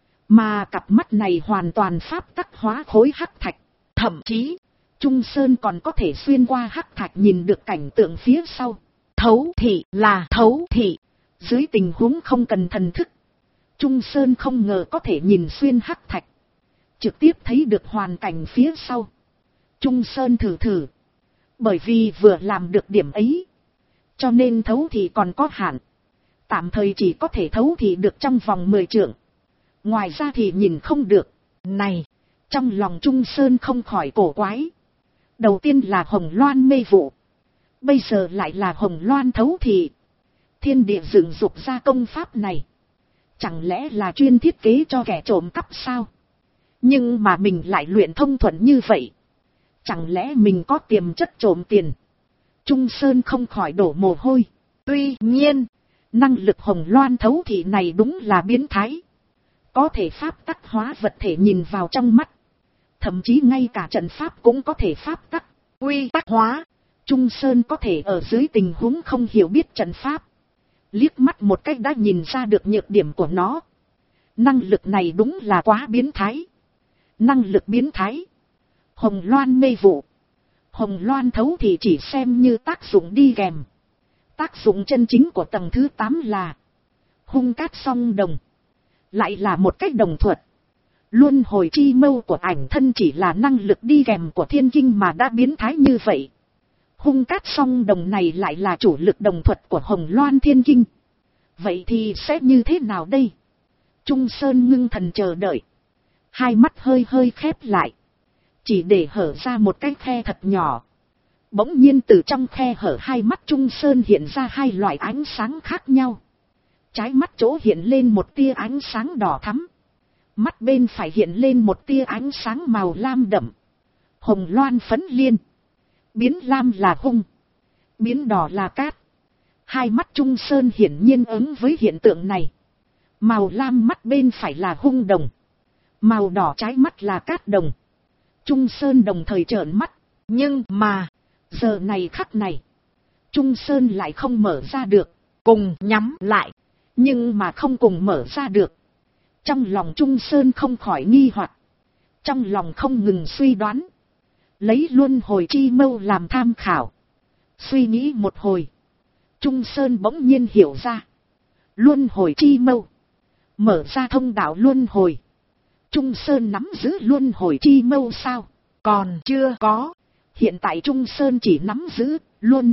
Mà cặp mắt này hoàn toàn pháp tắc hóa khối hắc thạch. Thậm chí, Trung Sơn còn có thể xuyên qua hắc thạch nhìn được cảnh tượng phía sau. Thấu thị là thấu thị. Dưới tình huống không cần thần thức, Trung Sơn không ngờ có thể nhìn xuyên hắc thạch. Trực tiếp thấy được hoàn cảnh phía sau. Trung Sơn thử. Bởi vì vừa làm được điểm ấy, cho nên thấu thị còn có hạn. Tạm thời chỉ có thể thấu thị được trong vòng 10 trượng. Ngoài ra thì nhìn không được. Này, trong lòng Trung Sơn không khỏi cổ quái. Đầu tiên là hồng loan mê vụ. Bây giờ lại là hồng loan thấu thị. Thiên địa dựng dục ra công pháp này. Chẳng lẽ là chuyên thiết kế cho kẻ trộm cắp sao? Nhưng mà mình lại luyện thông thuận như vậy. Chẳng lẽ mình có tiềm chất trộm tiền? Trung Sơn không khỏi đổ mồ hôi. Tuy nhiên, năng lực hồng loan thấu thị này đúng là biến thái. Có thể pháp tắc hóa vật thể nhìn vào trong mắt. Thậm chí ngay cả trận pháp cũng có thể pháp tắc, quy tắc hóa. Trung Sơn có thể ở dưới tình huống không hiểu biết trận pháp. Liếc mắt một cách đã nhìn ra được nhược điểm của nó. Năng lực này đúng là quá biến thái. Năng lực biến thái. Hồng loan mê vụ. Hồng loan thấu thì chỉ xem như tác dụng đi kèm. Tác dụng chân chính của tầng thứ 8 là hung cát song đồng. Lại là một cách đồng thuật. Luân hồi chi mâu của ảnh thân chỉ là năng lực đi kèm của thiên kinh mà đã biến thái như vậy. Hung cát song đồng này lại là chủ lực đồng thuật của hồng loan thiên kinh. Vậy thì sẽ như thế nào đây? Trung Sơn ngưng thần chờ đợi. Hai mắt hơi hơi khép lại. Chỉ để hở ra một cái khe thật nhỏ. Bỗng nhiên từ trong khe hở hai mắt Trung Sơn hiện ra hai loại ánh sáng khác nhau. Trái mắt chỗ hiện lên một tia ánh sáng đỏ thắm. Mắt bên phải hiện lên một tia ánh sáng màu lam đậm. Hồng loan phấn liên. Biến lam là hung. Biến đỏ là cát. Hai mắt Trung Sơn hiển nhiên ứng với hiện tượng này. Màu lam mắt bên phải là hung đồng. Màu đỏ trái mắt là cát đồng. Trung Sơn đồng thời trợn mắt. Nhưng mà, giờ này khắc này, Trung Sơn lại không mở ra được. Cùng nhắm lại. Nhưng mà không cùng mở ra được. Trong lòng Trung Sơn không khỏi nghi hoặc. Trong lòng không ngừng suy đoán. Lấy luân hồi chi mâu làm tham khảo. Suy nghĩ một hồi. Trung Sơn bỗng nhiên hiểu ra. Luân hồi chi mâu. Mở ra thông đạo luân hồi. Trung Sơn nắm giữ luân hồi chi mâu sao? Còn chưa có. Hiện tại Trung Sơn chỉ nắm giữ luân.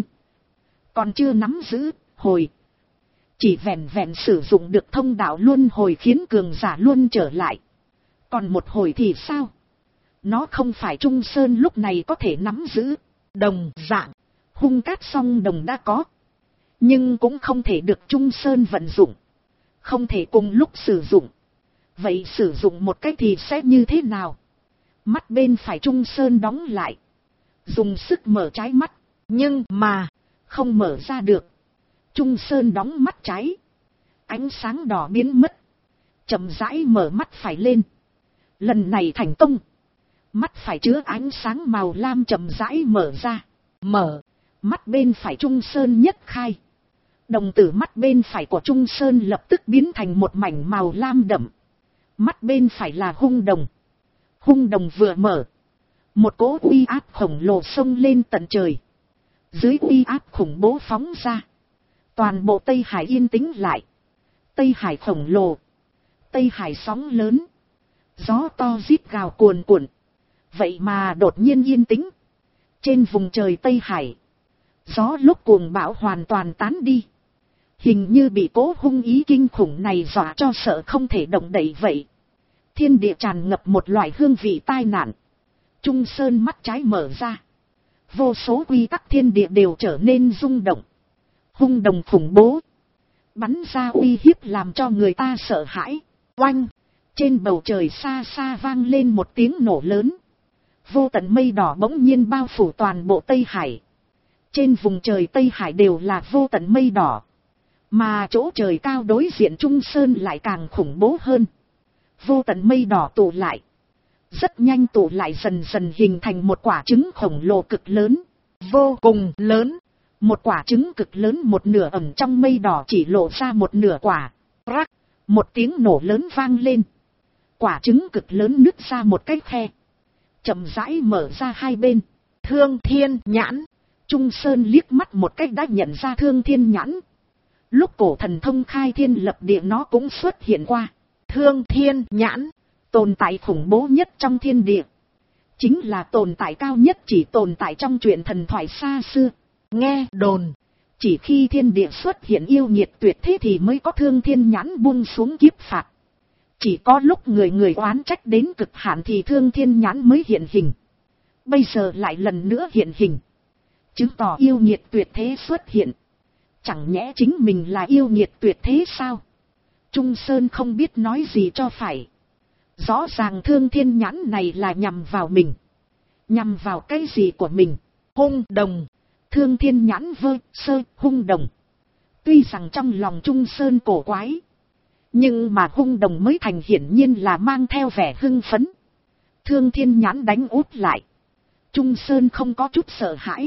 Còn chưa nắm giữ hồi. Chỉ vẹn vẹn sử dụng được thông đạo luân hồi khiến cường giả luân trở lại. Còn một hồi thì sao? Nó không phải Trung Sơn lúc này có thể nắm giữ. Đồng dạng, hung cát song đồng đã có. Nhưng cũng không thể được Trung Sơn vận dụng. Không thể cùng lúc sử dụng. Vậy sử dụng một cách thì sẽ như thế nào? Mắt bên phải Trung Sơn đóng lại. Dùng sức mở trái mắt. Nhưng mà, không mở ra được. Trung Sơn đóng mắt trái. Ánh sáng đỏ biến mất. Chậm rãi mở mắt phải lên. Lần này thành công. Mắt phải chứa ánh sáng màu lam chậm rãi mở ra. Mở. Mắt bên phải Trung Sơn nhất khai. Đồng tử mắt bên phải của Trung Sơn lập tức biến thành một mảnh màu lam đậm. Mắt bên phải là hung đồng. Hung đồng vừa mở, một cỗ uy áp khổng lồ xông lên tận trời. Dưới uy áp khủng bố phóng ra, toàn bộ Tây Hải yên tĩnh lại. Tây Hải khổng lồ, Tây Hải sóng lớn, gió to rít gào cuồn cuộn. Vậy mà đột nhiên yên tĩnh. Trên vùng trời Tây Hải, gió lúc cuồng bão hoàn toàn tán đi. Hình như bị cỗ hung ý kinh khủng này dọa cho sợ không thể động đậy vậy. Thiên địa tràn ngập một loại hương vị tai nạn. Trung Sơn mắt trái mở ra. Vô số quy tắc thiên địa đều trở nên rung động. Hung đồng khủng bố, bắn ra uy hiếp làm cho người ta sợ hãi. Oanh! Trên bầu trời xa xa vang lên một tiếng nổ lớn. Vô tận mây đỏ bỗng nhiên bao phủ toàn bộ Tây Hải. Trên vùng trời Tây Hải đều là vô tận mây đỏ. Mà chỗ trời cao đối diện Trung Sơn lại càng khủng bố hơn. Vô tận mây đỏ tụ lại. Rất nhanh tụ lại dần dần hình thành một quả trứng khổng lồ cực lớn. Vô cùng lớn. Một quả trứng cực lớn một nửa ẩn trong mây đỏ chỉ lộ ra một nửa quả. Rắc! Một tiếng nổ lớn vang lên. Quả trứng cực lớn nứt ra một cái khe. Chậm rãi mở ra hai bên. Thương Thiên Nhãn. Trung Sơn liếc mắt một cách đã nhận ra Thương Thiên Nhãn. Lúc cổ thần thông khai thiên lập địa nó cũng xuất hiện qua. Thương Thiên Nhãn, tồn tại khủng bố nhất trong thiên địa. Chính là tồn tại cao nhất chỉ tồn tại trong truyện thần thoại xa xưa. Nghe đồn, chỉ khi thiên địa xuất hiện yêu nghiệt tuyệt thế thì mới có Thương Thiên Nhãn buông xuống kiếp phạt. Chỉ có lúc người người oán trách đến cực hạn thì Thương Thiên Nhãn mới hiện hình. Bây giờ lại lần nữa hiện hình, chứng tỏ yêu nghiệt tuyệt thế xuất hiện. Chẳng nhẽ chính mình là yêu nghiệt tuyệt thế sao? Trung Sơn không biết nói gì cho phải. Rõ ràng Thương Thiên Nhãn này là nhằm vào mình. Nhằm vào cái gì của mình? Hung đồng. Thương Thiên Nhãn hung đồng. Tuy rằng trong lòng Trung Sơn cổ quái, nhưng mà hung đồng mới thành hiển nhiên là mang theo vẻ hưng phấn. Thương Thiên Nhãn đánh úp lại. Trung Sơn không có chút sợ hãi,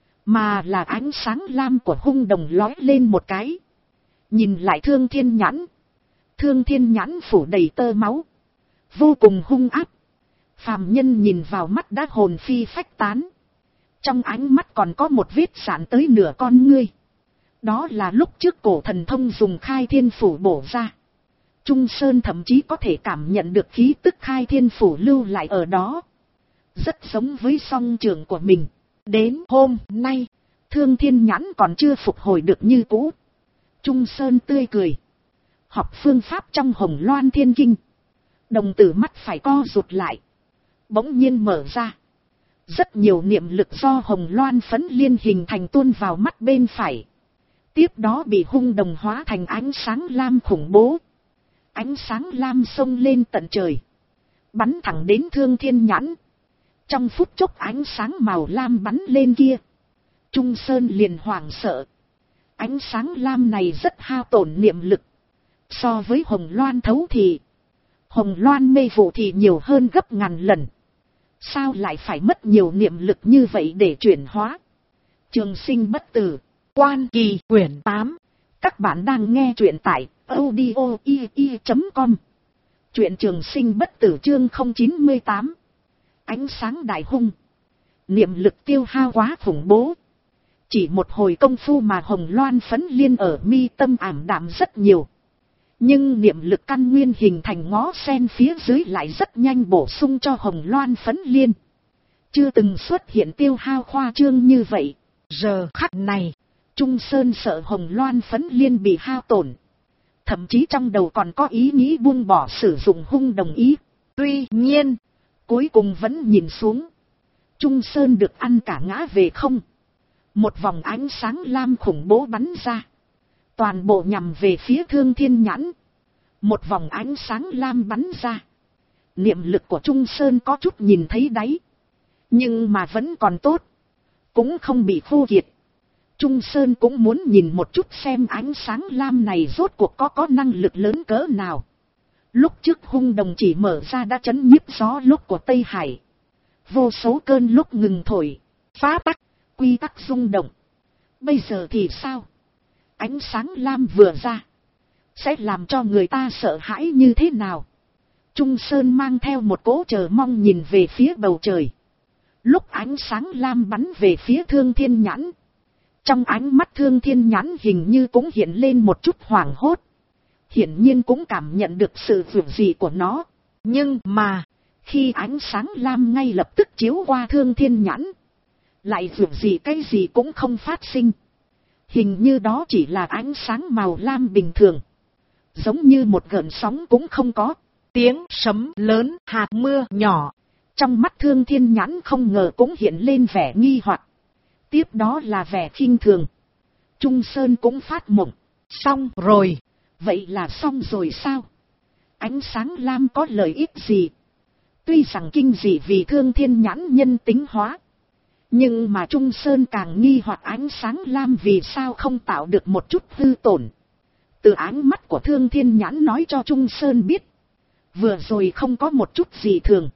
mà là ánh sáng lam của hung đồng lói lên một cái. Nhìn lại Thương Thiên Nhãn. Thương Thiên Nhãn phủ đầy tơ máu, vô cùng hung áp. Phàm nhân nhìn vào mắt đã hồn phi phách tán. Trong ánh mắt còn có một vết sạn tới nửa con ngươi. Đó là lúc trước cổ thần thông dùng khai thiên phủ bổ ra. Trung Sơn thậm chí có thể cảm nhận được khí tức khai thiên phủ lưu lại ở đó. Rất giống với song trường của mình. Đến hôm nay, Thương Thiên Nhãn còn chưa phục hồi được như cũ. Trung Sơn tươi cười. Học phương pháp trong Hồng Loan Thiên Kinh. Đồng tử mắt phải co rụt lại. Bỗng nhiên mở ra. Rất nhiều niệm lực do Hồng Loan phấn liên hình thành tuôn vào mắt bên phải. Tiếp đó bị hung đồng hóa thành ánh sáng lam khủng bố. Ánh sáng lam xông lên tận trời, bắn thẳng đến Thương Thiên Nhãn. Trong phút chốc ánh sáng màu lam bắn lên kia, Trung Sơn liền hoảng sợ. Ánh sáng lam này rất hao tổn niệm lực. So với Hồng Loan thấu thì Hồng Loan mê vụ thì nhiều hơn gấp ngàn lần. Sao lại phải mất nhiều niệm lực như vậy để chuyển hóa? Trường Sinh Bất Tử, Quan Kỳ quyển 8. Các bạn đang nghe truyện tại audio.com. Truyện Trường Sinh Bất Tử chương 098. Ánh sáng đại hung. Niệm lực tiêu hao quá khủng bố. Chỉ một hồi công phu mà Hồng Loan phấn liên ở mi tâm ảm đạm rất nhiều. Nhưng niệm lực căn nguyên hình thành ngó sen phía dưới lại rất nhanh bổ sung cho Hồng Loan phấn liên. Chưa từng xuất hiện tiêu hao khoa trương như vậy. Giờ khắc này, Trung Sơn sợ Hồng Loan phấn liên bị hao tổn. Thậm chí trong đầu còn có ý nghĩ buông bỏ sử dụng hung đồng ý. Tuy nhiên, cuối cùng vẫn nhìn xuống. Trung Sơn được ăn cả ngã về không. Một vòng ánh sáng lam khủng bố bắn ra. Toàn bộ nhằm về phía Thương Thiên Nhãn. Một vòng ánh sáng lam bắn ra. Niệm lực của Trung Sơn có chút nhìn thấy đáy. Nhưng mà vẫn còn tốt. Cũng không bị khô kiệt. Trung Sơn cũng muốn nhìn một chút xem ánh sáng lam này rốt cuộc có năng lực lớn cỡ nào. Lúc trước hung đồng chỉ mở ra đã chấn nhiếp gió lúc của Tây Hải. Vô số cơn lúc ngừng thổi. Phá tắc, quy tắc rung động. Bây giờ thì sao? Ánh sáng lam vừa ra, sẽ làm cho người ta sợ hãi như thế nào? Trung Sơn mang theo một cỗ chờ mong nhìn về phía bầu trời. Lúc ánh sáng lam bắn về phía Thương Thiên Nhãn. Trong ánh mắt Thương Thiên Nhãn hình như cũng hiện lên một chút hoảng hốt. Hiển nhiên cũng cảm nhận được sự vượt dị của nó. Nhưng mà, khi ánh sáng lam ngay lập tức chiếu qua Thương Thiên Nhãn, lại vượt dị cái gì cũng không phát sinh. Hình như đó chỉ là ánh sáng màu lam bình thường. Giống như một gợn sóng cũng không có. Tiếng sấm lớn, hạt mưa nhỏ. Trong mắt Thương Thiên Nhãn không ngờ cũng hiện lên vẻ nghi hoặc. Tiếp đó là vẻ khinh thường. Trung Sơn cũng phát mộng. Xong rồi. Vậy là xong rồi sao? Ánh sáng lam có lợi ích gì? Tuy rằng kinh dị vì Thương Thiên Nhãn nhân tính hóa. Nhưng mà Trung Sơn càng nghi hoặc ánh sáng lam vì sao không tạo được một chút hư tổn. Từ ánh mắt của Thương Thiên Nhãn nói cho Trung Sơn biết. Vừa rồi không có một chút gì thường.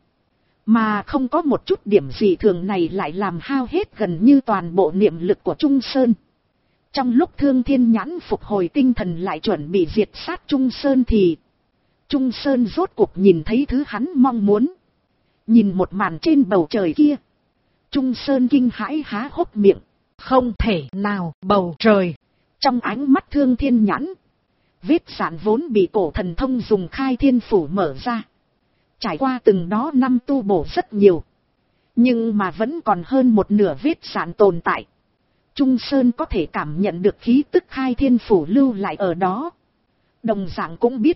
Mà không có một chút điểm gì thường này lại làm hao hết gần như toàn bộ niệm lực của Trung Sơn. Trong lúc Thương Thiên Nhãn phục hồi tinh thần lại chuẩn bị diệt sát Trung Sơn thì Trung Sơn rốt cuộc nhìn thấy thứ hắn mong muốn. Nhìn một màn trên bầu trời kia. Trung Sơn kinh hãi há hốc miệng. Không thể nào, bầu trời. Trong ánh mắt Thương Thiên Nhãn, vết sạn vốn bị cổ thần thông dùng khai thiên phủ mở ra. Trải qua từng đó năm tu bổ rất nhiều. Nhưng mà vẫn còn hơn một nửa vết sạn tồn tại. Trung Sơn có thể cảm nhận được khí tức khai thiên phủ lưu lại ở đó. Đồng dạng cũng biết.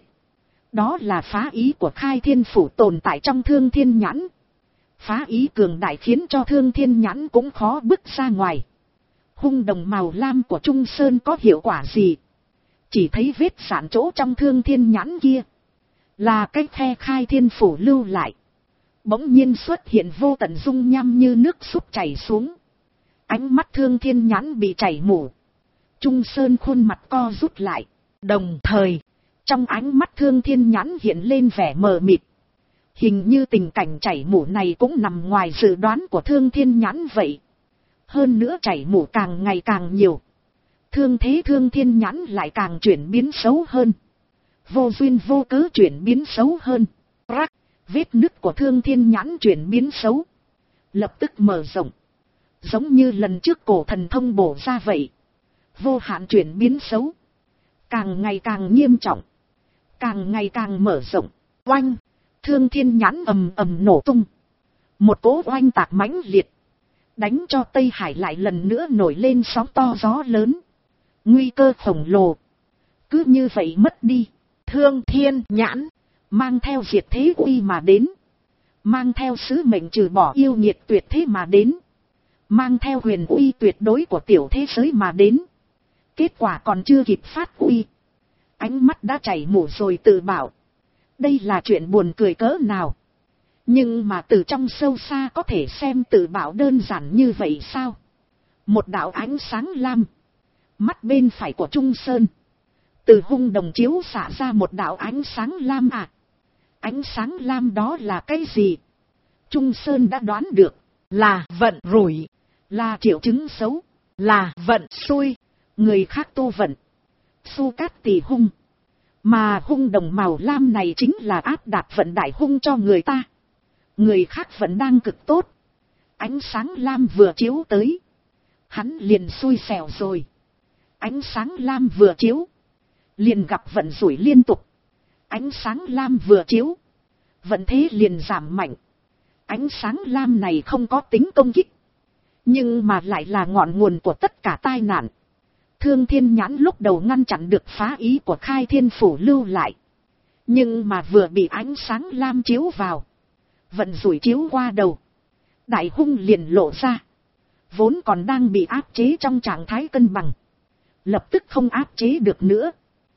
Đó là phá ý của khai thiên phủ tồn tại trong Thương Thiên Nhãn. Phá ý cường đại khiến cho Thương Thiên Nhãn cũng khó bước ra ngoài. Hung đồng màu lam của Trung Sơn có hiệu quả gì? Chỉ thấy vết sạn chỗ trong Thương Thiên Nhãn kia. Là cái khe khai thiên phủ lưu lại. Bỗng nhiên xuất hiện vô tận dung nham như nước súp chảy xuống. Ánh mắt Thương Thiên Nhãn bị chảy mù. Trung Sơn khuôn mặt co rút lại. Đồng thời, trong ánh mắt Thương Thiên Nhãn hiện lên vẻ mờ mịt. Hình như tình cảnh chảy mù này cũng nằm ngoài dự đoán của Thương Thiên Nhãn vậy. Hơn nữa chảy mù càng ngày càng nhiều. Thương thế Thương Thiên Nhãn lại càng chuyển biến xấu hơn. Vô duyên vô cớ chuyển biến xấu hơn. Rắc, vết nứt của Thương Thiên Nhãn chuyển biến xấu. Lập tức mở rộng. Giống như lần trước cổ thần thông bổ ra vậy. Vô hạn chuyển biến xấu. Càng ngày càng nghiêm trọng. Càng ngày càng mở rộng. Oanh, Thương Thiên Nhãn ầm ầm nổ tung. Một cỗ oanh tạc mãnh liệt. Đánh cho Tây Hải lại lần nữa nổi lên sóng to gió lớn. Nguy cơ khổng lồ. Cứ như vậy mất đi. Thương Thiên Nhãn mang theo diệt thế uy mà đến. Mang theo sứ mệnh trừ bỏ yêu nghiệt tuyệt thế mà đến. Mang theo huyền uy tuyệt đối của tiểu thế giới mà đến. Kết quả còn chưa kịp phát uy. Ánh mắt đã chảy mù rồi tự bảo. Đây là chuyện buồn cười cỡ nào. Nhưng mà từ trong sâu xa có thể xem tự bảo đơn giản như vậy sao? Một đạo ánh sáng lam. Mắt bên phải của Trung Sơn. Từ hung đồng chiếu xạ ra một đạo ánh sáng lam à. Ánh sáng lam đó là cái gì? Trung Sơn đã đoán được. Là vận rủi. Là triệu chứng xấu. Là vận xui. Người khác tu vận. Su cát tỳ hung. Mà hung đồng màu lam này chính là áp đặt vận đại hung cho người ta. Người khác vẫn đang cực tốt. Ánh sáng lam vừa chiếu tới. Hắn liền xui xẻo rồi. Ánh sáng lam vừa chiếu. Liền gặp vận rủi liên tục. Ánh sáng lam vừa chiếu. Vận thế liền giảm mạnh. Ánh sáng lam này không có tính công kích. Nhưng mà lại là ngọn nguồn của tất cả tai nạn. Thương Thiên Nhãn lúc đầu ngăn chặn được phá ý của khai thiên phủ lưu lại. Nhưng mà vừa bị ánh sáng lam chiếu vào. Vận rủi chiếu qua đầu. Đại hung liền lộ ra. Vốn còn đang bị áp chế trong trạng thái cân bằng. Lập tức không áp chế được nữa.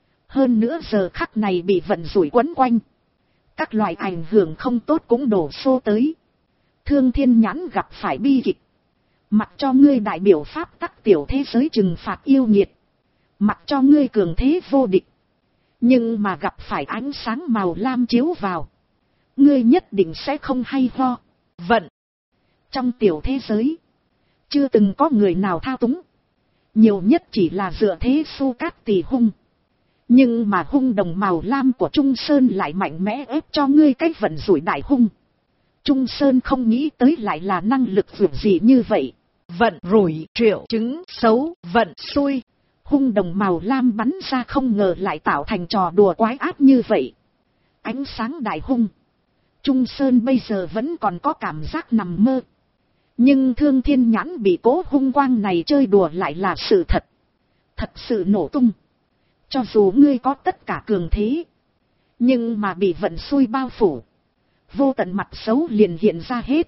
Hơn nữa giờ khắc này bị vận rủi quấn quanh. Các loại ảnh hưởng không tốt cũng đổ xô tới. Thương Thiên Nhãn gặp phải bi kịch. Mặc cho ngươi đại biểu pháp tắc tiểu thế giới trừng phạt yêu nghiệt. Mặc cho ngươi cường thế vô địch. Nhưng mà gặp phải ánh sáng màu lam chiếu vào. Ngươi nhất định sẽ không hay ho. Vận. Trong tiểu thế giới. Chưa từng có người nào thao túng. Nhiều nhất chỉ là dựa thế Su Cát Tỳ hung. Nhưng mà hung đồng màu lam của Trung Sơn lại mạnh mẽ ép cho ngươi cái vận rủi đại hung. Trung Sơn không nghĩ tới lại là năng lực vượt gì như vậy. Vận rủi triệu chứng xấu, vận xui. Hung đồng màu lam bắn ra không ngờ lại tạo thành trò đùa quái ác như vậy. Ánh sáng đại hung. Trung Sơn bây giờ vẫn còn có cảm giác nằm mơ. Nhưng Thương Thiên Nhãn bị cố hung quang này chơi đùa lại là sự thật. Thật sự nổ tung. Cho dù ngươi có tất cả cường thế, nhưng mà bị vận xui bao phủ, vô tận mặt xấu liền hiện ra hết.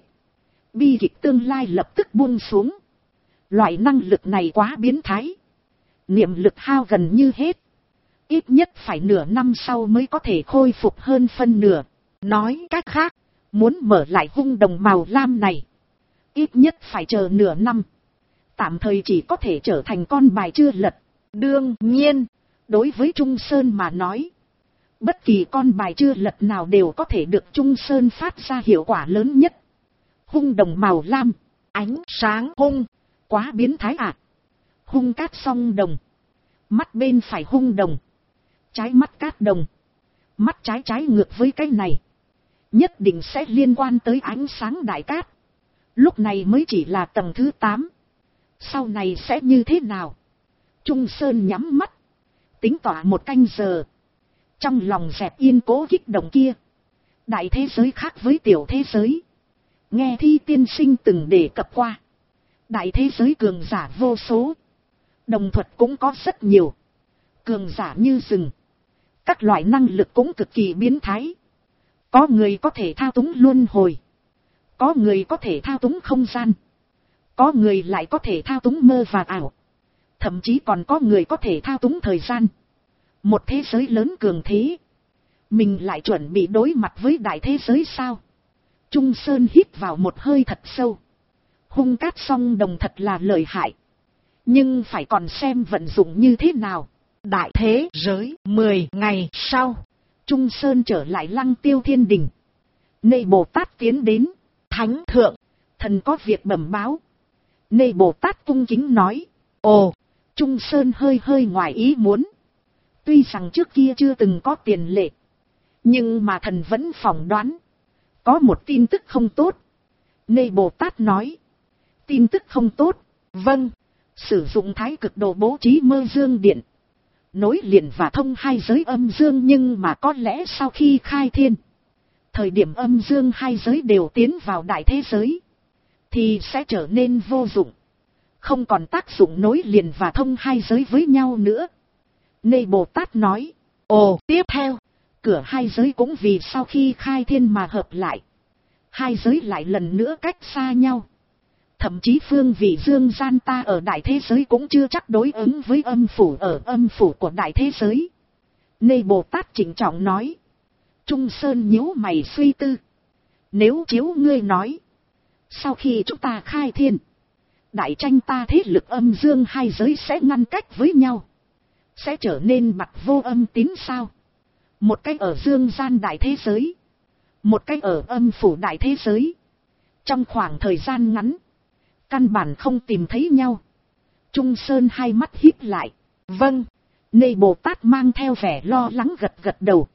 Bi kịch tương lai lập tức buông xuống. Loại năng lực này quá biến thái. Niệm lực hao gần như hết. Ít nhất phải nửa năm sau mới có thể khôi phục hơn phân nửa. Nói cách khác, muốn mở lại hung đồng màu lam này, ít nhất phải chờ nửa năm. Tạm thời chỉ có thể trở thành con bài chưa lật. Đương nhiên, đối với Trung Sơn mà nói, bất kỳ con bài chưa lật nào đều có thể được Trung Sơn phát ra hiệu quả lớn nhất. Hung đồng màu lam, ánh sáng hung, quá biến thái ạ. Hung cát song đồng, mắt bên phải hung đồng, trái mắt cát đồng, mắt trái trái ngược với cái này, nhất định sẽ liên quan tới ánh sáng đại cát. Lúc này mới chỉ là tầng thứ 8. Sau này sẽ như thế nào? Trung Sơn nhắm mắt, tính tỏa một canh giờ. Trong lòng dẹp yên cố kích động kia. Đại thế giới khác với tiểu thế giới. Nghe Thi tiên sinh từng đề cập qua. Đại thế giới cường giả vô số. Đồng thuật cũng có rất nhiều. Cường giả như rừng. Các loại năng lực cũng cực kỳ biến thái. Có người có thể thao túng luân hồi. Có người có thể thao túng không gian. Có người lại có thể thao túng mơ và ảo. Thậm chí còn có người có thể thao túng thời gian. Một thế giới lớn cường thế. Mình lại chuẩn bị đối mặt với đại thế giới sao? Trung Sơn hít vào một hơi thật sâu. Hung cát song đồng thật là lợi hại. Nhưng phải còn xem vận dụng như thế nào. Đại thế giới 10 ngày sau. Trung Sơn trở lại Lăng Tiêu Thiên Đình. Nê Bồ Tát tiến đến. Thánh thượng, thần có việc bẩm báo. Nê Bồ Tát cung kính nói. Ồ, Trung Sơn hơi hơi ngoài ý muốn. Tuy rằng trước kia chưa từng có tiền lệ, nhưng mà thần vẫn phỏng đoán. Có một tin tức không tốt. Nê Bồ Tát nói. Tin tức không tốt. Vâng. Sử dụng thái cực đồ bố trí mơ dương điện. Nối liền và thông hai giới âm dương, nhưng mà có lẽ sau khi khai thiên, thời điểm âm dương hai giới đều tiến vào đại thế giới, thì sẽ trở nên vô dụng. Không còn tác dụng nối liền và thông hai giới với nhau nữa. Nê Bồ Tát nói. Ồ, tiếp theo, cửa hai giới cũng vì sau khi khai thiên mà hợp lại. Hai giới lại lần nữa cách xa nhau. Thậm chí phương vị dương gian ta ở đại thế giới cũng chưa chắc đối ứng với âm phủ ở âm phủ của đại thế giới. Nê Bồ Tát chỉnh trọng nói. Trung Sơn nhíu mày suy tư. Nếu chiếu ngươi nói, sau khi chúng ta khai thiên, đại tranh ta thế lực âm dương hai giới sẽ ngăn cách với nhau, sẽ trở nên bạc vô âm tín sao? Một cách ở dương gian đại thế giới, một cách ở âm phủ đại thế giới. Trong khoảng thời gian ngắn, căn bản không tìm thấy nhau. Trung Sơn hai mắt híp lại. Vâng. Nê Bồ Tát mang theo vẻ lo lắng gật gật đầu.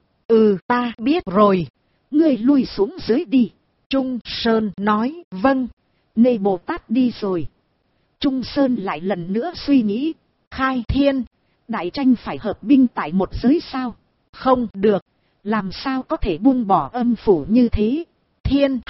Ta biết rồi. Ngươi lui xuống dưới đi. Trung Sơn nói. Vâng. Nê Bồ Tát đi rồi. Trung Sơn lại lần nữa suy nghĩ. Khai thiên, đại tranh phải hợp binh tại một giới sao? Không được. Làm sao có thể buông bỏ âm phủ như thế? Thiên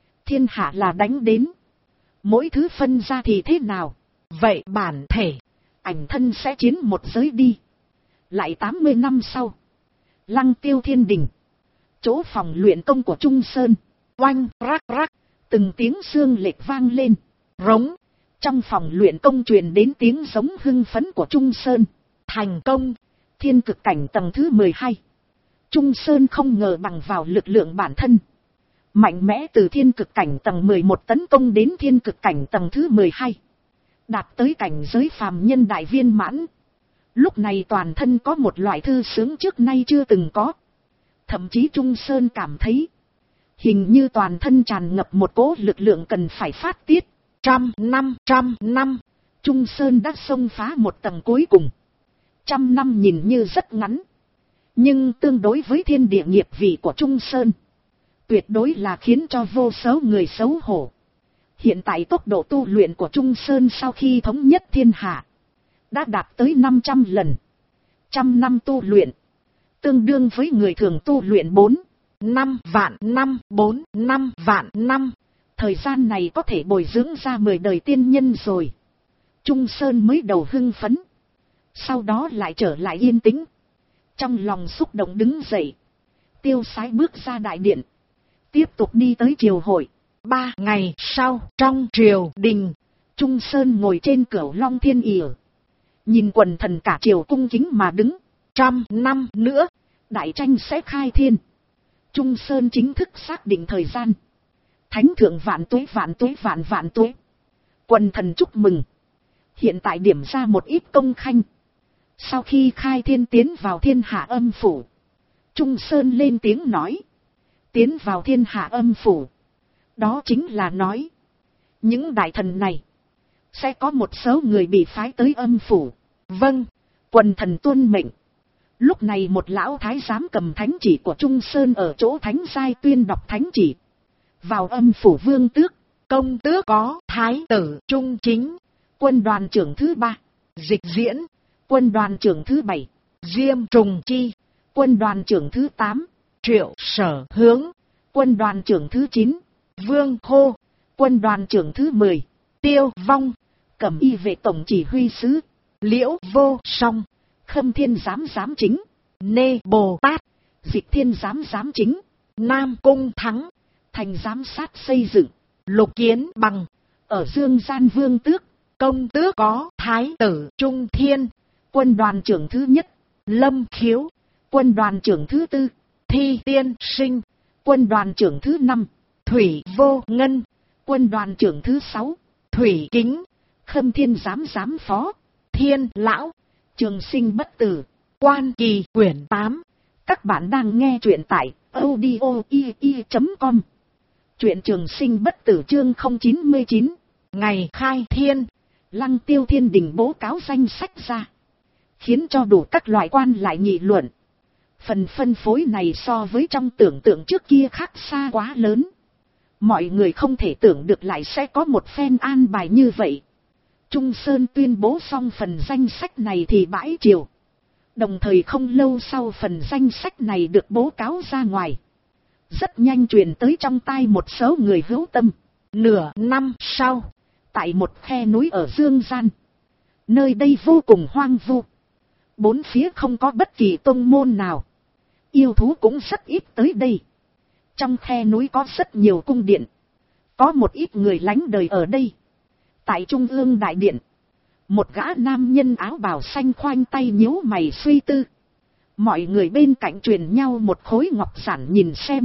hạ là đánh đến. Mỗi thứ phân ra thì thế nào? Vậy bản thể, ảnh thân sẽ chiến một giới đi. Lại 80 năm sau, Lăng Tiêu Thiên Đình, chỗ phòng luyện công của Trung Sơn. Oanh rắc rắc, từng tiếng xương lệch vang lên. Rống, trong phòng luyện công truyền đến tiếng giống hưng phấn của Trung Sơn. Thành công, thiên cực cảnh tầng thứ 12. Trung Sơn không ngờ bằng vào lực lượng bản thân, mạnh mẽ từ thiên cực cảnh tầng 11 tấn công đến thiên cực cảnh tầng thứ 12. Đạt tới cảnh giới phàm nhân đại viên mãn. Lúc này toàn thân có một loại thư sướng trước nay chưa từng có. Thậm chí Trung Sơn cảm thấy, hình như toàn thân tràn ngập một cỗ lực lượng cần phải phát tiết. Trăm năm, Trung Sơn đã xông phá một tầng cuối cùng. 100 năm nhìn như rất ngắn, Nhưng tương đối với thiên địa nghiệp vị của Trung Sơn, tuyệt đối là khiến cho vô số người xấu hổ. Hiện tại tốc độ tu luyện của Trung Sơn sau khi thống nhất thiên hạ, đã đạt tới 500 lần. 100 năm tu luyện, tương đương với người thường tu luyện 4-5 vạn năm, 4-5 vạn năm. Thời gian này có thể bồi dưỡng ra 10 đời tiên nhân rồi. Trung Sơn mới đầu hưng phấn, sau đó lại trở lại yên tĩnh. Trong lòng xúc động đứng dậy, tiêu sái bước ra đại điện, tiếp tục đi tới triều hội. 3 ngày sau, trong triều đình, Trung Sơn ngồi trên cửu long thiên ỷ, nhìn quần thần cả triều cung kính mà đứng. 100 năm nữa, đại tranh sẽ khai thiên. Trung Sơn chính thức xác định thời gian. Thánh thượng vạn tuế vạn tuế vạn vạn tuế. Quần thần chúc mừng. Hiện tại điểm ra một ít công khanh. Sau khi khai thiên tiến vào thiên hạ âm phủ, Trung Sơn lên tiếng nói. Tiến vào thiên hạ âm phủ, đó chính là nói, những đại thần này sẽ có một số người bị phái tới âm phủ. Vâng, quần thần tuân mệnh. Lúc này một lão thái giám cầm thánh chỉ của Trung Sơn ở chỗ thánh giai tuyên đọc thánh chỉ. Vào âm phủ vương tước, công tước có thái tử Trung Chính, quân đoàn trưởng thứ 3, Dịch Diễn, quân đoàn trưởng thứ 7, Diêm Trùng Chi, quân đoàn trưởng thứ 8, Triệu Sở Hướng, quân đoàn trưởng thứ 9, Vương Hô, quân đoàn trưởng thứ 10, Tiêu Vong, Cẩm Y vệ tổng chỉ huy sứ, Liễu Vô Song, Khâm Thiên giám chính, Nê Bồ Tát, Dịch Thiên giám chính, Nam Cung Thắng, Thành giám sát xây dựng, Lục Kiến Bằng, ở Dương Gian vương tước, công tước có thái tử Trung Thiên, quân đoàn trưởng thứ 1, Lâm Khiếu, quân đoàn trưởng thứ 4, Thi Tiên Sinh, quân đoàn trưởng thứ 5, Thủy Vô Ngân, quân đoàn trưởng thứ 6, Thủy Kính, Khâm Thiên giám phó, Thiên Lão, Trường Sinh bất tử, Quan Kỳ quyển 8. Các bạn đang nghe truyện tại audio.com. Truyện Trường Sinh bất tử chương 099. Ngày khai thiên, Lăng Tiêu Thiên Đình bố cáo danh sách ra, khiến cho đủ các loại quan lại nghị luận. Phần phân phối này so với trong tưởng tượng trước kia khác xa quá lớn. Mọi người không thể tưởng được lại sẽ có một phen an bài như vậy. Trung Sơn tuyên bố xong phần danh sách này thì bãi triều. Đồng thời không lâu sau phần danh sách này được bố cáo ra ngoài, rất nhanh truyền tới trong tai một số người hữu tâm. Nửa năm sau, tại một khe núi ở Dương Gian, nơi đây vô cùng hoang vu, bốn phía không có bất kỳ tông môn nào, yêu thú cũng rất ít tới đây. Trong khe núi có rất nhiều cung điện, có một ít người lánh đời ở đây. Tại trung ương đại điện, một gã nam nhân áo bào xanh khoanh tay nhíu mày suy tư. Mọi người bên cạnh truyền nhau một khối ngọc giản nhìn xem.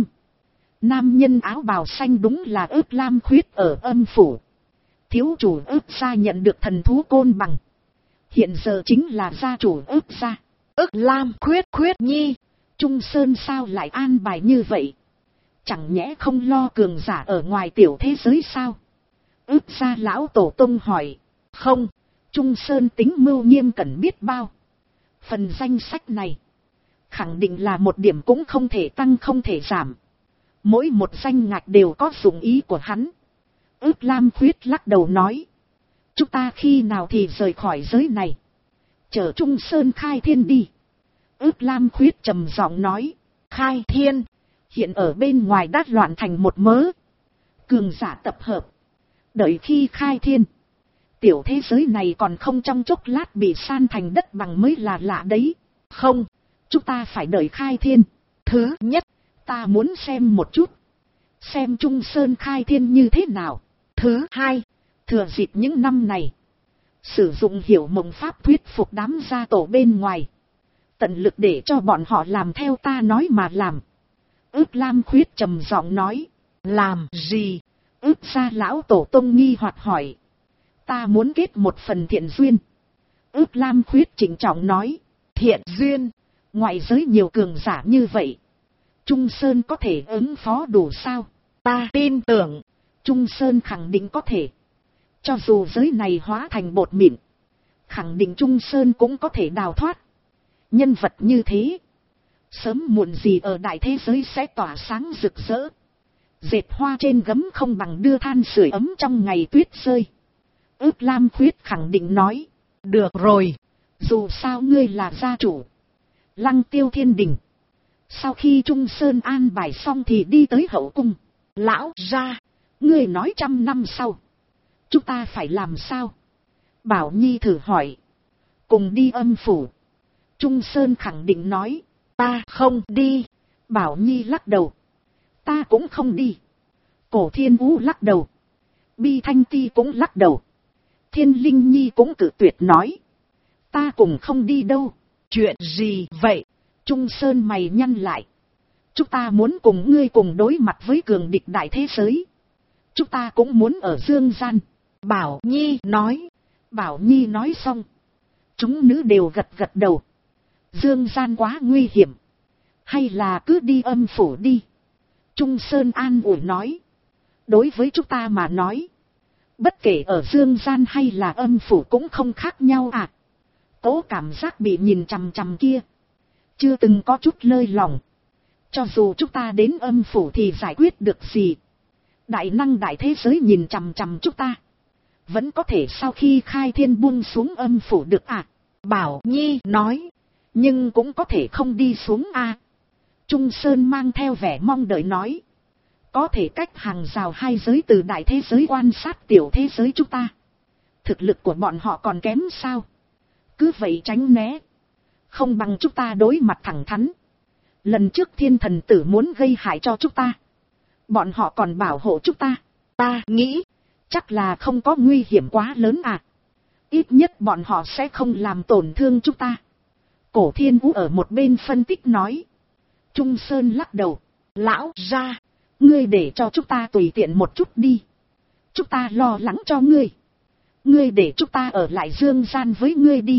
Nam nhân áo bào xanh đúng là Ức Lam Khuyết ở âm phủ. Thiếu chủ Ức gia nhận được thần thú côn bằng, hiện giờ chính là gia chủ Ức gia. Ức Lam Khuyết nhi, Trung Sơn sao lại an bài như vậy? Chẳng nhẽ không lo cường giả ở ngoài tiểu thế giới sao? Ức gia lão tổ tông hỏi. Không, Trung Sơn tính mưu nghiêm cẩn biết bao. Phần danh sách này khẳng định là một điểm cũng không thể tăng không thể giảm. Mỗi một danh ngạch đều có dụng ý của hắn. Ức Lam Khuyết lắc đầu nói. Chúng ta khi nào thì rời khỏi giới này, chờ Trung Sơn khai thiên đi. Ức Lam Khuyết trầm giọng nói. Khai thiên, hiện ở bên ngoài đã loạn thành một mớ. Cường giả tập hợp. Đợi khi khai thiên, tiểu thế giới này còn không trong chốc lát bị san thành đất bằng mới là lạ đấy. Không, chúng ta phải đợi khai thiên. Thứ nhất, ta muốn xem một chút, xem Trung Sơn khai thiên như thế nào. Thứ hai, thừa dịp những năm này, sử dụng hiểu mộng pháp thuyết phục đám gia tổ bên ngoài, tận lực để cho bọn họ làm theo ta nói mà làm. Ức Lam Khuyết trầm giọng nói. Làm gì? Ức gia lão tổ tông nghi hoặc hỏi. Ta muốn kết một phần thiện duyên. Ức Lam Khuyết trịnh trọng nói. Thiện duyên? Ngoại giới nhiều cường giả như vậy, Trung Sơn có thể ứng phó đủ sao? Ta tin tưởng Trung Sơn khẳng định có thể. Cho dù giới này hóa thành bột mịn, khẳng định Trung Sơn cũng có thể đào thoát. Nhân vật như thế, Sớm muộn gì ở đại thế giới sẽ tỏa sáng rực rỡ. Dệt hoa trên gấm không bằng đưa than sưởi ấm trong ngày tuyết rơi. Ước Lam Khuyết khẳng định nói. Được rồi. Dù sao ngươi là gia chủ. Lăng Tiêu Thiên Đình. Sau khi Trung Sơn an bài xong thì đi tới hậu cung. Lão gia, ngươi nói 100 năm sau chúng ta phải làm sao? Bảo Nhi thử hỏi. Cùng đi âm phủ. Trung Sơn khẳng định nói. ta không đi. Bảo Nhi lắc đầu. Ta cũng không đi. Cổ Thiên Vũ lắc đầu. Bi Thanh Ti cũng lắc đầu. Thiên Linh Nhi cũng cự tuyệt nói. Ta cùng không đi đâu. Chuyện gì vậy? Trung Sơn mày nhăn lại. Chúng ta muốn cùng ngươi cùng đối mặt với cường địch đại thế giới. Chúng ta cũng muốn ở dương gian. Bảo Nhi nói. Bảo Nhi nói xong. Chúng nữ đều gật gật đầu. Dương gian quá nguy hiểm. Hay là cứ đi âm phủ đi. Trung Sơn an ủi nói. Đối với chúng ta mà nói. Bất kể ở dương gian hay là âm phủ cũng không khác nhau à. Cố cảm giác bị nhìn chằm chằm kia. Chưa từng có chút lơi lòng. Cho dù chúng ta đến âm phủ thì giải quyết được gì. Đại năng đại thế giới nhìn chằm chằm chúng ta. Vẫn có thể sau khi khai thiên buông xuống âm phủ được à. Bảo Nhi nói. Nhưng cũng có thể không đi xuống à. Trung Sơn mang theo vẻ mong đợi nói. Có thể cách hàng rào hai giới từ đại thế giới quan sát tiểu thế giới chúng ta. Thực lực của bọn họ còn kém sao? Cứ vậy tránh né. Không bằng chúng ta đối mặt thẳng thắn. Lần trước thiên thần tử muốn gây hại cho chúng ta. Bọn họ còn bảo hộ chúng ta. Ta nghĩ. Chắc là không có nguy hiểm quá lớn à. Ít nhất bọn họ sẽ không làm tổn thương chúng ta. Cổ Thiên Vũ ở một bên phân tích nói. Trung Sơn lắc đầu. Lão gia, ngươi để cho chúng ta tùy tiện một chút đi. Chúng ta lo lắng cho ngươi. Ngươi để chúng ta ở lại dương gian với ngươi đi.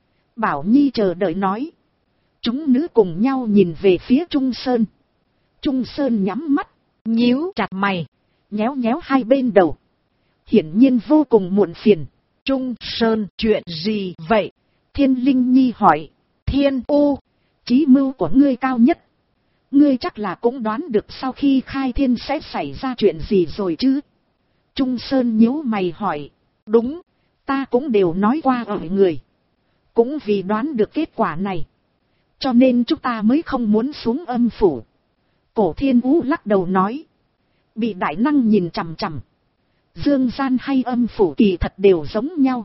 Bảo Nhi chờ đợi nói. Chúng nữ cùng nhau nhìn về phía Trung Sơn. Trung Sơn nhắm mắt. nhíu chặt mày. Nhéo nhéo hai bên đầu. Hiển nhiên vô cùng muộn phiền. Trung Sơn, chuyện gì vậy? Thiên Linh Nhi hỏi. Thiên U, chí mưu của ngươi cao nhất. Ngươi chắc là cũng đoán được sau khi khai thiên sẽ xảy ra chuyện gì rồi chứ? Trung Sơn nhíu mày hỏi. đúng, ta cũng đều nói qua ở người. Cũng vì đoán được kết quả này. Cho nên chúng ta mới không muốn xuống âm phủ. Cổ Thiên Vũ lắc đầu nói. Bị đại năng nhìn chằm chằm. Dương gian hay âm phủ kỳ thật đều giống nhau.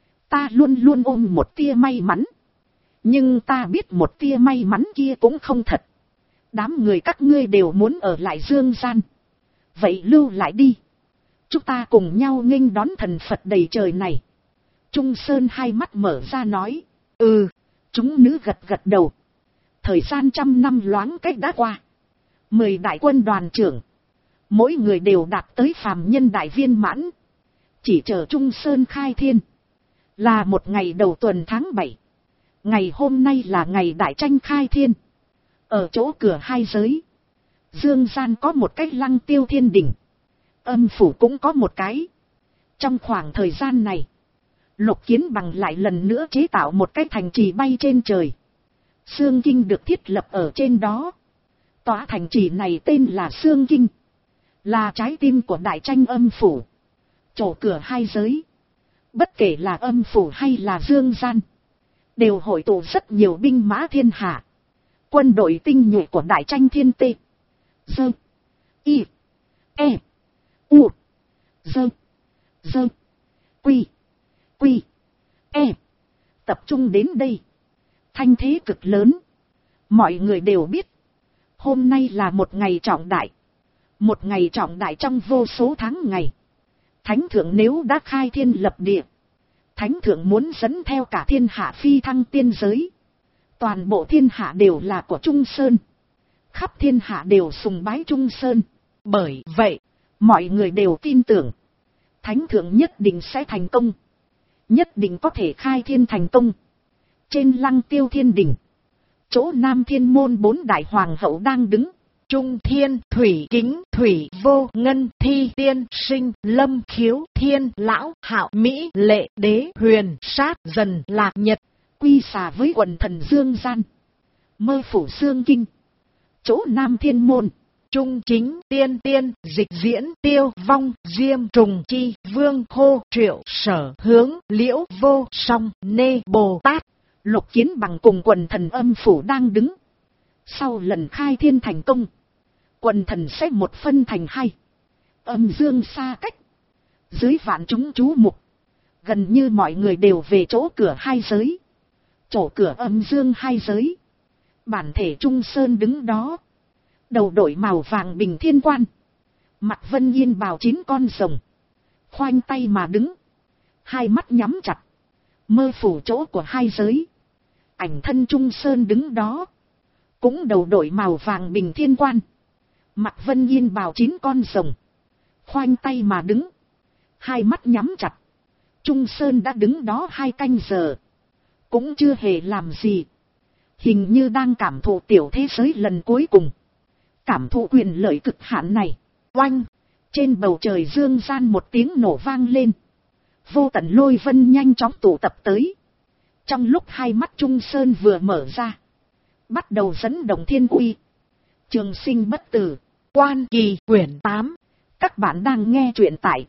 Ta luôn luôn ôm một tia may mắn. Nhưng ta biết một tia may mắn kia cũng không thật. Đám người các ngươi đều muốn ở lại dương gian. Vậy lưu lại đi. Chúng ta cùng nhau nghênh đón thần Phật đầy trời này. Trung Sơn hai mắt mở ra nói. Ừ. Chúng nữ gật gật đầu. Thời gian 100 năm loáng cách đã qua. 10 đại quân đoàn trưởng. Mỗi người đều đạt tới phàm nhân đại viên mãn. Chỉ chờ Trung Sơn khai thiên. Là một ngày đầu tuần tháng 7. Ngày hôm nay là ngày đại tranh khai thiên. Ở chỗ cửa hai giới. Dương gian có một cái Lăng Tiêu Thiên Đình. Âm phủ cũng có một cái. Trong khoảng thời gian này. Lục Kiến Bằng lại lần nữa chế tạo một cái thành trì bay trên trời. Xương Kinh được thiết lập ở trên đó. Tòa thành trì này tên là Xương Kinh. Là trái tim của đại tranh âm phủ. Chỗ cửa hai giới. Bất kể là âm phủ hay là dương gian. Đều hội tụ rất nhiều binh mã thiên hạ. Quân đội tinh nhuệ của đại tranh thiên tê. Dơ. Y. E. U. Dơ. Dơ. Quy. Quy. E. Tập trung đến đây. Thanh thế cực lớn. Mọi người đều biết. Hôm nay là một ngày trọng đại. Một ngày trọng đại trong vô số tháng ngày. Thánh thượng nếu đã khai thiên lập địa. Thánh thượng muốn dẫn theo cả thiên hạ phi thăng tiên giới. Toàn bộ thiên hạ đều là của Trung Sơn. Khắp thiên hạ đều sùng bái Trung Sơn. bởi vậy, mọi người đều tin tưởng. Thánh thượng nhất định sẽ thành công. Nhất định có thể khai thiên thành công. Trên Lăng Tiêu Thiên Đình. Chỗ Nam Thiên Môn 4 đại hoàng hậu đang đứng. Trung Thiên, Thủy Kính, Thủy Vô Ngân, Thi Tiên, Sinh, Lâm Khiếu, Thiên Lão, Hạo, Mỹ, Lệ, Đế, Huyền, Sát, Dần, Lạc Nhật. Quy xà với quần thần dương gian. Mơ phủ xương kinh. Chỗ Nam Thiên Môn. Trung chính tiên tiên, dịch diễn, tiêu vong, diêm trùng chi, vương hô, triệu sở hướng, liễu vô song, nê Bồ Tát. Lục Kiến Bằng cùng quần thần âm phủ đang đứng. Sau lần khai thiên thành công, quần thần sẽ một phân thành hai. Âm dương xa cách. Dưới vạn chúng chú mục, gần như mọi người đều về chỗ cửa hai giới. Chỗ cửa âm dương hai giới. Bản thể Trung Sơn đứng đó. Đầu đội màu vàng bình thiên quan. Mặt Vân Yên bào 9 con rồng. Khoanh tay mà đứng. Hai mắt nhắm chặt. Mơ phủ chỗ của hai giới. Ảnh thân Trung Sơn đứng đó. Cũng đầu đội màu vàng bình thiên quan. Mặt Vân Yên bào 9 con rồng. Khoanh tay mà đứng. Hai mắt nhắm chặt. Trung Sơn đã đứng đó 2 canh giờ. Cũng chưa hề làm gì. Hình như đang cảm thụ tiểu thế giới lần cuối cùng. Cảm thụ quyền lợi cực hạn này. Oanh! Trên bầu trời dương gian một tiếng nổ vang lên. Vô tận lôi vân nhanh chóng tụ tập tới. Trong lúc hai mắt Trung Sơn vừa mở ra. Bắt đầu dẫn động thiên uy. Trường sinh bất tử. Quan Kỳ quyển 8. Các bạn đang nghe truyện tại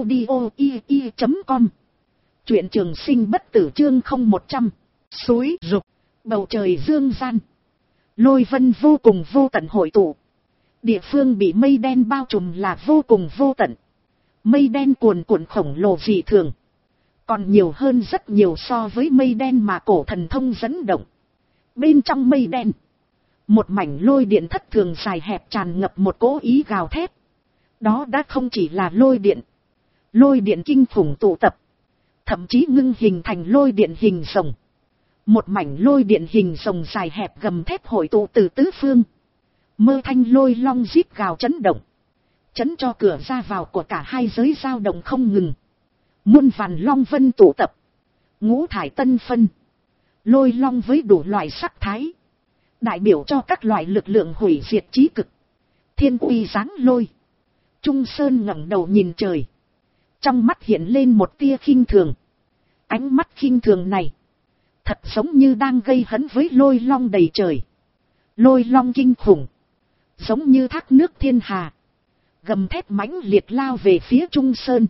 audio.com. Truyện trường sinh bất tử chương 0100. Suối rục. Bầu trời dương gian. Lôi vân vô cùng vô tận hội tụ. Địa phương bị mây đen bao trùm là vô cùng vô tận. Mây đen cuồn cuộn khổng lồ dị thường. Còn nhiều hơn rất nhiều so với mây đen mà cổ thần thông dẫn động. Bên trong mây đen. Một mảnh lôi điện thất thường dài hẹp tràn ngập một cỗ ý gào thét. Đó đã không chỉ là lôi điện. Lôi điện kinh khủng tụ tập. Thậm chí ngưng hình thành lôi điện hình rồng. Một mảnh lôi điện hình rồng dài hẹp gầm thép hội tụ từ tứ phương. Mơ thanh lôi long rít gào chấn động. Chấn cho cửa ra vào của cả hai giới dao động không ngừng. Muôn vàn long vân tụ tập. Ngũ thải tân phân. Lôi long với đủ loại sắc thái. Đại biểu cho các loại lực lượng hủy diệt chí cực. Thiên uy giáng lôi. Trung Sơn ngẩng đầu nhìn trời. Trong mắt hiện lên một tia khinh thường. Ánh mắt khinh thường này. Thật giống như đang gây hấn với lôi long đầy trời. Lôi long kinh khủng. Giống như thác nước thiên hà. Gầm thép mãnh liệt lao về phía Trung Sơn.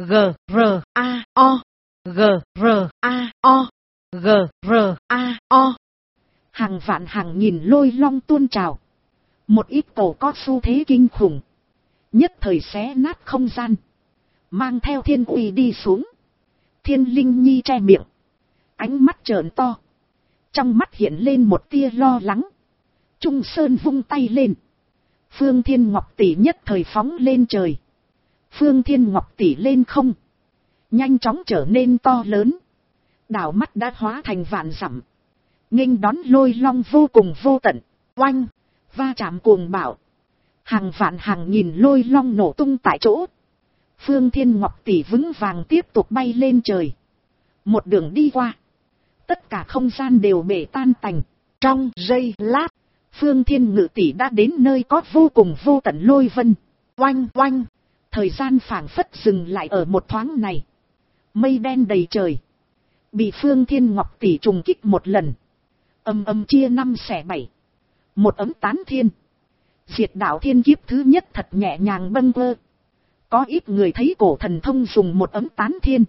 G-R-A-O. G-R-A-O. G-R-A-O. Hàng vạn hàng nghìn lôi long tuôn trào. Một ít cầu có xu thế kinh khủng. Nhất thời xé nát không gian. Mang theo thiên uy đi xuống. Thiên Linh Nhi che miệng. Ánh mắt trợn to. Trong mắt hiện lên một tia lo lắng. Trung Sơn vung tay lên. Phương Thiên Ngọc Tỷ nhất thời phóng lên trời. Phương Thiên Ngọc Tỷ lên không. Nhanh chóng trở nên to lớn. Đảo mắt đã hóa thành vạn dặm. Nghênh đón lôi long vô cùng vô tận. Oanh! Va chạm cuồng bạo. Hàng vạn hàng nghìn lôi long nổ tung tại chỗ. Phương Thiên Ngọc Tỷ vững vàng tiếp tục bay lên trời. Một đường đi qua. Tất cả không gian đều bể tan tành. Trong giây lát. Phương Thiên Ngự Tỷ đã đến nơi có vô cùng vô tận lôi vân. Oanh oanh. Thời gian phảng phất dừng lại ở một thoáng này. Mây đen đầy trời. Bị Phương Thiên Ngọc Tỷ trùng kích một lần. Âm âm chia 5 xẻ 7. Một ấm tán thiên. Diệt đạo thiên kiếp thứ nhất thật nhẹ nhàng bâng quơ. Có ít người thấy cổ thần thông dùng một ấm tán thiên.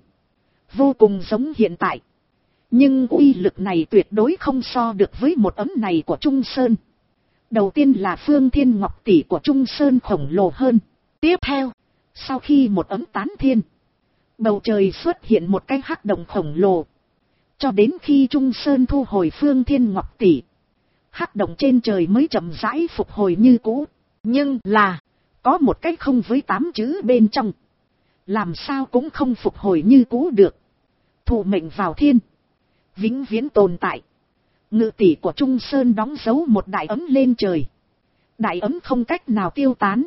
Vô cùng giống hiện tại. Nhưng uy lực này tuyệt đối không so được với một ấm này của Trung Sơn. Đầu tiên là Phương Thiên Ngọc Tỷ của Trung Sơn khổng lồ hơn. Tiếp theo, sau khi một ấm tán thiên, bầu trời xuất hiện một cái hắc động khổng lồ. Cho đến khi Trung Sơn thu hồi Phương Thiên Ngọc Tỷ, hắc động trên trời mới chậm rãi phục hồi như cũ. Nhưng là, có một cái không với 8 chữ bên trong. Làm sao cũng không phục hồi như cũ được. Thụ mệnh vào thiên. Vĩnh viễn tồn tại. Ngự tỷ của Trung Sơn đóng dấu một đại ấm lên trời. Đại ấm không cách nào tiêu tán.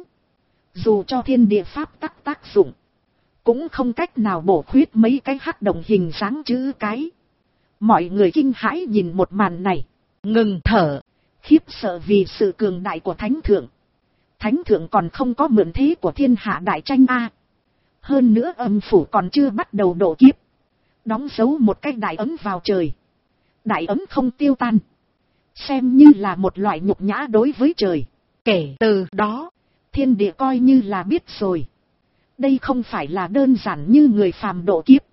Dù cho thiên địa pháp tắc tác dụng. Cũng không cách nào bổ khuyết mấy cái hắc động hình dáng chữ cái. Mọi người kinh hãi nhìn một màn này. Ngừng thở. Khiếp sợ vì sự cường đại của Thánh Thượng. Thánh Thượng còn không có mượn thế của thiên hạ đại tranh A. Hơn nữa âm phủ còn chưa bắt đầu độ kiếp. Đóng dấu một cái đại ấm vào trời. Đại ấm không tiêu tan. xem như là một loại nhục nhã đối với trời. Kể từ đó, thiên địa coi như là biết rồi. Đây không phải là đơn giản như người phàm độ kiếp,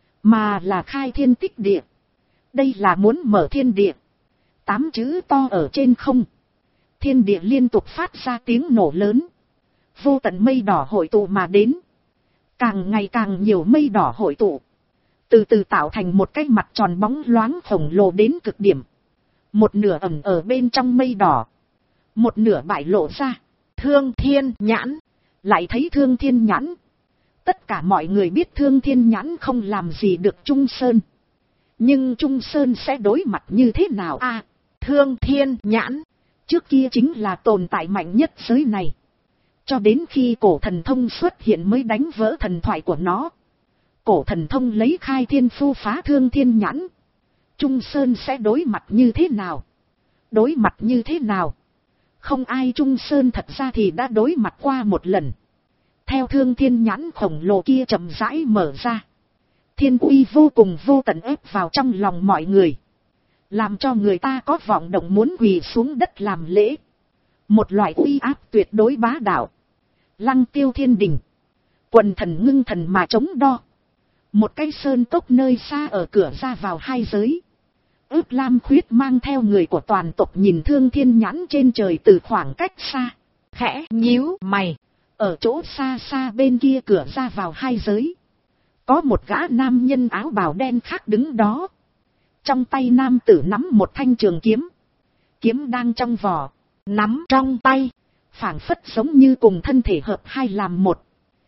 mà là khai thiên tích địa. Đây là muốn mở thiên địa. 8 chữ to ở trên không. Thiên địa liên tục phát ra tiếng nổ lớn. Vô tận mây đỏ hội tụ mà đến. Càng ngày càng nhiều mây đỏ hội tụ. Từ từ tạo thành một cái mặt tròn bóng loáng khổng lồ đến cực điểm. Một nửa ẩn ở bên trong mây đỏ. Một nửa bại lộ ra. Thương Thiên Nhãn. Lại thấy Thương Thiên Nhãn. Tất cả mọi người biết Thương Thiên Nhãn không làm gì được Trung Sơn. Nhưng Trung Sơn sẽ đối mặt như thế nào a? Thương Thiên Nhãn. Trước kia chính là tồn tại mạnh nhất giới này. Cho đến khi cổ thần thông xuất hiện mới đánh vỡ thần thoại của nó. Cổ thần thông lấy khai thiên phu phá Thương Thiên Nhãn. Trung Sơn sẽ đối mặt như thế nào? Đối mặt như thế nào? Không ai. Trung Sơn thật ra thì đã đối mặt qua một lần. Theo Thương Thiên Nhãn khổng lồ kia chậm rãi mở ra. Thiên uy vô cùng vô tận ép vào trong lòng mọi người. Làm cho người ta có vọng động muốn quỳ xuống đất làm lễ. Một loại uy áp tuyệt đối bá đạo. Lăng tiêu thiên đình. Quần thần ngưng thần mà chống đo. Một cái sơn cốc nơi xa ở cửa ra vào hai giới. Ước Lam Khuyết mang theo người của toàn tộc nhìn Thương Thiên Nhãn trên trời từ khoảng cách xa. Khẽ nhíu mày. Ở chỗ xa xa bên kia cửa ra vào hai giới. Có một gã nam nhân áo bào đen khác đứng đó. Trong tay nam tử nắm một thanh trường kiếm. Kiếm đang trong vỏ. Nắm trong tay. Phảng phất giống như cùng thân thể hợp hai làm một.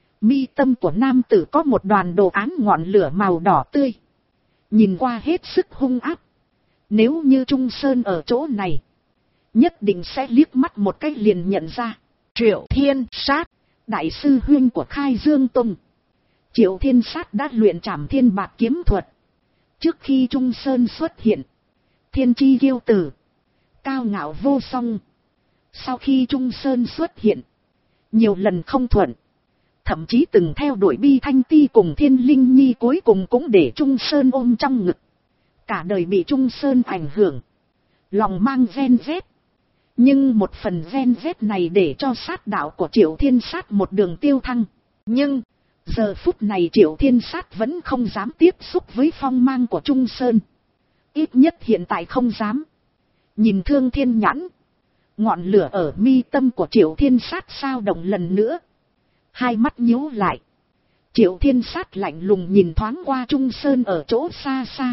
Mi tâm của nam tử có một đoàn đồ án ngọn lửa màu đỏ tươi. Nhìn qua hết sức hung áp. Nếu như Trung Sơn ở chỗ này. Nhất định sẽ liếc mắt một cái liền nhận ra. Triệu Thiên Sát. Đại sư huynh của Khai Dương Tông. Triệu Thiên Sát đã luyện Trảm Thiên Bạt kiếm thuật. Trước khi Trung Sơn xuất hiện. Thiên chi kiêu tử. Cao ngạo vô song. Sau khi Trung Sơn xuất hiện. Nhiều lần không thuận. Thậm chí từng theo đuổi Bi Thanh Ti cùng Thiên Linh Nhi, cuối cùng cũng để Trung Sơn ôm trong ngực. Cả đời bị Trung Sơn ảnh hưởng. Lòng mang ghen ghét. Nhưng một phần ghen ghét này để cho sát đạo của Triệu Thiên Sát một đường tiêu thăng. Nhưng giờ phút này Triệu Thiên Sát vẫn không dám tiếp xúc với phong mang của Trung Sơn. Ít nhất hiện tại không dám. Nhìn Thương Thiên Nhãn. Ngọn lửa ở mi tâm của Triệu Thiên Sát sao động lần nữa. Hai mắt nhíu lại. Triệu Thiên Sát lạnh lùng nhìn thoáng qua Trung Sơn ở chỗ xa xa.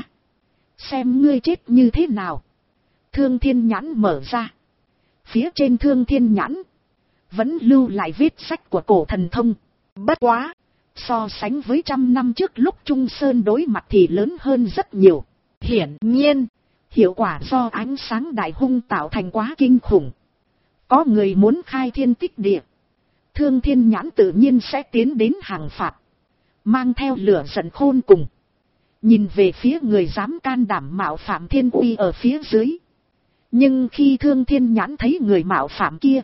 Xem ngươi chết như thế nào. Thương Thiên Nhãn mở ra. Phía trên Thương Thiên Nhãn. Vẫn lưu lại vết sách của cổ thần thông. Bất quá. So sánh với 100 năm trước lúc Trung Sơn đối mặt thì lớn hơn rất nhiều. Hiển nhiên. Hiệu quả do ánh sáng đại hung tạo thành quá kinh khủng. Có người muốn khai thiên tích địa. Thương Thiên Nhãn tự nhiên sẽ tiến đến hàng phạt. Mang theo lửa giận khôn cùng. Nhìn về phía người dám can đảm mạo phạm thiên uy ở phía dưới. Nhưng khi Thương Thiên Nhãn thấy người mạo phạm kia.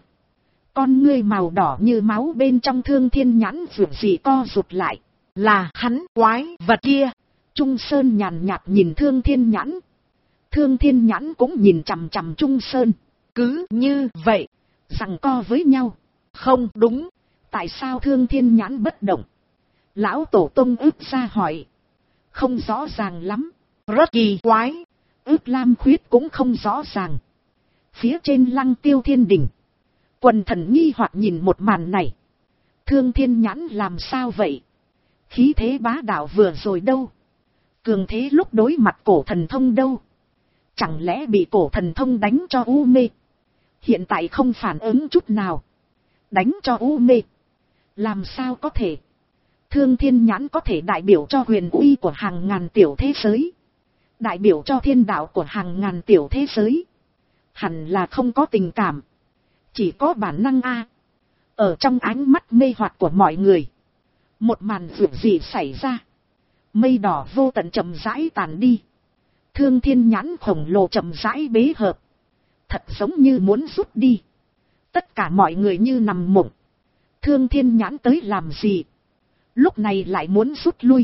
Con ngươi màu đỏ như máu bên trong Thương Thiên Nhãn vượt gì co rụt lại. Là hắn quái vật kia. Trung Sơn nhàn nhạt nhìn Thương Thiên Nhãn. Thương Thiên Nhãn cũng nhìn chằm chằm Trung Sơn. Cứ như vậy. Giằng co với nhau. Không đúng. Tại sao Thương Thiên Nhãn bất động? Lão Tổ Tông ức ra hỏi. Không rõ ràng lắm. Rất kỳ quái. Ức Lam Khuyết cũng không rõ ràng. Phía trên Lăng Tiêu Thiên Đình. Quần thần nghi hoặc nhìn một màn này. Thương Thiên Nhãn làm sao vậy? Khí thế bá đạo vừa rồi đâu? Cường thế lúc đối mặt cổ thần thông đâu? Chẳng lẽ bị cổ thần thông đánh cho u mê? Hiện tại không phản ứng chút nào. Đánh cho u mê. Làm sao có thể? Thương Thiên Nhãn có thể đại biểu cho huyền uy của hàng ngàn tiểu thế giới. Đại biểu cho thiên đạo của hàng ngàn tiểu thế giới. Hẳn là không có tình cảm. Chỉ có bản năng a. Ở trong ánh mắt mê hoặc của mọi người. Một màn dường gì xảy ra. Mây đỏ vô tận chậm rãi tàn đi. Thương Thiên Nhãn khổng lồ chậm rãi bế hợp. Thật giống như muốn rút đi. Tất cả mọi người như nằm mộng. Thương Thiên Nhãn tới làm gì? Lúc này lại muốn rút lui.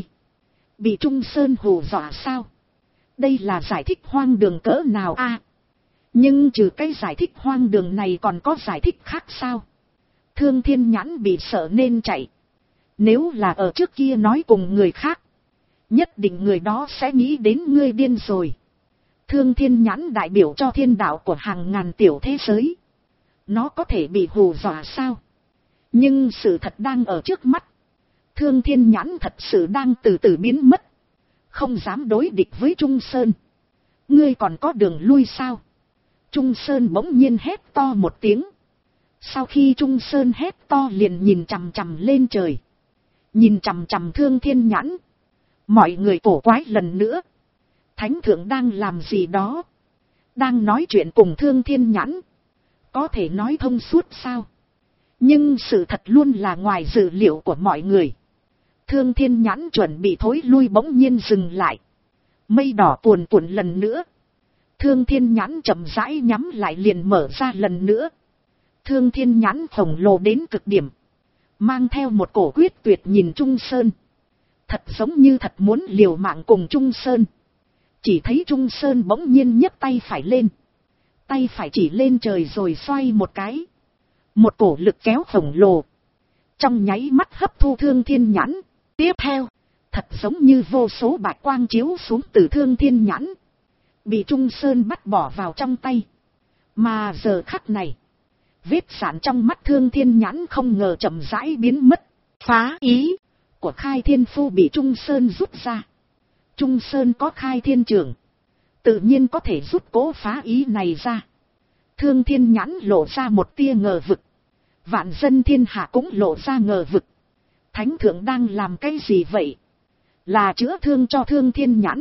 Bị Trung Sơn hù dọa sao? Đây là giải thích hoang đường cỡ nào a? Nhưng trừ cái giải thích hoang đường này còn có giải thích khác sao? Thương Thiên Nhãn bị sợ nên chạy. Nếu là ở trước kia nói cùng người khác, nhất định người đó sẽ nghĩ đến ngươi điên rồi. Thương Thiên Nhãn đại biểu cho thiên đạo của hàng ngàn tiểu thế giới. Nó có thể bị hù dọa sao? Nhưng sự thật đang ở trước mắt. Thương Thiên Nhãn thật sự đang từ từ biến mất. Không dám đối địch với Trung Sơn. Ngươi còn có đường lui sao? Trung Sơn bỗng nhiên hét to một tiếng. Sau khi Trung Sơn hét to liền nhìn chằm chằm lên trời. Nhìn chằm chằm Thương Thiên Nhãn. Mọi người cổ quái lần nữa. Thánh thượng đang làm gì đó? Đang nói chuyện cùng Thương Thiên Nhãn. Có thể nói thông suốt sao? Nhưng sự thật luôn là ngoài dự liệu của mọi người. Thương Thiên Nhãn chuẩn bị thối lui bỗng nhiên dừng lại. Mây đỏ cuồn cuộn lần nữa. Thương Thiên Nhãn chậm rãi nhắm lại liền mở ra lần nữa. Thương Thiên Nhãn khổng lồ đến cực điểm. Mang theo một cổ quyết tuyệt nhìn Trung Sơn. Thật giống như thật muốn liều mạng cùng Trung Sơn. Chỉ thấy Trung Sơn bỗng nhiên nhấc tay phải lên. Tay phải chỉ lên trời rồi xoay một cái. Một cổ lực kéo khổng lồ. Trong nháy mắt hấp thu Thương Thiên Nhãn. Tiếp theo, thật giống như vô số bạch quang chiếu xuống từ Thương Thiên Nhãn. Bị Trung Sơn bắt bỏ vào trong tay. Mà giờ khắc này, vết sạn trong mắt Thương Thiên Nhãn không ngờ chậm rãi biến mất. Phá ý của Khai Thiên Phu bị Trung Sơn rút ra. Trung Sơn có Khai Thiên Trường, tự nhiên có thể rút cố phá ý này ra. Thương Thiên Nhãn lộ ra một tia ngờ vực. Vạn dân thiên hạ cũng lộ ra ngờ vực. Thánh thượng đang làm cái gì vậy? Là chữa thương cho Thương Thiên Nhãn.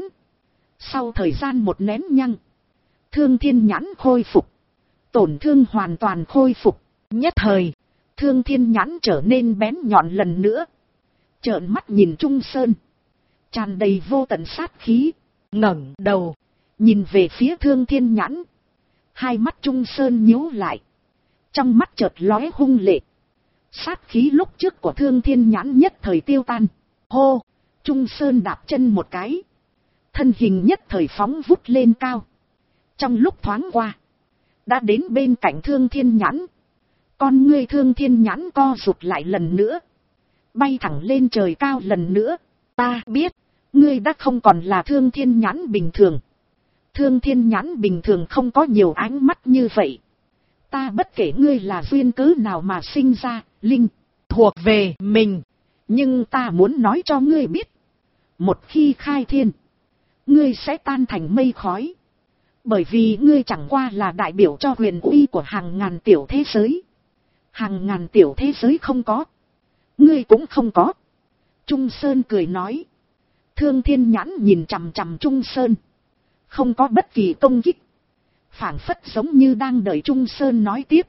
Sau thời gian một nén nhăng, Thương Thiên Nhãn khôi phục. Tổn thương hoàn toàn khôi phục. Nhất thời, Thương Thiên Nhãn trở nên bén nhọn lần nữa. Trợn mắt nhìn Trung Sơn, tràn đầy vô tận sát khí. Ngẩng đầu, nhìn về phía Thương Thiên Nhãn. Hai mắt Trung Sơn nhíu lại. Trong mắt chợt lóe hung lệ. Sát khí lúc trước của Thương Thiên Nhãn nhất thời tiêu tan. Hô, Trung Sơn đạp chân một cái. Thân hình nhất thời phóng vút lên cao. Trong lúc thoáng qua, đã đến bên cạnh Thương Thiên Nhãn. Con ngươi Thương Thiên Nhãn co rụt lại lần nữa. Bay thẳng lên trời cao lần nữa. Ta biết, ngươi đã không còn là Thương Thiên Nhãn bình thường. Thương Thiên Nhãn bình thường không có nhiều ánh mắt như vậy. Ta bất kể ngươi là duyên cớ nào mà sinh ra, linh, thuộc về mình. Nhưng ta muốn nói cho ngươi biết. Một khi khai thiên, ngươi sẽ tan thành mây khói. Bởi vì ngươi chẳng qua là đại biểu cho huyền uy của hàng ngàn tiểu thế giới. Hàng ngàn tiểu thế giới không có, ngươi cũng không có. Trung Sơn cười nói. Thương Thiên Nhãn nhìn chằm chằm Trung Sơn, không có bất kỳ công kích. Phảng phất giống như đang đợi Trung Sơn nói tiếp.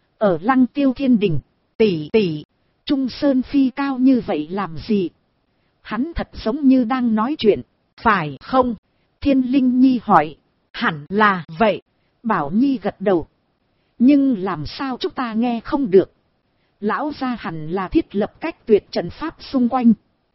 Ở Lăng Tiêu Thiên Đình, tỷ tỷ, Trung Sơn phi cao như vậy làm gì? Hắn thật giống như đang nói chuyện, phải không? Thiên Linh Nhi hỏi. Hẳn là vậy. Bảo Nhi gật đầu. Nhưng làm sao chúng ta nghe không được? Lão gia hẳn là thiết lập cách tuyệt trận pháp xung quanh,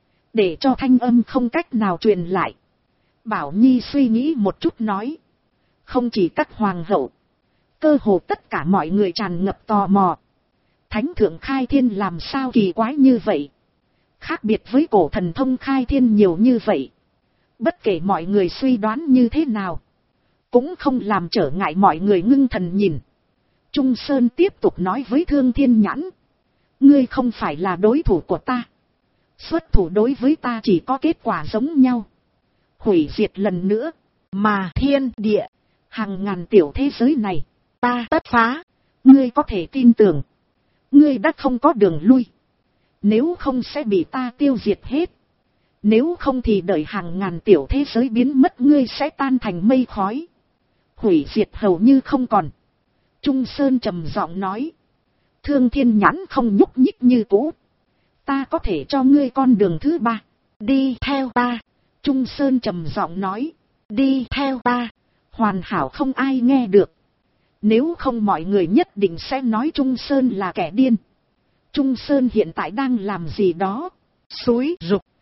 để cho thanh âm không cách nào truyền lại. Bảo Nhi suy nghĩ một chút nói. Không chỉ các hoàng hậu, cơ hồ tất cả mọi người tràn ngập tò mò. Thánh thượng khai thiên làm sao kỳ quái như vậy? Khác biệt với cổ thần thông khai thiên nhiều như vậy. Bất kể mọi người suy đoán như thế nào, cũng không làm trở ngại mọi người ngưng thần nhìn. Trung Sơn tiếp tục nói với Thương Thiên Nhãn. Ngươi không phải là đối thủ của ta. Xuất thủ đối với ta chỉ có kết quả giống nhau. Hủy diệt lần nữa. Mà thiên địa, hàng ngàn tiểu thế giới này, ta tất phá. Ngươi có thể tin tưởng. Ngươi đã không có đường lui. Nếu không sẽ bị ta tiêu diệt hết. Nếu không thì đợi hàng ngàn tiểu thế giới biến mất, ngươi sẽ tan thành mây khói. Hủy diệt hầu như không còn. Trung Sơn trầm giọng nói. Thương Thiên Nhãn không nhúc nhích như cũ. Ta có thể cho ngươi con đường thứ ba. Đi theo ta. Trung Sơn trầm giọng nói. Đi theo ta. Hoàn hảo không ai nghe được. Nếu không mọi người nhất định sẽ nói Trung Sơn là kẻ điên. Trung Sơn hiện tại đang làm gì đó? Xúi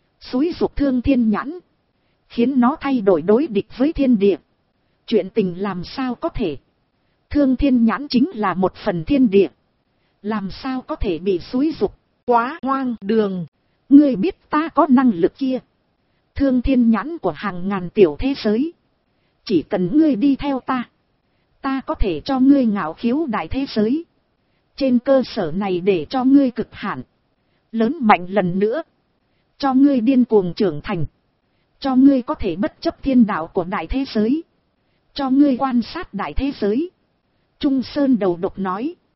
dục Thương Thiên Nhãn, khiến nó thay đổi đối địch với thiên địa. Chuyện tình làm sao có thể? Thương thiên nhãn chính là một phần thiên địa. Làm sao có thể bị xúi dục, quá hoang đường. Ngươi biết ta có năng lực kia. Thương thiên nhãn của hàng ngàn tiểu thế giới. Chỉ cần ngươi đi theo ta. Ta có thể cho ngươi ngạo khiếu đại thế giới. Trên cơ sở này để cho ngươi cực hạn. Lớn mạnh lần nữa. Cho ngươi điên cuồng trưởng thành. Cho ngươi có thể bất chấp thiên đạo của đại thế giới. Cho ngươi quan sát đại thế giới. Trung Sơn đầu độc nói.